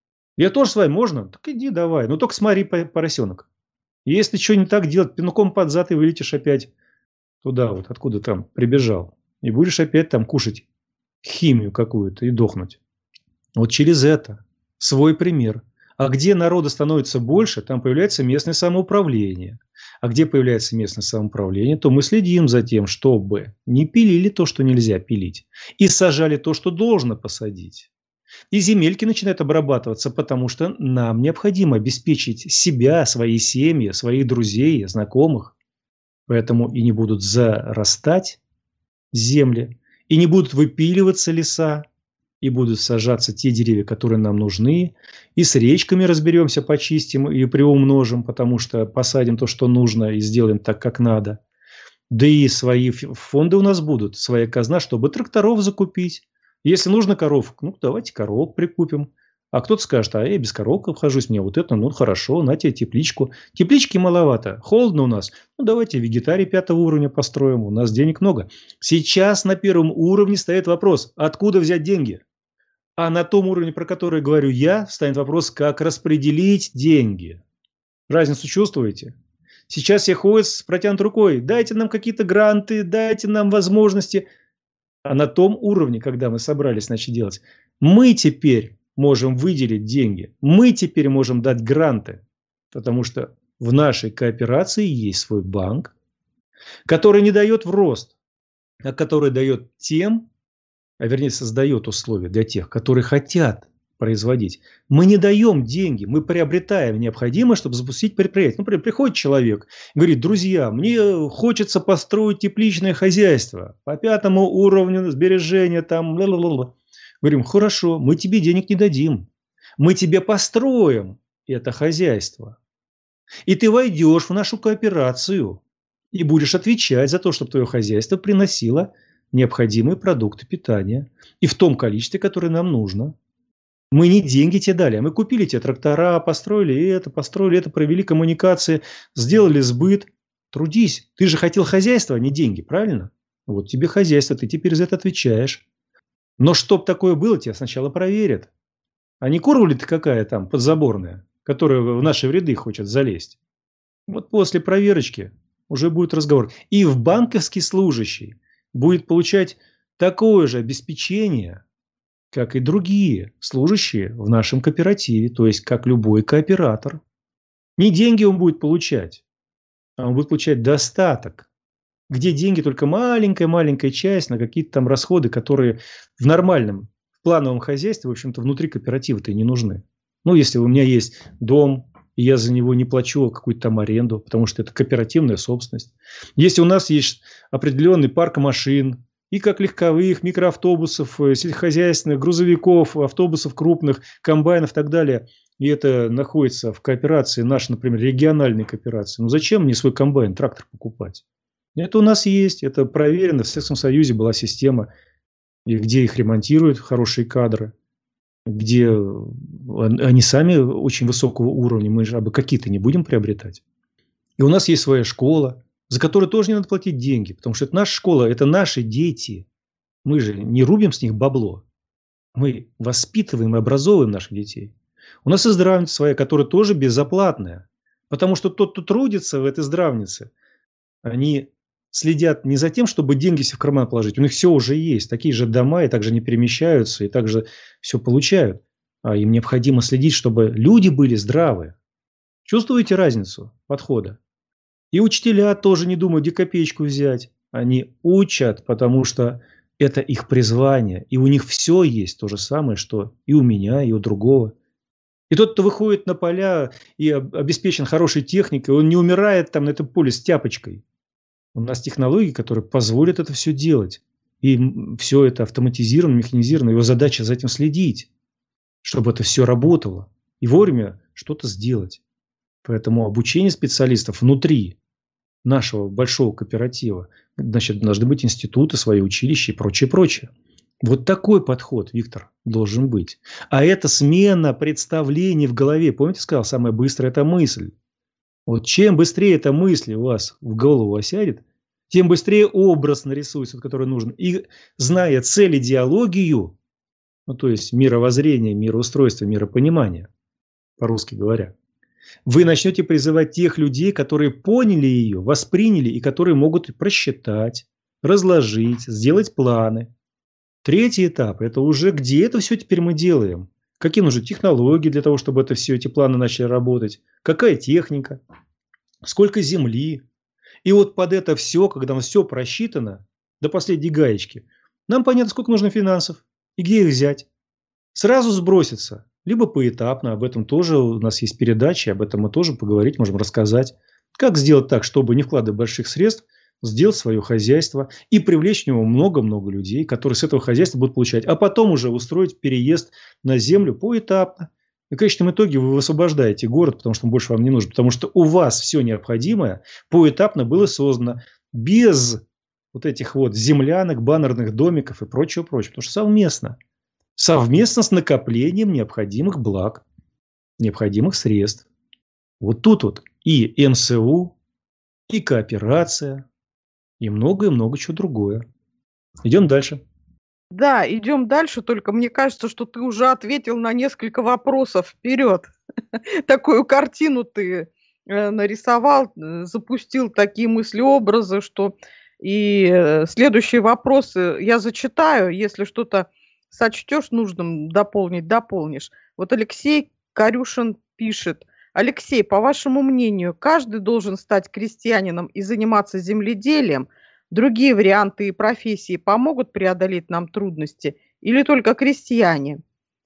Я тоже с вами, можно? Так иди давай. Но только смотри, поросенок. Если что не так делать, пинком под зад и вылетишь опять туда вот, откуда там прибежал. И будешь опять там кушать химию какую-то и дохнуть. Вот через это свой пример. А где народа становится больше, там появляется местное самоуправление. А где появляется местное самоуправление, то мы следим за тем, чтобы не пилили то, что нельзя пилить, и сажали то, что должно посадить. И земельки начинают обрабатываться, потому что нам необходимо обеспечить себя, свои семьи, своих друзей, знакомых. Поэтому и не будут зарастать земли, и не будут выпиливаться леса, и будут сажаться те деревья, которые нам нужны. И с речками разберемся, почистим и приумножим, потому что посадим то, что нужно, и сделаем так, как надо. Да и свои фонды у нас будут, своя казна, чтобы тракторов закупить. Если нужно коров, ну давайте коровок прикупим. А кто-то скажет: а я без коровок обхожусь, мне вот это, ну хорошо, на тебе тепличку. Теплички маловато, холодно у нас. Ну давайте вегетарий 5-го уровня построим, у нас денег много. Сейчас на 1-м уровне стоит вопрос: откуда взять деньги? А на том уровне, про который говорю я, станет вопрос, как распределить деньги. Разницу чувствуете? Сейчас все ходят с протянутой рукой: дайте нам какие-то гранты, дайте нам возможности. А на том уровне, когда мы собрались начать делать, мы теперь можем выделить деньги, мы теперь можем дать гранты, потому что в нашей кооперации есть свой банк, который не дает в рост, а который дает тем, а вернее создает условия для тех, которые хотят производить. Мы не даем деньги, мы приобретаем необходимое, чтобы запустить предприятие. Например, приходит человек, говорит: друзья, мне хочется построить тепличное хозяйство по 5-му уровню сбережения, там, ла-ла-ла-ла. Говорим: хорошо, мы тебе денег не дадим, мы тебе построим это хозяйство. И ты войдешь в нашу кооперацию и будешь отвечать за то, чтобы твое хозяйство приносило необходимые продукты питания и в том количестве, которое нам нужно. Мы не деньги тебе дали, а мы купили тебе трактора, построили это, провели коммуникации, сделали сбыт. Трудись. Ты же хотел хозяйство, а не деньги, правильно? Вот тебе хозяйство, ты теперь за это отвечаешь. Но чтоб такое было, тебя сначала проверят. А не курва ли ты какая там подзаборная, которая в наши ряды хочет залезть? Вот после проверочки уже будет разговор. И в банковский служащий будет получать такое же обеспечение, как и другие служащие в нашем кооперативе, то есть как любой кооператор. Не деньги он будет получать, а он будет получать достаток, где деньги только маленькая часть на какие-то там расходы, которые в нормальном, в плановом хозяйстве, в общем-то, внутри кооператива-то и не нужны. Ну, если у меня есть дом, и я за него не плачу какую-то там аренду, потому что это кооперативная собственность. Если у нас есть определенный парк машин, и как легковых, микроавтобусов, сельскохозяйственных, грузовиков, автобусов крупных, комбайнов и так далее, и это находится в кооперации нашей, например, региональной кооперации, ну зачем мне свой комбайн, трактор покупать? Это у нас есть, это проверено, в Советском Союзе была система, и где их ремонтируют хорошие кадры. где они сами очень высокого уровня, мы же какие-то не будем приобретать. И у нас есть своя школа, за которую тоже не надо платить деньги, потому что это наша школа, это наши дети. Мы же не рубим с них бабло. Мы воспитываем и образовываем наших детей. У нас и здравница своя, которая тоже безоплатная. Потому что тот, кто трудится в этой здравнице, они следят не за тем, чтобы деньги себе в карман положить. У них все уже есть. Такие же дома, и также не перемещаются, и также все получают. А им необходимо следить, чтобы люди были здравы. Чувствуете разницу подхода? И учителя тоже не думают, где копеечку взять. Они учат, потому что это их призвание. И у них все есть то же самое, что и у меня, и у другого. И тот, кто выходит на поля и обеспечен хорошей техникой, он не умирает там на этом поле с тяпочкой. У нас технологии, которые позволят это все делать. И все это автоматизировано, механизировано. Его задача за этим следить, чтобы это все работало. И вовремя что-то сделать. Поэтому обучение специалистов внутри нашего большого кооператива, значит, должны быть институты, свои училища и прочее, прочее. Вот такой подход, Виктор, должен быть. А это смена представлений в голове. Помните, сказал, самая быстрая – это мысль. Вот чем быстрее эта мысль у вас в голову осядет, тем быстрее образ нарисуется, который нужен. И зная цель, идеологию, ну, то есть мировоззрение, мироустройство, миропонимание, по-русски говоря, вы начнете призывать тех людей, которые поняли ее, восприняли и которые могут просчитать, разложить, сделать планы. Третий этап – это уже где это все теперь мы делаем. Какие нужны технологии для того, чтобы это все, эти планы начали работать. Какая техника, сколько земли. И вот под это все, когда у нас все просчитано до последней гаечки, нам понятно, сколько нужно финансов и где их взять. Сразу сбросится. Либо поэтапно, об этом тоже у нас есть передачи, об этом мы тоже поговорить, можем рассказать. Как сделать так, чтобы, не вкладывая больших средств, сделать свое хозяйство и привлечь в него много-много людей, которые с этого хозяйства будут получать. А потом уже устроить переезд на землю поэтапно. И в конечном итоге вы высвобождаете город, потому что он больше вам не нужен. Потому что у вас все необходимое поэтапно было создано без вот этих вот землянок, баннерных домиков и прочего-прочего. Потому что совместно. Совместно с накоплением необходимых благ, необходимых средств. Вот тут вот и НСУ, и кооперация, и многое-много чего другое. Идем дальше. Да, идем дальше, только мне кажется, что ты уже ответил на несколько вопросов вперед. Такую картину ты нарисовал, запустил такие мысли-образы, что и следующие вопросы я зачитаю, если что-то сочтешь нужным дополнить, дополнишь. Вот Алексей Корюшин пишет. Алексей, по вашему мнению, каждый должен стать крестьянином и заниматься земледелием? Другие варианты и профессии помогут преодолеть нам трудности? Или только крестьяне?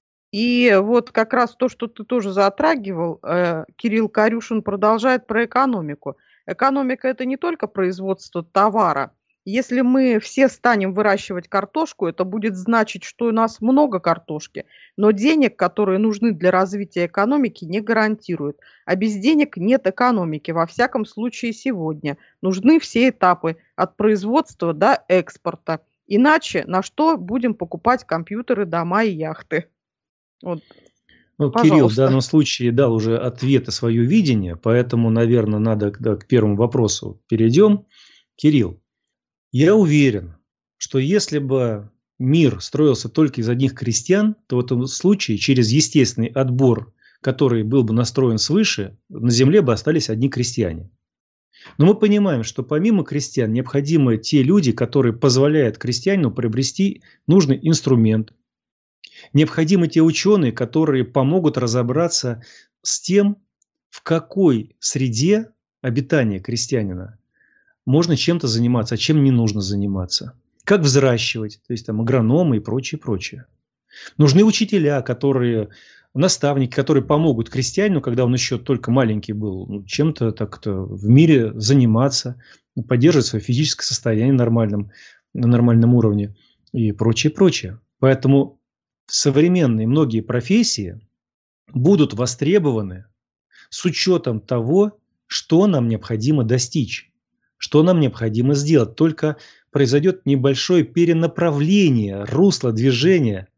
И вот как раз то, что ты тоже затрагивал, Кирилл Корюшин продолжает про экономику. Экономика – это не только производство товара. Если мы все станем выращивать картошку, это будет значить, что у нас много картошки, но денег, которые нужны для развития экономики, не гарантирует. А без денег нет экономики, во всяком случае сегодня. Нужны все этапы от производства до экспорта. Иначе на что будем покупать компьютеры, дома и яхты? Вот. Ну, Кирилл в данном случае дал уже ответ и свое видение, поэтому, наверное, надо к первому вопросу перейдем. Кирилл, я уверен, что если бы мир строился только из одних крестьян, то в этом случае через естественный отбор, который был бы настроен свыше, на земле бы остались одни крестьяне. Но мы понимаем, что помимо крестьян необходимы те люди, которые позволяют крестьянину приобрести нужный инструмент. Необходимы те ученые, которые помогут разобраться с тем, в какой среде обитания крестьянина можно чем-то заниматься, а чем не нужно заниматься. Как взращивать, то есть там агрономы и прочее, прочее. Нужны учителя, наставники, которые помогут крестьянину, когда он еще только маленький был, чем-то так-то в мире заниматься, поддерживать свое физическое состояние на нормальном уровне и прочее, прочее. Поэтому современные многие профессии будут востребованы с учетом того, что нам необходимо достичь. Что нам необходимо сделать? Только произойдет небольшое перенаправление русла движения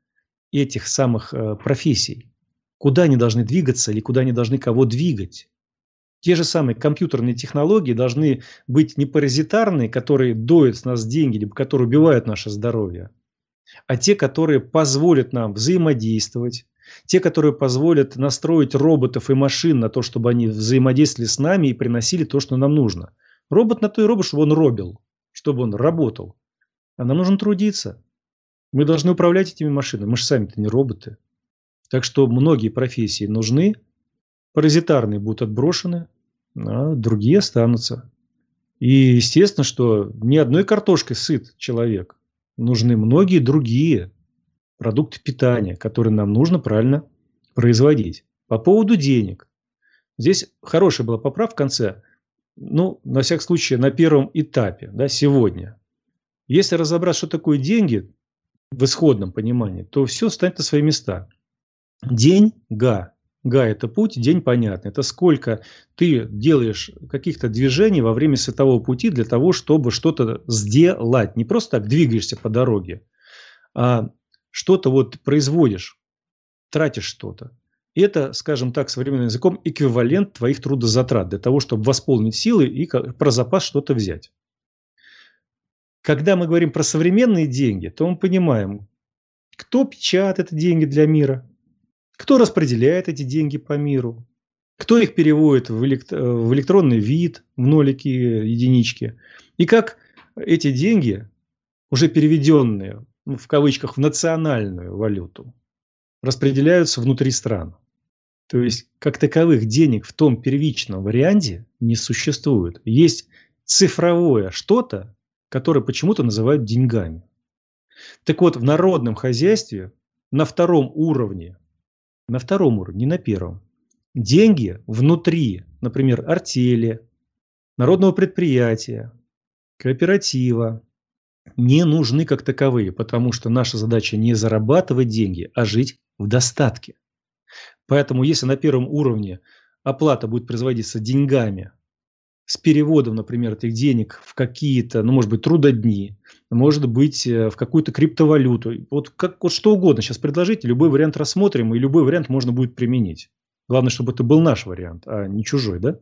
этих самых профессий, куда они должны двигаться или куда они должны кого двигать. Те же самые компьютерные технологии должны быть не паразитарные, которые доят с нас деньги, либо которые убивают наше здоровье, а те, которые позволят нам взаимодействовать, те, которые позволят настроить роботов и машин на то, чтобы они взаимодействовали с нами и приносили то, что нам нужно. Робот на то и робот, чтобы он робил, чтобы он работал. А нам нужно трудиться. Мы должны управлять этими машинами. Мы же сами-то не роботы. Так что многие профессии нужны, паразитарные будут отброшены, а другие останутся. И естественно, что ни одной картошкой сыт человек. Нужны многие другие продукты питания, которые нам нужно правильно производить. По поводу денег. Здесь хорошая была поправка в конце. Ну, на всякий случай, на первом этапе, да, сегодня. Если разобрать, что такое деньги в исходном понимании, то все станет на свои места. Деньга. Га – это путь, день понятный. Это сколько ты делаешь каких-то движений во время светового пути для того, чтобы что-то сделать. Не просто так двигаешься по дороге, а что-то вот производишь, тратишь что-то. И это, скажем так, современным языком эквивалент твоих трудозатрат для того, чтобы восполнить силы и про запас что-то взять. Когда мы говорим про современные деньги, то мы понимаем, кто печатает деньги для мира, кто распределяет эти деньги по миру, кто их переводит в электронный вид, в нолики, единички, и как эти деньги, уже переведенные, в кавычках, в национальную валюту, распределяются внутри стран. То есть, как таковых денег в том первичном варианте не существует. Есть цифровое что-то, которое почему-то называют деньгами. Так вот, в народном хозяйстве на втором уровне, не на первом, деньги внутри, например, артели, народного предприятия, кооператива, не нужны как таковые, потому что наша задача не зарабатывать деньги, а жить в достатке. Поэтому если на первом уровне оплата будет производиться деньгами, с переводом, например, этих денег в какие-то, ну, может быть, трудодни, может быть, в какую-то криптовалюту, вот что угодно сейчас предложите, любой вариант рассмотрим, и любой вариант можно будет применить. Главное, чтобы это был наш вариант, а не чужой, да?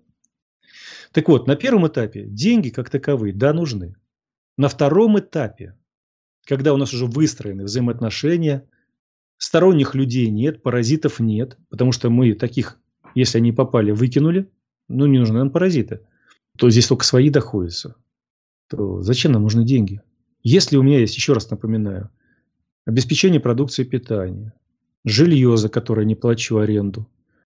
Так вот, на первом этапе деньги как таковые, да, нужны. На втором этапе, когда у нас уже выстроены взаимоотношения, сторонних людей нет, паразитов нет, потому что мы таких, если они попали, выкинули, ну, не нужны нам паразиты, то здесь только свои доходятся. То зачем нам нужны деньги? Если у меня есть, еще раз напоминаю, обеспечение продукции питания, жилье, за которое не плачу аренду,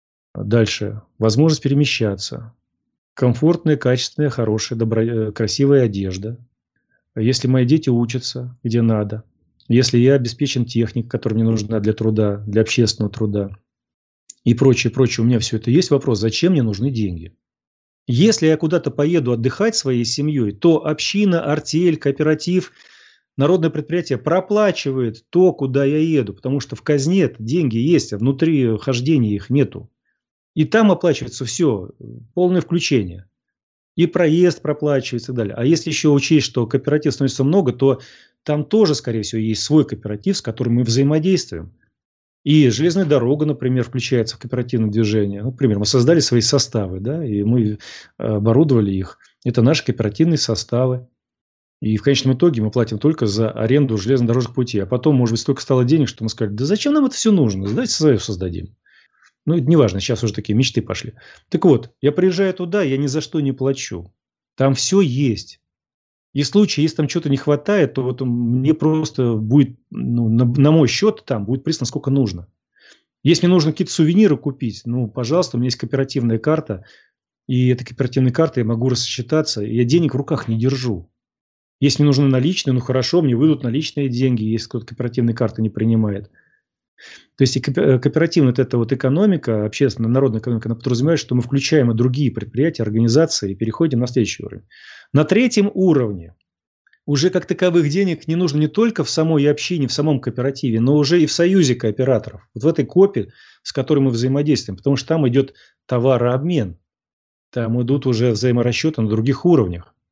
дальше возможность перемещаться, комфортная, качественная, хорошая, красивая одежда, если мои дети учатся, где надо, если я обеспечен техникой, которая мне нужна для труда, для общественного труда и прочее, у меня все это есть, вопрос, зачем мне нужны деньги? Если я куда-то поеду отдыхать своей семьей, то община, артель, кооператив, народное предприятие проплачивает то, куда я еду, потому что в казне деньги есть, а внутри хождения их нету. И там оплачивается все, полное включение. И проезд проплачивается и так далее. А если еще учесть, что кооператив становится много, то там тоже, скорее всего, есть свой кооператив, с которым мы взаимодействуем. И железная дорога, например, включается в кооперативное движение. Например, мы создали свои составы, да, и мы оборудовали их. Это наши кооперативные составы. И в конечном итоге мы платим только за аренду железнодорожных путей. А потом, может быть, столько стало денег, что мы сказали, да зачем нам это все нужно? Давайте свое создадим. Ну, это неважно, сейчас уже такие мечты пошли. Так вот, я приезжаю туда, я ни за что не плачу. Там все есть. И в случае, если там что-то не хватает, то вот мне просто будет, ну, на мой счет там будет прислано сколько нужно. Если мне нужно какие-то сувениры купить, ну, пожалуйста, у меня есть кооперативная карта, и этой кооперативной картой я могу рассчитаться, и я денег в руках не держу. Если мне нужны наличные, ну, хорошо, мне выйдут наличные деньги, если кто-то кооперативной карты не принимает. То есть кооперативная вот эта вот экономика, общественная народная экономика, она подразумевает, что мы включаем и другие предприятия, организации и переходим на следующий уровень. На третьем уровне уже как таковых денег не нужно не только в самой общине, в самом кооперативе, но уже и в союзе кооператоров. Вот в этой копе, с которой мы взаимодействуем, потому что там идет товарообмен, там идут уже взаиморасчеты на других уровнях.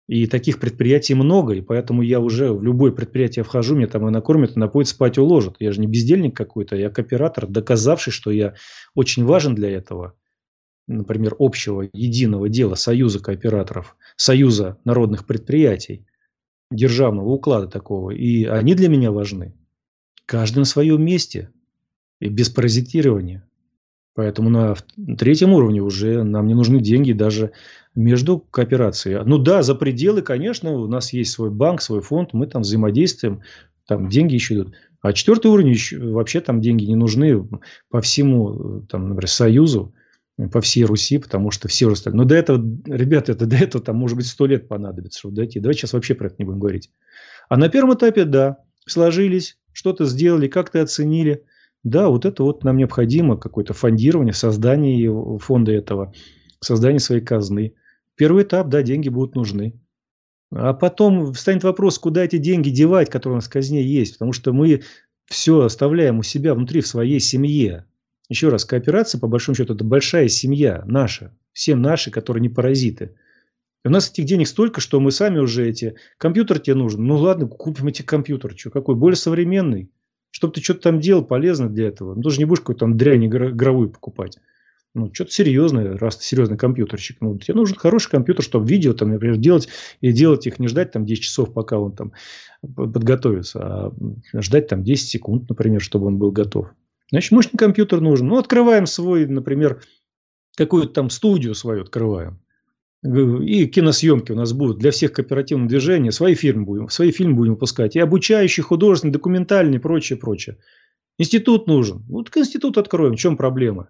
И таких предприятий много, и поэтому я уже в любое предприятие вхожу, меня там и накормят, и напоят, спать уложат. Я же не бездельник какой-то, я кооператор, доказавший, что я очень важен для этого, например, общего единого дела Союза кооператоров, Союза народных предприятий, державного уклада такого. И они для меня важны. Каждый на своем месте и без паразитирования. Поэтому на третьем уровне уже нам не нужны деньги даже между кооперацией. Ну да, за пределы, конечно, у нас есть свой банк, свой фонд, мы там взаимодействуем, там деньги еще идут. А четвертый уровень еще, вообще там деньги не нужны по всему, там, например, Союзу, по всей Руси, потому что все остальные. Но до этого, ребята, до этого там может быть 100 лет понадобится, чтобы дойти. Давайте сейчас вообще про это не будем говорить. А на первом этапе, да, сложились, что-то сделали, как-то оценили. Да, вот это вот нам необходимо, какое-то фондирование, создание фонда этого, создание своей казны. Первый этап, да, деньги будут нужны. А потом встанет вопрос, куда эти деньги девать, которые у нас в казне есть. Потому что мы все оставляем у себя внутри, в своей семье. Еще раз, кооперация, по большому счету, это большая семья наша. Все наши, которые не паразиты. И у нас этих денег столько, что мы сами уже эти... Компьютер тебе нужен. Ну ладно, купим эти компьютеры. Что, какой? Более современный. Чтобы ты что-то там делал полезно для этого. Ну, ты же не будешь какую-то там дрянь игровую покупать. Ну, что-то серьезное, раз ты серьезный компьютерщик. Ну, тебе нужен хороший компьютер, чтобы видео, там, например, делать. И делать их не ждать там 10 часов, пока он там подготовится. А ждать там 10 секунд, например, чтобы он был готов. Значит, мощный компьютер нужен. Ну, открываем свой, например, какую-то там студию свою открываем. И киносъемки у нас будут для всех кооперативных движений. Свои фильмы будем выпускать. И обучающие, художественные, документальные, прочее, прочее. Институт нужен. Вот к институту откроем. В чем проблема?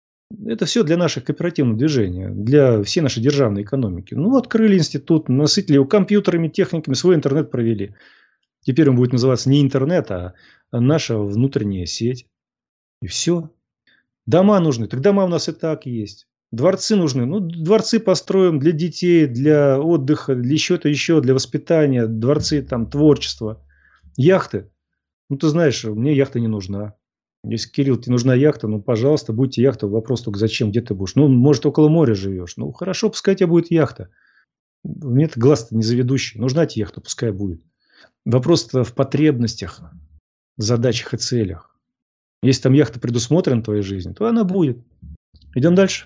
Это все для наших кооперативных движений. Для всей нашей державной экономики. Ну, открыли институт, насытили его компьютерами, техниками, свой интернет провели. Теперь он будет называться не интернет, а наша внутренняя сеть. И все. Дома нужны. Так дома у нас и так есть. Дворцы нужны. Ну, дворцы построим для детей, для отдыха, для чего-то еще, для воспитания. Дворцы, там, творчества. Яхты. Ну, ты знаешь, мне яхта не нужна. Если, Кирилл, тебе нужна яхта, ну, пожалуйста, будьте яхта. Вопрос только зачем, где ты будешь? Ну, может, около моря живешь. Ну, хорошо, пускай у тебя будет яхта. Мне-то глаз-то не заведущий. Нужна тебе яхта, пускай будет. Вопрос-то в потребностях, задачах и целях. Если там яхта предусмотрена в твоей жизни, то она будет. Идем дальше.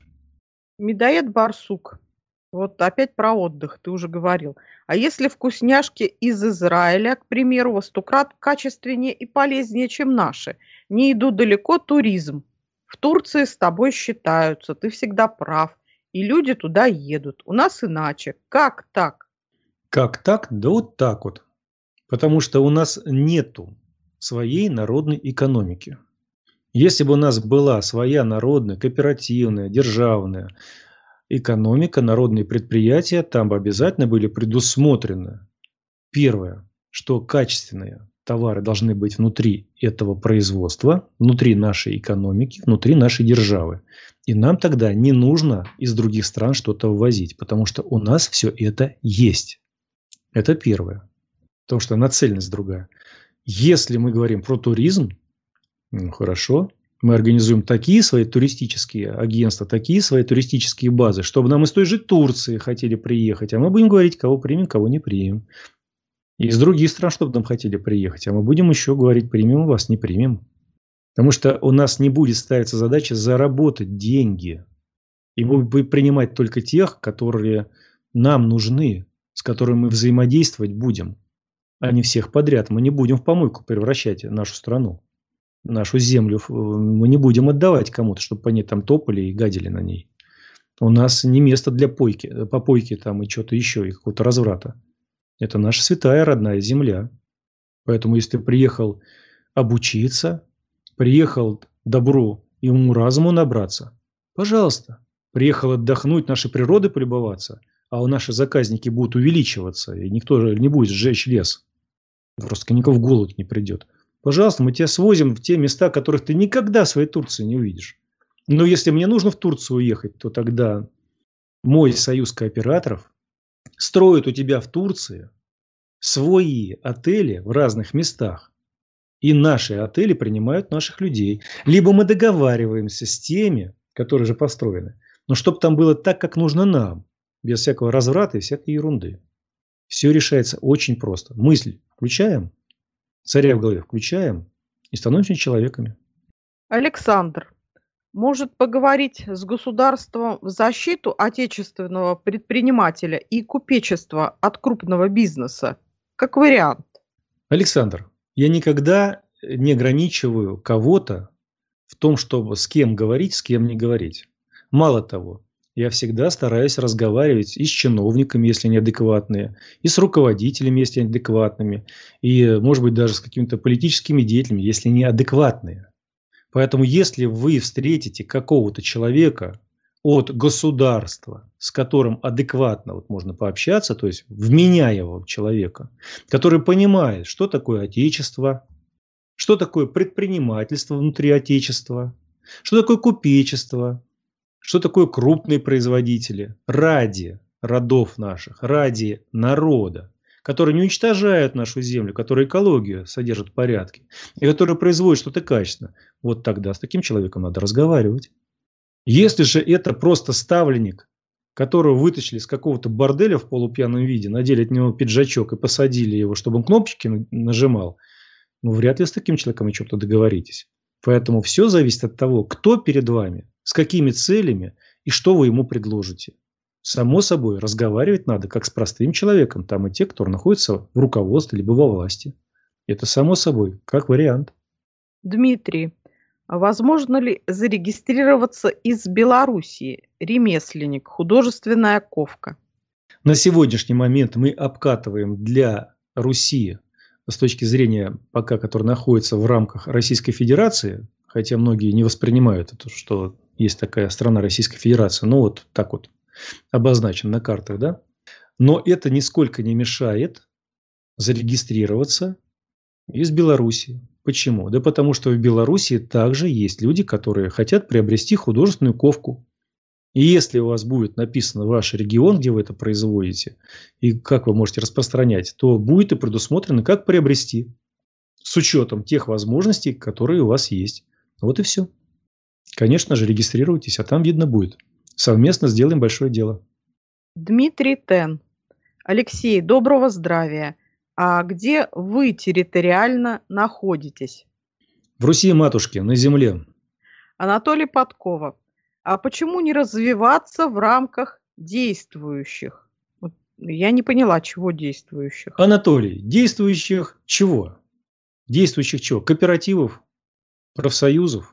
Медоед Барсук. Вот опять про отдых, ты уже говорил. А если вкусняшки из Израиля, к примеру, во 100 крат качественнее и полезнее, чем наши? Не иду далеко, туризм. В Турции с тобой считаются, ты всегда прав. И люди туда едут. У нас иначе. Как так? Как так? Да вот так вот. Потому что у нас нету своей народной экономики. Если бы у нас была своя народная, кооперативная, державная экономика, народные предприятия, там бы обязательно были предусмотрены. Первое, что качественные товары должны быть внутри этого производства, внутри нашей экономики, внутри нашей державы. И нам тогда не нужно из других стран что-то ввозить, потому что у нас все это есть. Это первое. Потому что нацеленность другая. Если мы говорим про туризм, ну, хорошо. Мы организуем такие свои туристические агентства, такие свои туристические базы, чтобы нам из той же Турции хотели приехать. А мы будем говорить, кого примем, кого не примем. И из других стран, чтобы нам хотели приехать. А мы будем еще говорить, примем вас, не примем. Потому что у нас не будет ставиться задача заработать деньги. И мы будем принимать только тех, которые нам нужны, с которыми мы взаимодействовать будем. А не всех подряд. Мы не будем в помойку превращать нашу страну. Нашу землю мы не будем отдавать кому-то, чтобы по ней там топали и гадили на ней. У нас не место для попойки там и что-то еще, и какого-то разврата. Это наша святая родная земля. Поэтому, если ты приехал обучиться, приехал добру и уму-разуму набраться, пожалуйста. Приехал отдохнуть, нашей природы полюбоваться, а у наши заказники будут увеличиваться, и никто же не будет сжечь лес. Просто никому в голову не придет. Пожалуйста, мы тебя свозим в те места, которых ты никогда в своей Турции не увидишь. Но если мне нужно в Турцию уехать, то тогда мой союз кооператоров строит у тебя в Турции свои отели в разных местах. И наши отели принимают наших людей. Либо мы договариваемся с теми, которые же построены, но чтобы там было так, как нужно нам, без всякого разврата и всякой ерунды. Все решается очень просто. Мысль включаем, царя в голове включаем и становимся человеками. Александр, может поговорить с государством в защиту отечественного предпринимателя и купечества от крупного бизнеса? Как вариант. Александр, я никогда не ограничиваю кого-то в том, чтобы с кем говорить, с кем не говорить. Мало того, я всегда стараюсь разговаривать и с чиновниками, если они адекватные, и с руководителями, если они адекватными, и, может быть, даже с какими-то политическими деятелями, если они адекватные. Поэтому, если вы встретите какого-то человека от государства, с которым адекватно вот можно пообщаться, то есть вменяемого человека, который понимает, что такое отечество, что такое предпринимательство внутри отечества, что такое купечество, что такое крупные производители ради родов наших, ради народа, которые не уничтожают нашу землю, которые экологию содержат в порядке, и которые производят что-то качественно, вот тогда с таким человеком надо разговаривать. Если же это просто ставленник, которого вытащили из какого-то борделя в полупьяном виде, надели от него пиджачок и посадили его, чтобы он кнопочки нажимал, ну, вряд ли с таким человеком о чем-то договоритесь. Поэтому все зависит от того, кто перед вами, с какими целями и что вы ему предложите. Само собой, разговаривать надо как с простым человеком, там и те, кто находится в руководстве либо во власти. Это само собой, как вариант. Дмитрий, а возможно ли зарегистрироваться из Белоруссии? Ремесленник, художественная ковка. На сегодняшний момент мы обкатываем для Руси с точки зрения пока, который находится в рамках Российской Федерации, хотя многие не воспринимают это, что есть такая страна Российская Федерация, ну вот так вот обозначен на картах, да? Но это нисколько не мешает зарегистрироваться из Белоруссии. Почему? Да потому что в Белоруссии также есть люди, которые хотят приобрести художественную ковку. И если у вас будет написано ваш регион, где вы это производите, и как вы можете распространять, то будет и предусмотрено, как приобрести, с учетом тех возможностей, которые у вас есть. Вот и все. Конечно же, регистрируйтесь, а там видно будет. Совместно сделаем большое дело. Дмитрий Тен. Алексей, доброго здравия. А где вы территориально находитесь? В Руси, матушке, на земле. Анатолий Подкова. А почему не развиваться в рамках действующих? Вот я не поняла, чего действующих. Анатолий, действующих чего? Действующих чего? Кооперативов, профсоюзов,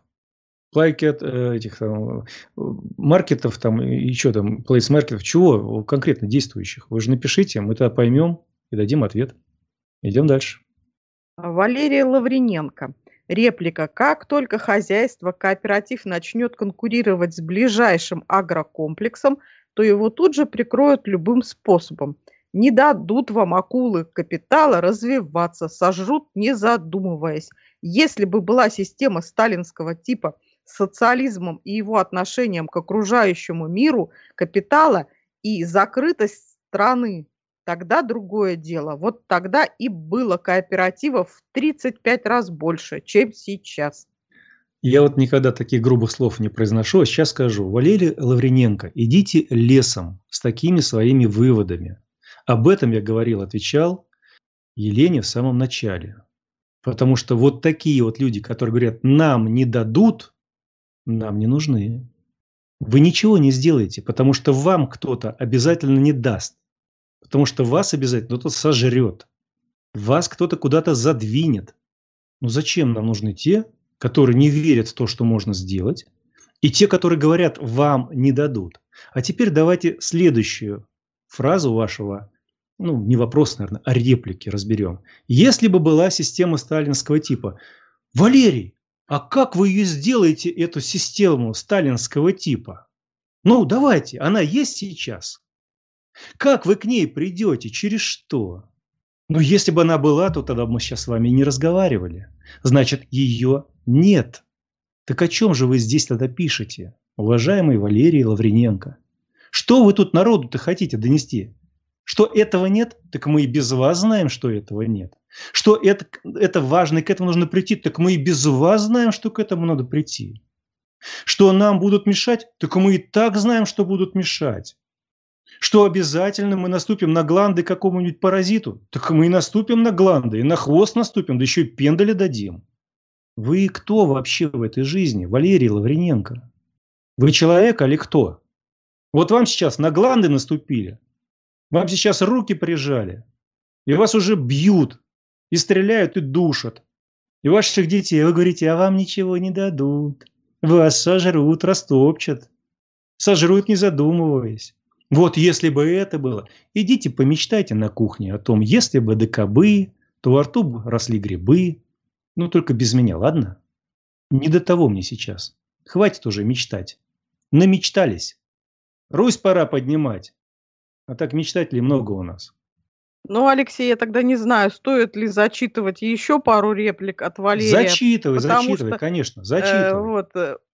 этих там, маркетов там, и что там, плейс-маркетов, чего конкретно действующих? Вы же напишите, мы тогда поймем и дадим ответ. Идем дальше. Валерий Лавриненко. Реплика. Как только хозяйство, кооператив начнет конкурировать с ближайшим агрокомплексом, то его тут же прикроют любым способом. Не дадут вам акулы капитала развиваться, сожрут, не задумываясь. Если бы была система сталинского типа с социализмом и его отношением к окружающему миру, капитала и закрытость страны, тогда другое дело. Вот тогда и было кооперативов в 35 раз больше, чем сейчас. Я вот никогда таких грубых слов не произношу, а сейчас скажу. Валерий Лавриненко, идите лесом с такими своими выводами. Об этом я говорил, отвечал Елене в самом начале. Потому что вот такие вот люди, которые говорят, нам не дадут, нам не нужны. Вы ничего не сделаете, потому что вам кто-то обязательно не даст. Потому что вас обязательно кто-то сожрет. Вас кто-то куда-то задвинет. Ну зачем нам нужны те, которые не верят в то, что можно сделать, и те, которые говорят, вам не дадут? А теперь давайте следующую фразу вашего, ну не вопрос, наверное, а реплики разберем. Если бы была система сталинского типа, Валерий, а как вы ее сделаете, эту систему сталинского типа? Ну давайте, она есть сейчас. Как вы к ней придете? Через что? Ну, если бы она была, то тогда бы мы сейчас с вами не разговаривали. Значит, ее нет. Так о чем же вы здесь тогда пишете, уважаемый Валерий Лавриненко? Что вы тут народу-то хотите донести? Что этого нет? Так мы и без вас знаем, что этого нет. Что это важно, и к этому нужно прийти? Так мы и без вас знаем, что к этому надо прийти. Что нам будут мешать? Так мы и так знаем, что будут мешать. Что обязательно мы наступим на гланды какому-нибудь паразиту? Так мы и наступим на гланды, и на хвост наступим, да еще и пендаля дадим. Вы кто вообще в этой жизни, Валерий Лавриненко? Вы человек или кто? Вот вам сейчас на гланды наступили, вам сейчас руки прижали, и вас уже бьют, и стреляют, и душат. И ваших детей, вы говорите, а вам ничего не дадут. Вас сожрут, растопчат. Сожрут, не задумываясь. Вот если бы это было, идите помечтайте на кухне о том, если бы да кабы, то во рту бы росли грибы. Ну, только без меня, ладно? Не до того мне сейчас. Хватит уже мечтать. Намечтались. Русь пора поднимать. А так мечтателей много у нас. Ну, Алексей, я тогда не знаю, стоит ли зачитывать еще пару реплик от Валерия. Зачитывай, конечно, зачитывай.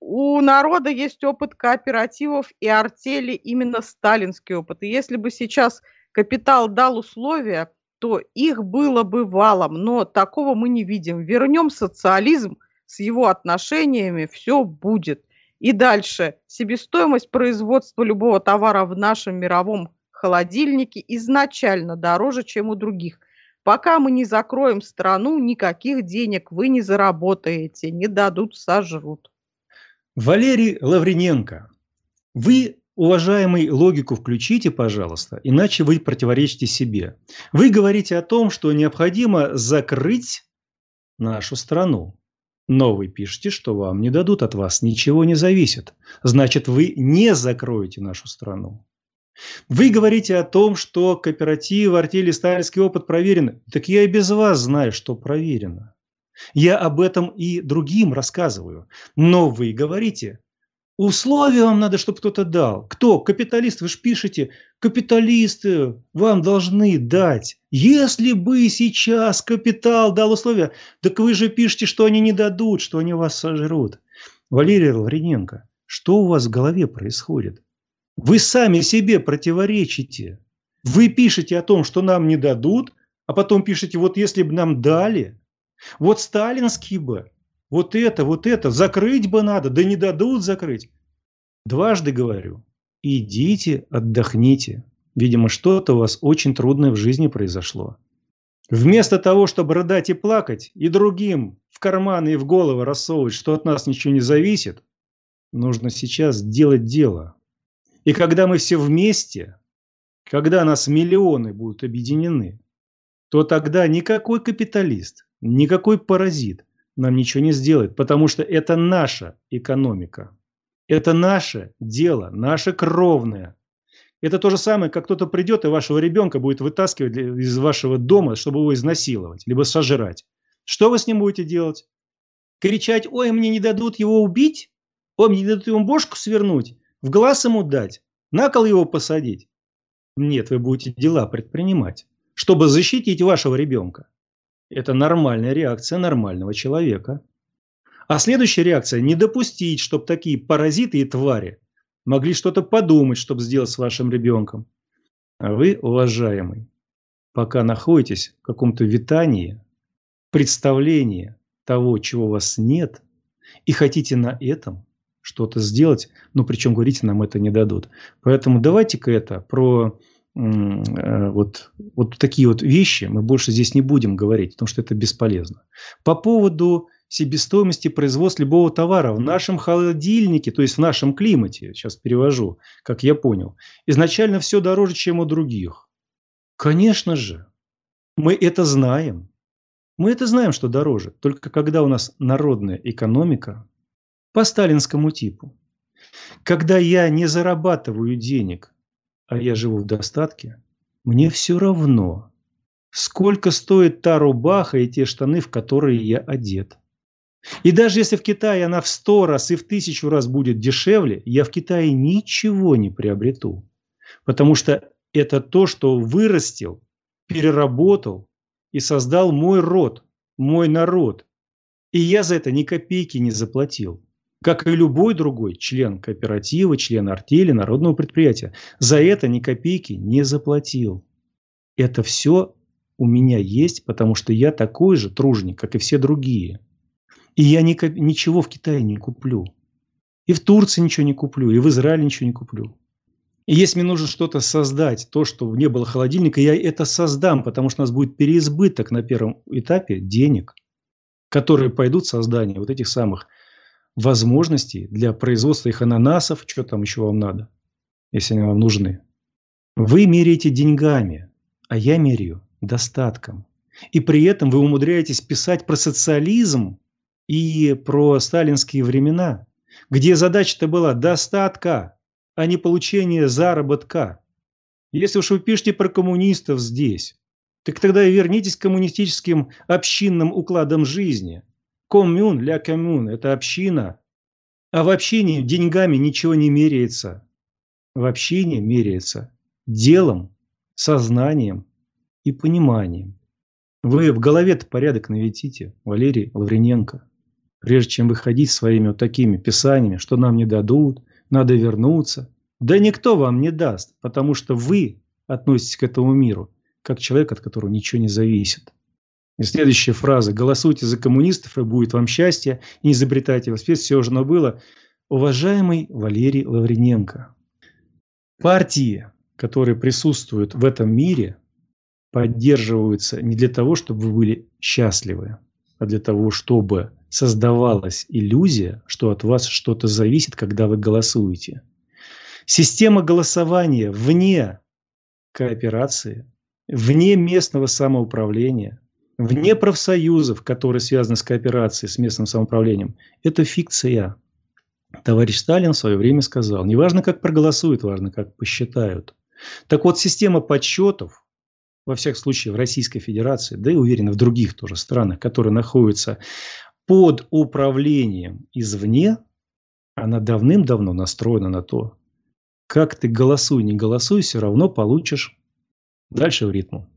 У народа есть опыт кооперативов и артели, именно сталинский опыт. И если бы сейчас капитал дал условия, то их было бы валом, но такого мы не видим. Вернем социализм с его отношениями, все будет. И дальше. Себестоимость производства любого товара в нашем мировом холодильнике изначально дороже, чем у других. Пока мы не закроем страну, никаких денег вы не заработаете, не дадут, сожрут. Валерий Лавриненко, вы, уважаемый, логику включите, пожалуйста, иначе вы противоречите себе. Вы говорите о том, что необходимо закрыть нашу страну. Но вы пишете, что вам не дадут, от вас ничего не зависит. Значит, вы не закроете нашу страну. Вы говорите о том, что кооперативы, артели, сталинский опыт проверены. Так я и без вас знаю, что проверено. Я об этом и другим рассказываю. Но вы говорите, условия вам надо, чтобы кто-то дал. Кто? Капиталист. Вы же пишете, капиталисты вам должны дать. Если бы сейчас капитал дал условия, так вы же пишете, что они не дадут, что они вас сожрут. Валерий Лавриненко, что у вас в голове происходит? Вы сами себе противоречите. Вы пишете о том, что нам не дадут, а потом пишете, вот если бы нам дали, вот сталинский бы, вот это, закрыть бы надо, да не дадут закрыть. Дважды говорю, идите отдохните. Видимо, что-то у вас очень трудное в жизни произошло. Вместо того, чтобы рыдать и плакать, и другим в карманы и в головы рассовывать, что от нас ничего не зависит, нужно сейчас делать дело. И когда мы все вместе, когда нас миллионы будут объединены, то тогда никакой капиталист, никакой паразит нам ничего не сделает, потому что это наша экономика. Это наше дело, наше кровное. Это то же самое, как кто-то придет и вашего ребенка будет вытаскивать из вашего дома, чтобы его изнасиловать, либо сожрать. Что вы с ним будете делать? Кричать, ой, мне не дадут его убить? Ой, мне не дадут ему бошку свернуть? В глаз ему дать? На кол его посадить? Нет, вы будете дела предпринимать, чтобы защитить вашего ребенка. Это нормальная реакция нормального человека. А следующая реакция – не допустить, чтобы такие паразиты и твари могли что-то подумать, чтобы сделать с вашим ребенком. А вы, уважаемый, пока находитесь в каком-то витании, представлении того, чего у вас нет, и хотите на этом что-то сделать, но причем, говорите, нам это не дадут. Поэтому давайте-ка это про вот такие вот вещи мы больше здесь не будем говорить, потому что это бесполезно. По поводу себестоимости производства любого товара в нашем холодильнике, то есть в нашем климате, сейчас перевожу, как я понял, изначально все дороже, чем у других. Конечно же, мы это знаем. Мы это знаем, что дороже. Только когда у нас народная экономика по сталинскому типу. Когда я не зарабатываю денег, а я живу в достатке, мне все равно, сколько стоит та рубаха и те штаны, в которые я одет. И даже если в Китае она в 100 раз и в 1000 раз будет дешевле, я в Китае ничего не приобрету. Потому что это то, что вырастил, переработал и создал мой род, мой народ. И я за это ни копейки не заплатил. Как и любой другой член кооператива, член артели, народного предприятия. За это ни копейки не заплатил. Это все у меня есть, потому что я такой же труженик, как и все другие. И я ничего в Китае не куплю. И в Турции ничего не куплю, и в Израиле ничего не куплю. И если мне нужно что-то создать, то, что не было холодильника, я это создам, потому что у нас будет переизбыток на первом этапе денег, которые пойдут в создание вот этих самых возможностей для производства их ананасов, что там еще вам надо, если они вам нужны. Вы меряете деньгами, а я меряю достатком. И при этом вы умудряетесь писать про социализм и про сталинские времена, где задача-то была достатка, а не получение заработка. Если уж вы пишете про коммунистов здесь, так тогда и вернитесь к коммунистическим общинным укладам жизни. Коммюн ля коммюн – это община. А в общине деньгами ничего не меряется. В общине меряется делом, сознанием и пониманием. Вы в голове-то порядок наведите, Валерий Лавриненко, прежде чем выходить своими вот такими писаниями, что нам не дадут, надо вернуться. Да никто вам не даст, потому что вы относитесь к этому миру как человек, от которого ничего не зависит. И следующая фраза: голосуйте за коммунистов, и будет вам счастье, и не изобретайте велосипед, все уже было. Уважаемый Валерий Лавриненко, партии, которые присутствуют в этом мире, поддерживаются не для того, чтобы вы были счастливы, а для того, чтобы создавалась иллюзия, что от вас что-то зависит, когда вы голосуете. Система голосования вне кооперации, вне местного самоуправления, вне профсоюзов, которые связаны с кооперацией, с местным самоуправлением, это фикция. Товарищ Сталин в свое время сказал: не важно, как проголосуют, важно, как посчитают. Так вот, система подсчетов, во всяком случае в Российской Федерации, да и уверен, в других тоже странах, которые находятся под управлением извне, она давным-давно настроена на то, как ты голосуй, не голосуй, все равно получишь дальше в ритму.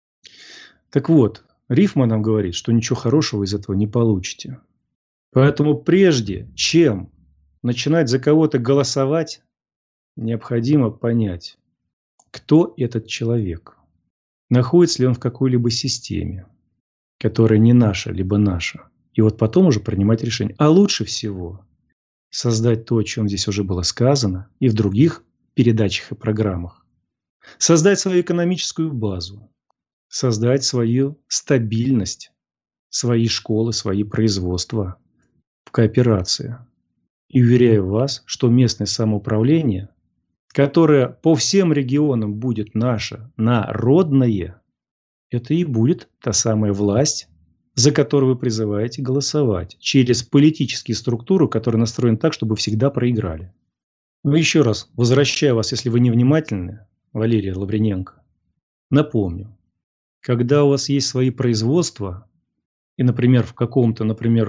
Так вот, рифма нам говорит, что ничего хорошего из этого не получите. Поэтому прежде чем начинать за кого-то голосовать, необходимо понять, кто этот человек. Находится ли он в какой-либо системе, которая не наша, либо наша. И вот потом уже принимать решение. А лучше всего создать то, о чем здесь уже было сказано, и в других передачах и программах. Создать свою экономическую базу, создать свою стабильность, свои школы, свои производства в кооперации. И уверяю вас, что местное самоуправление, которое по всем регионам будет наше, народное, это и будет та самая власть, за которую вы призываете голосовать, через политические структуры, которые настроены так, чтобы всегда проиграли. Но еще раз, возвращаю вас, если вы невнимательны, Валерий Лавриненко, напомню, когда у вас есть свои производства, и, например, в каком-то,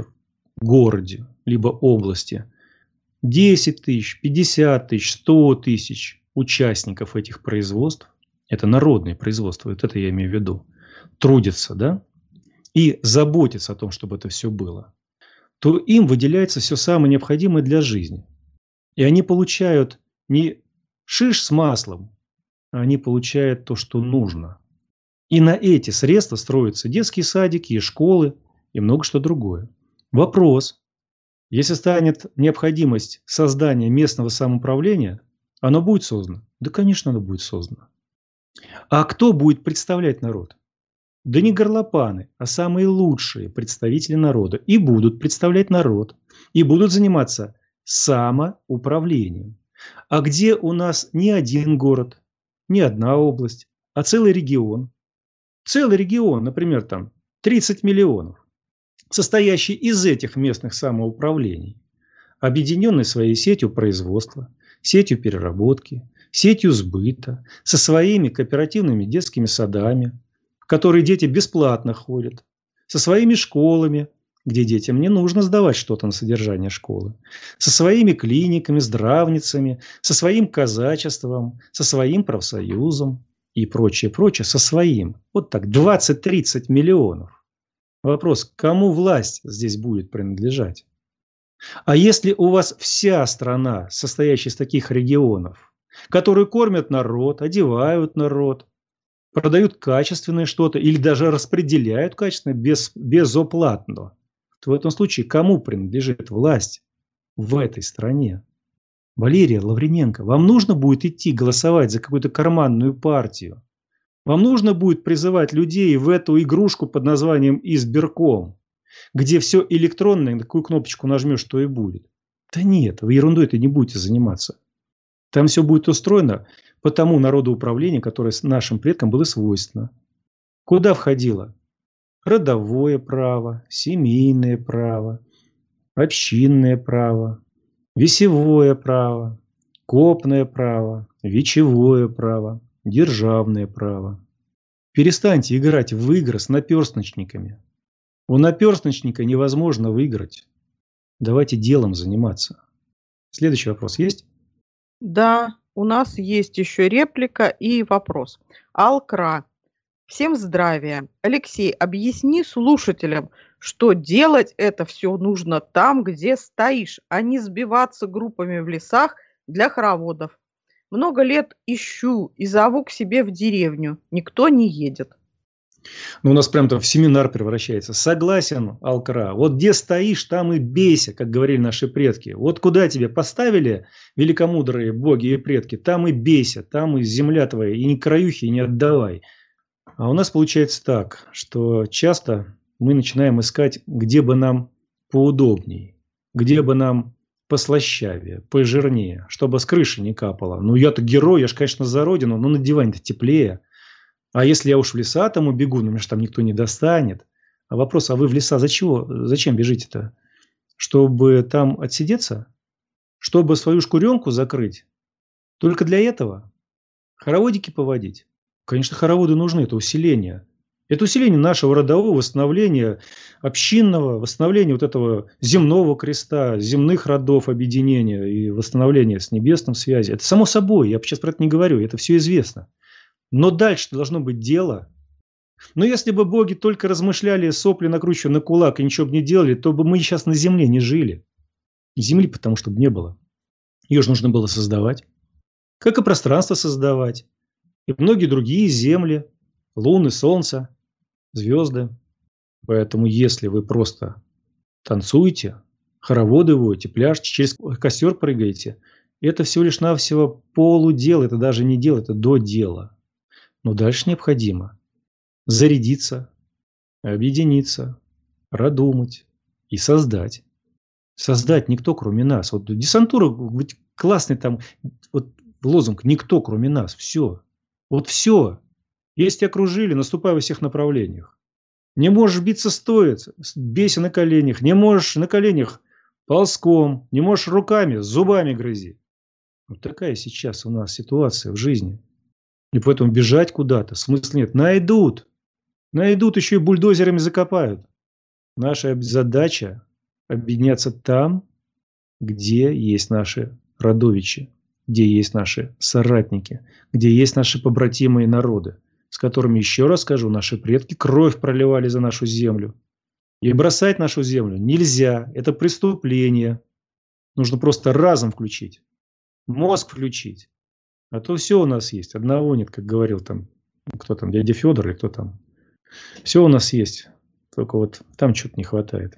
городе, либо области, 10 тысяч, 50 тысяч, 100 тысяч участников этих производств, это народные производства, вот это я имею в виду, трудятся, да, и заботятся о том, чтобы это все было, то им выделяется все самое необходимое для жизни. И они получают не шиш с маслом, а они получают то, что нужно. И на эти средства строятся детские садики и школы, и много что другое. Вопрос: если станет необходимость создания местного самоуправления, оно будет создано? Да, конечно, оно будет создано. А кто будет представлять народ? Да не горлопаны, а самые лучшие представители народа. И будут представлять народ. И будут заниматься самоуправлением. А где у нас не один город, не одна область, а целый регион. Целый регион, например, там 30 миллионов, состоящий из этих местных самоуправлений, объединенный своей сетью производства, сетью переработки, сетью сбыта, со своими кооперативными детскими садами, в которые дети бесплатно ходят, со своими школами, где детям не нужно сдавать что-то на содержание школы, со своими клиниками, здравницами, со своим казачеством, со своим профсоюзом и прочее, со своим. Вот так, 20-30 миллионов. Вопрос: кому власть здесь будет принадлежать? А если у вас вся страна, состоящая из таких регионов, которые кормят народ, одевают народ, продают качественное что-то или даже распределяют качественное безоплатно, то в этом случае кому принадлежит власть в этой стране? Валерия Лавриненко, вам нужно будет идти голосовать за какую-то карманную партию. Вам нужно будет призывать людей в эту игрушку под названием избирком, где все электронное, на какую кнопочку нажмешь, то и будет. Да нет, вы ерундой это не будете заниматься. Там все будет устроено по тому народоуправлению, которое нашим предкам было свойственно. Куда входило? Родовое право, семейное право, общинное право, весевое право, копное право, вечевое право, державное право. Перестаньте играть в игры с наперстничниками. У наперстничника невозможно выиграть. Давайте делом заниматься. Следующий вопрос есть? Да, у нас есть еще реплика и вопрос. Алкра. Всем здравия. Алексей, объясни слушателям, что делать это все нужно там, где стоишь, а не сбиваться группами в лесах для хороводов. Много лет ищу и зову к себе в деревню. Никто не едет. Ну, у нас прям там в семинар превращается. Согласен, Алкра. Вот где стоишь, там и бейся, как говорили наши предки. Вот куда тебя поставили великомудрые боги и предки, там и бейся, там и земля твоя, и ни краюхи не отдавай. А у нас получается так, что часто мы начинаем искать, где бы нам поудобней, где бы нам послащавее, пожирнее, чтобы с крыши не капало. Ну, я-то герой, я ж, конечно, за родину, но на диване-то теплее. А если я уж в леса там убегу, ну, меня же там никто не достанет. А вопрос, а вы в леса зачем бежите-то? Чтобы там отсидеться? Чтобы свою шкуренку закрыть? Только для этого? Хороводики поводить? Конечно, хороводы нужны, это усиление. Это усиление нашего родового восстановления, общинного, восстановления вот этого земного креста, земных родов объединения и восстановления с небесным связи. Это само собой, я сейчас про это не говорю, это все известно. Но дальше должно быть дело. Но если бы боги только размышляли, сопли накручивая на кулак и ничего бы не делали, то бы мы сейчас на земле не жили. Земли потому что бы не было. Ее же нужно было создавать. Как и пространство создавать. И многие другие земли, луны, солнца, звезды. Поэтому если вы просто танцуете, хороводы водите, пляшете, через костер прыгаете, это всего лишь навсего полудел, это даже не дело, это до дела. Но дальше необходимо зарядиться, объединиться, продумать и создать. Создать никто, кроме нас. Вот десантура, классный там вот лозунг «Никто, кроме нас». Все. Вот все. Если окружили, наступай во всех направлениях. Не можешь биться стоя, бейся на коленях. Не можешь на коленях ползком. Не можешь руками, зубами грызи. Вот такая сейчас у нас ситуация в жизни. И поэтому бежать куда-то смысла нет. Найдут. Найдут, еще и бульдозерами закопают. Наша задача объединяться там, где есть наши родовичи, где есть наши соратники, где есть наши побратимые народы, с которыми, еще раз скажу, наши предки кровь проливали за нашу землю. И бросать нашу землю нельзя. Это преступление. Нужно просто разум включить, мозг включить. А то все у нас есть. Одного нет, как говорил там, кто там, дядя Федор или кто там. Все у нас есть. Только вот там что-то не хватает.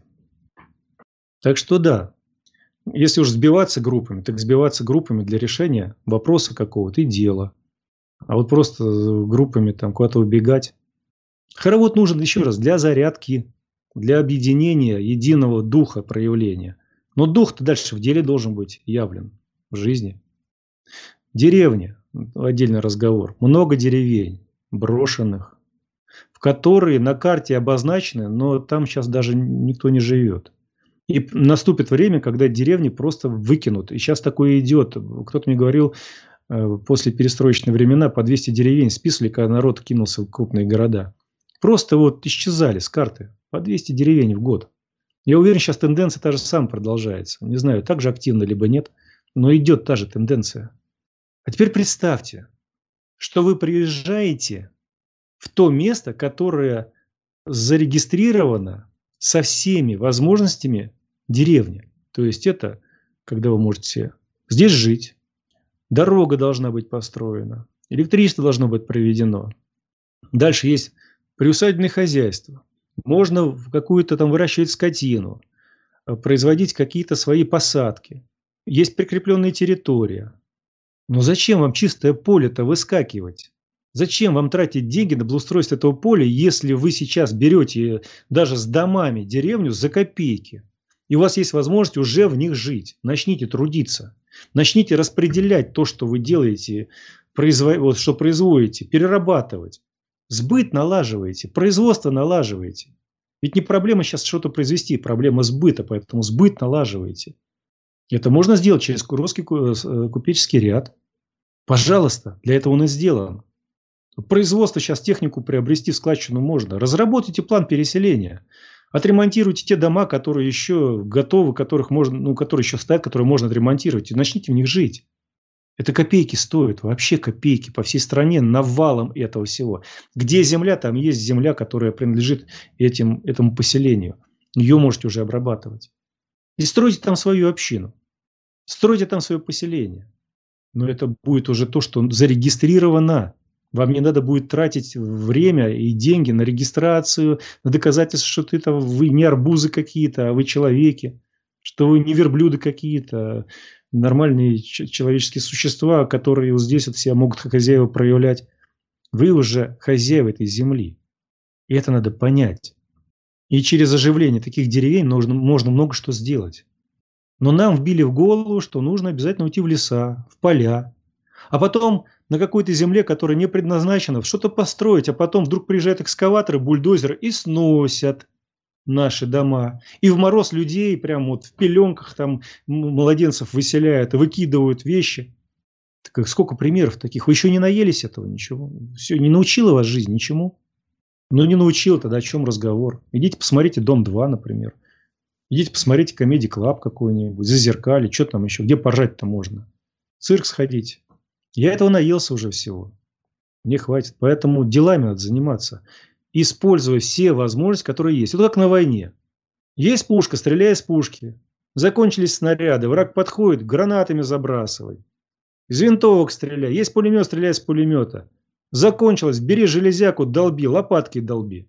Так что да, если уж сбиваться группами, так сбиваться группами для решения вопроса какого-то и дела. А вот просто группами там куда-то убегать. Хоровод нужен, еще раз, для зарядки, для объединения единого духа проявления. Но дух-то дальше в деле должен быть явлен в жизни. Деревни, отдельный разговор. Много деревень брошенных, в которые на карте обозначены, но там сейчас даже никто не живет. И наступит время, когда деревни просто выкинут. И сейчас такое идет. Кто-то мне говорил, после перестроечных времена по 200 деревень списывали, когда народ кинулся в крупные города. Просто вот исчезали с карты. По 200 деревень в год. Я уверен, сейчас тенденция та же самая продолжается. Не знаю, так же активно либо нет, но идет та же тенденция. А теперь представьте, что вы приезжаете в то место, которое зарегистрировано со всеми возможностями деревни. То есть это, когда вы можете здесь жить, дорога должна быть построена, электричество должно быть проведено. Дальше есть приусадебное хозяйство. Можно какую-то там выращивать скотину, производить какие-то свои посадки. есть прикрепленная территория. Но зачем вам чистое поле-то выскакивать? Зачем вам тратить деньги на благоустройство этого поля, если вы сейчас берете даже с домами деревню за копейки? И у вас есть возможность уже в них жить. Начните трудиться. Начните распределять то, что вы делаете, вот, что производите, перерабатывать. Сбыт налаживаете, производство налаживаете. Ведь не проблема сейчас что-то произвести, проблема сбыта, поэтому сбыт налаживаете. Это можно сделать через Куровский купеческий ряд. Пожалуйста, для этого он и сделан. Производство сейчас, технику приобрести в складчину можно. Разработайте план переселения. Отремонтируйте те дома, которые еще готовы, которых можно, которые еще стоят, которые можно отремонтировать. И начните в них жить. Это копейки стоит, вообще копейки по всей стране навалом этого всего. Где земля, там есть земля, которая принадлежит этому поселению. Ее можете уже обрабатывать. И стройте там свою общину. Стройте там свое поселение. Но это будет уже то, что зарегистрировано. Вам не надо будет тратить время и деньги на регистрацию, на доказательство, что вы не арбузы какие-то, а вы человеки, что вы не верблюды какие-то, нормальные человеческие существа, которые вот здесь вот себя могут как хозяева проявлять. Вы уже хозяева этой земли. И это надо понять. И через оживление таких деревень можно много что сделать. Но нам вбили в голову, что нужно обязательно уйти в леса, в поля. А потом на какой-то земле, которая не предназначена, что-то построить. А потом вдруг приезжают экскаваторы, бульдозеры и сносят наши дома. И в мороз людей прям вот в пеленках там младенцев выселяют и выкидывают вещи. Так сколько примеров таких. Вы еще не наелись этого ничего. Все, не научила вас жизнь ничему. Ну, не научил, тогда о чем разговор? Идите посмотрите «Дом-2», например. Идите посмотрите «Комеди Клаб» какой-нибудь, «Зазеркалье», что там еще, где поржать-то можно. В цирк сходите. Я этого наелся уже всего. Мне хватит. Поэтому делами надо заниматься. Используя все возможности, которые есть. Это как на войне. Есть пушка, стреляй из пушки. Закончились снаряды, враг подходит, гранатами забрасывай. Из винтовок стреляй. Есть пулемет, стреляй с пулемета. Закончилось, бери железяку, долби, лопаткой долби.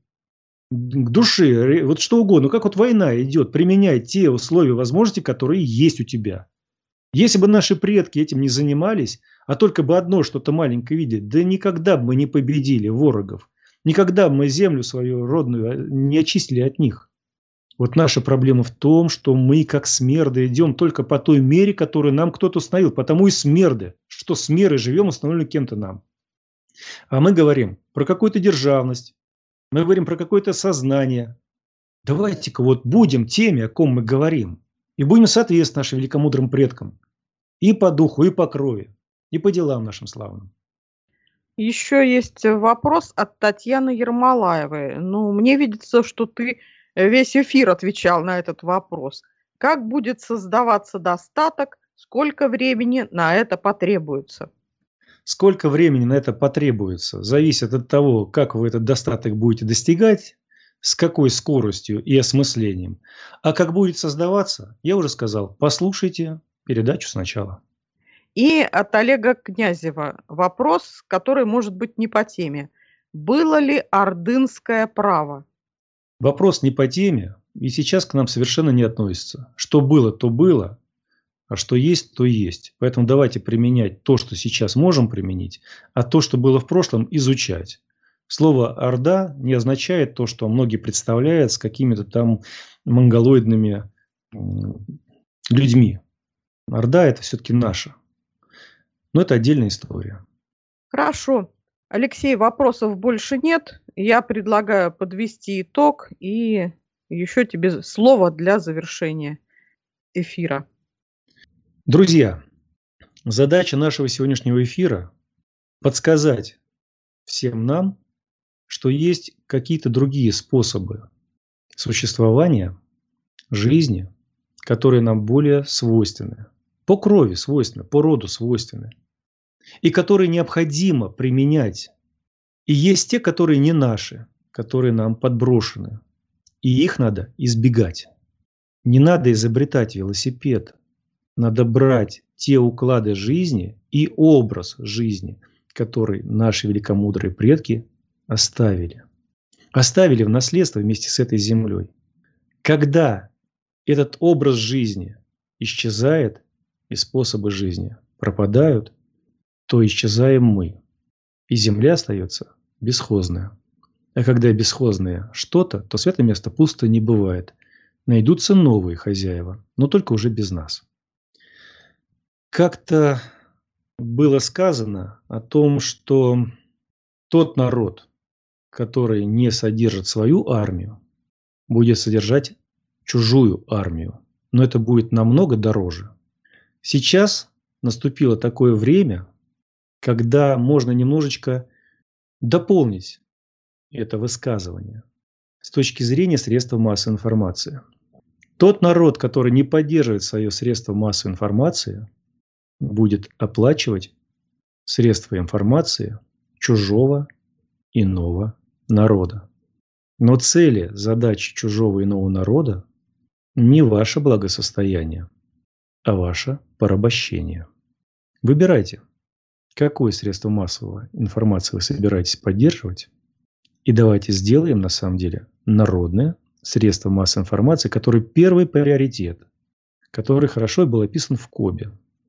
К душе, вот что угодно. Как вот война идет, применяй те условия, возможности, которые есть у тебя. Если бы наши предки этим не занимались, а только бы одно что-то маленькое видели, да никогда бы мы не победили ворогов. Никогда бы мы землю свою родную не очистили от них. Вот наша проблема в том, что мы как смерды идем только по той мере, которую нам кто-то установил. Потому и смерды, что с мерой живем, установлены кем-то нам. А мы говорим про какую-то державность, мы говорим про какое-то сознание. Давайте-ка вот будем теми, о ком мы говорим. И будем соответствовать нашим великомудрым предкам. И по духу, и по крови, и по делам нашим славным. Еще есть вопрос от Татьяны Ермолаевой. Ну, мне видится, что ты весь эфир отвечал на этот вопрос. Как будет создаваться достаток, сколько времени на это потребуется? Сколько времени на это потребуется, зависит от того, как вы этот достаток будете достигать, с какой скоростью и осмыслением. А как будет создаваться, я уже сказал, послушайте передачу сначала. И от Олега Князева вопрос, который может быть не по теме. Было ли ордынское право? Вопрос не по теме и сейчас к нам совершенно не относится. Что было, то было. А что есть, то есть. Поэтому давайте применять то, что сейчас можем применить, а то, что было в прошлом, изучать. Слово «орда» не означает то, что многие представляют с какими-то там монголоидными людьми. Орда – это все-таки наша. Но это отдельная история. Хорошо. Алексей, вопросов больше нет. Я предлагаю подвести итог и еще тебе слово для завершения эфира. Друзья, задача нашего сегодняшнего эфира – подсказать всем нам, что есть какие-то другие способы существования, жизни, которые нам более свойственны, по крови свойственны, по роду свойственны, и которые необходимо применять. И есть те, которые не наши, которые нам подброшены, и их надо избегать. Не надо изобретать велосипед. Надо брать те уклады жизни и образ жизни, который наши великомудрые предки оставили. Оставили в наследство вместе с этой землей. Когда этот образ жизни исчезает, и способы жизни пропадают, то исчезаем мы, и земля остается бесхозная. А когда бесхозное что-то, то святое место пусто не бывает. Найдутся новые хозяева, но только уже без нас. Как-то было сказано о том, что тот народ, который не содержит свою армию, будет содержать чужую армию. Но это будет намного дороже. Сейчас наступило такое время, когда можно немножечко дополнить это высказывание с точки зрения средств массовой информации. Тот народ, который не поддерживает свое средство массовой информации, будет оплачивать средства информации чужого иного народа. Но цели, задачи чужого иного народа не ваше благосостояние, а ваше порабощение. Выбирайте, какое средство массовой информации вы собираетесь поддерживать, и давайте сделаем, на самом деле, народное средство массовой информации, которое первый приоритет, который хорошо был описан в КОБе,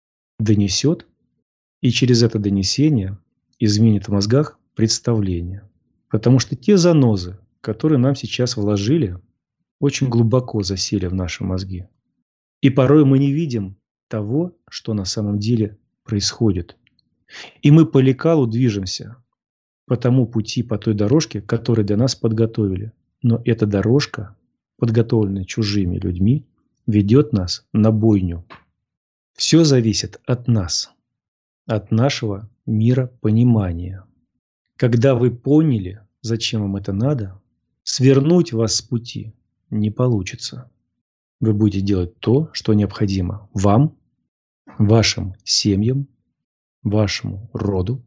донесет, и через это донесение изменит в мозгах представление. Потому что те занозы, которые нам сейчас вложили, очень глубоко засели в наши мозги. И порой мы не видим того, что на самом деле происходит. И мы по лекалу движемся по тому пути, по той дорожке, которую для нас подготовили. Но эта дорожка, подготовленная чужими людьми, ведет нас на бойню. Все зависит от нас, от нашего миропонимания. Когда вы поняли, зачем вам это надо, свернуть вас с пути не получится. Вы будете делать то, что необходимо вам, вашим семьям, вашему роду,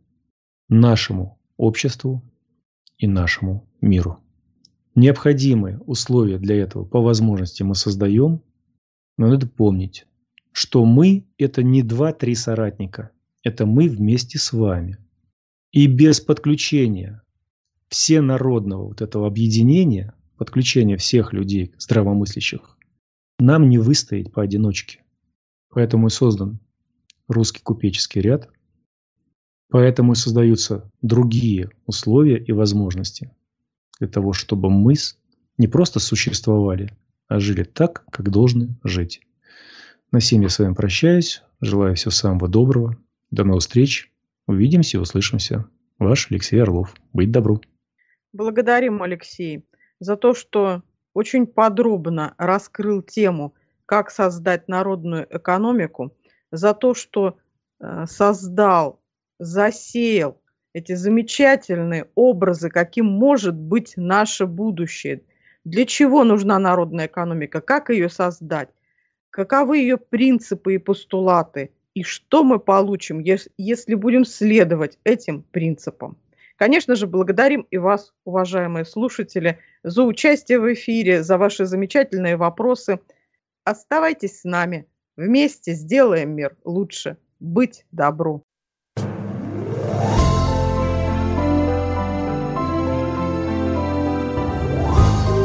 нашему обществу и нашему миру. Необходимые условия для этого по возможности мы создаем, но надо помнить, что мы – это не 2-3 соратника, это мы вместе с вами. И без подключения всенародного вот этого объединения, подключения всех людей, здравомыслящих, нам не выстоять поодиночке. Поэтому и создан русский купеческий ряд, поэтому и создаются другие условия и возможности для того, чтобы мы не просто существовали, а жили так, как должны жить. На всем я с вами прощаюсь. Желаю всего самого доброго. До новых встреч. Увидимся и услышимся. Ваш Алексей Орлов. Быть добру. Благодарим, Алексей, за то, что очень подробно раскрыл тему, как создать народную экономику, за то, что создал, засеял эти замечательные образы, каким может быть наше будущее. Для чего нужна народная экономика, как ее создать, каковы ее принципы и постулаты, и что мы получим, если будем следовать этим принципам. Конечно же, благодарим и вас, уважаемые слушатели, за участие в эфире, за ваши замечательные вопросы. Оставайтесь с нами. Вместе сделаем мир лучше. Быть добру.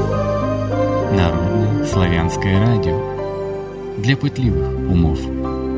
Народное славянское радио для пытливых умов.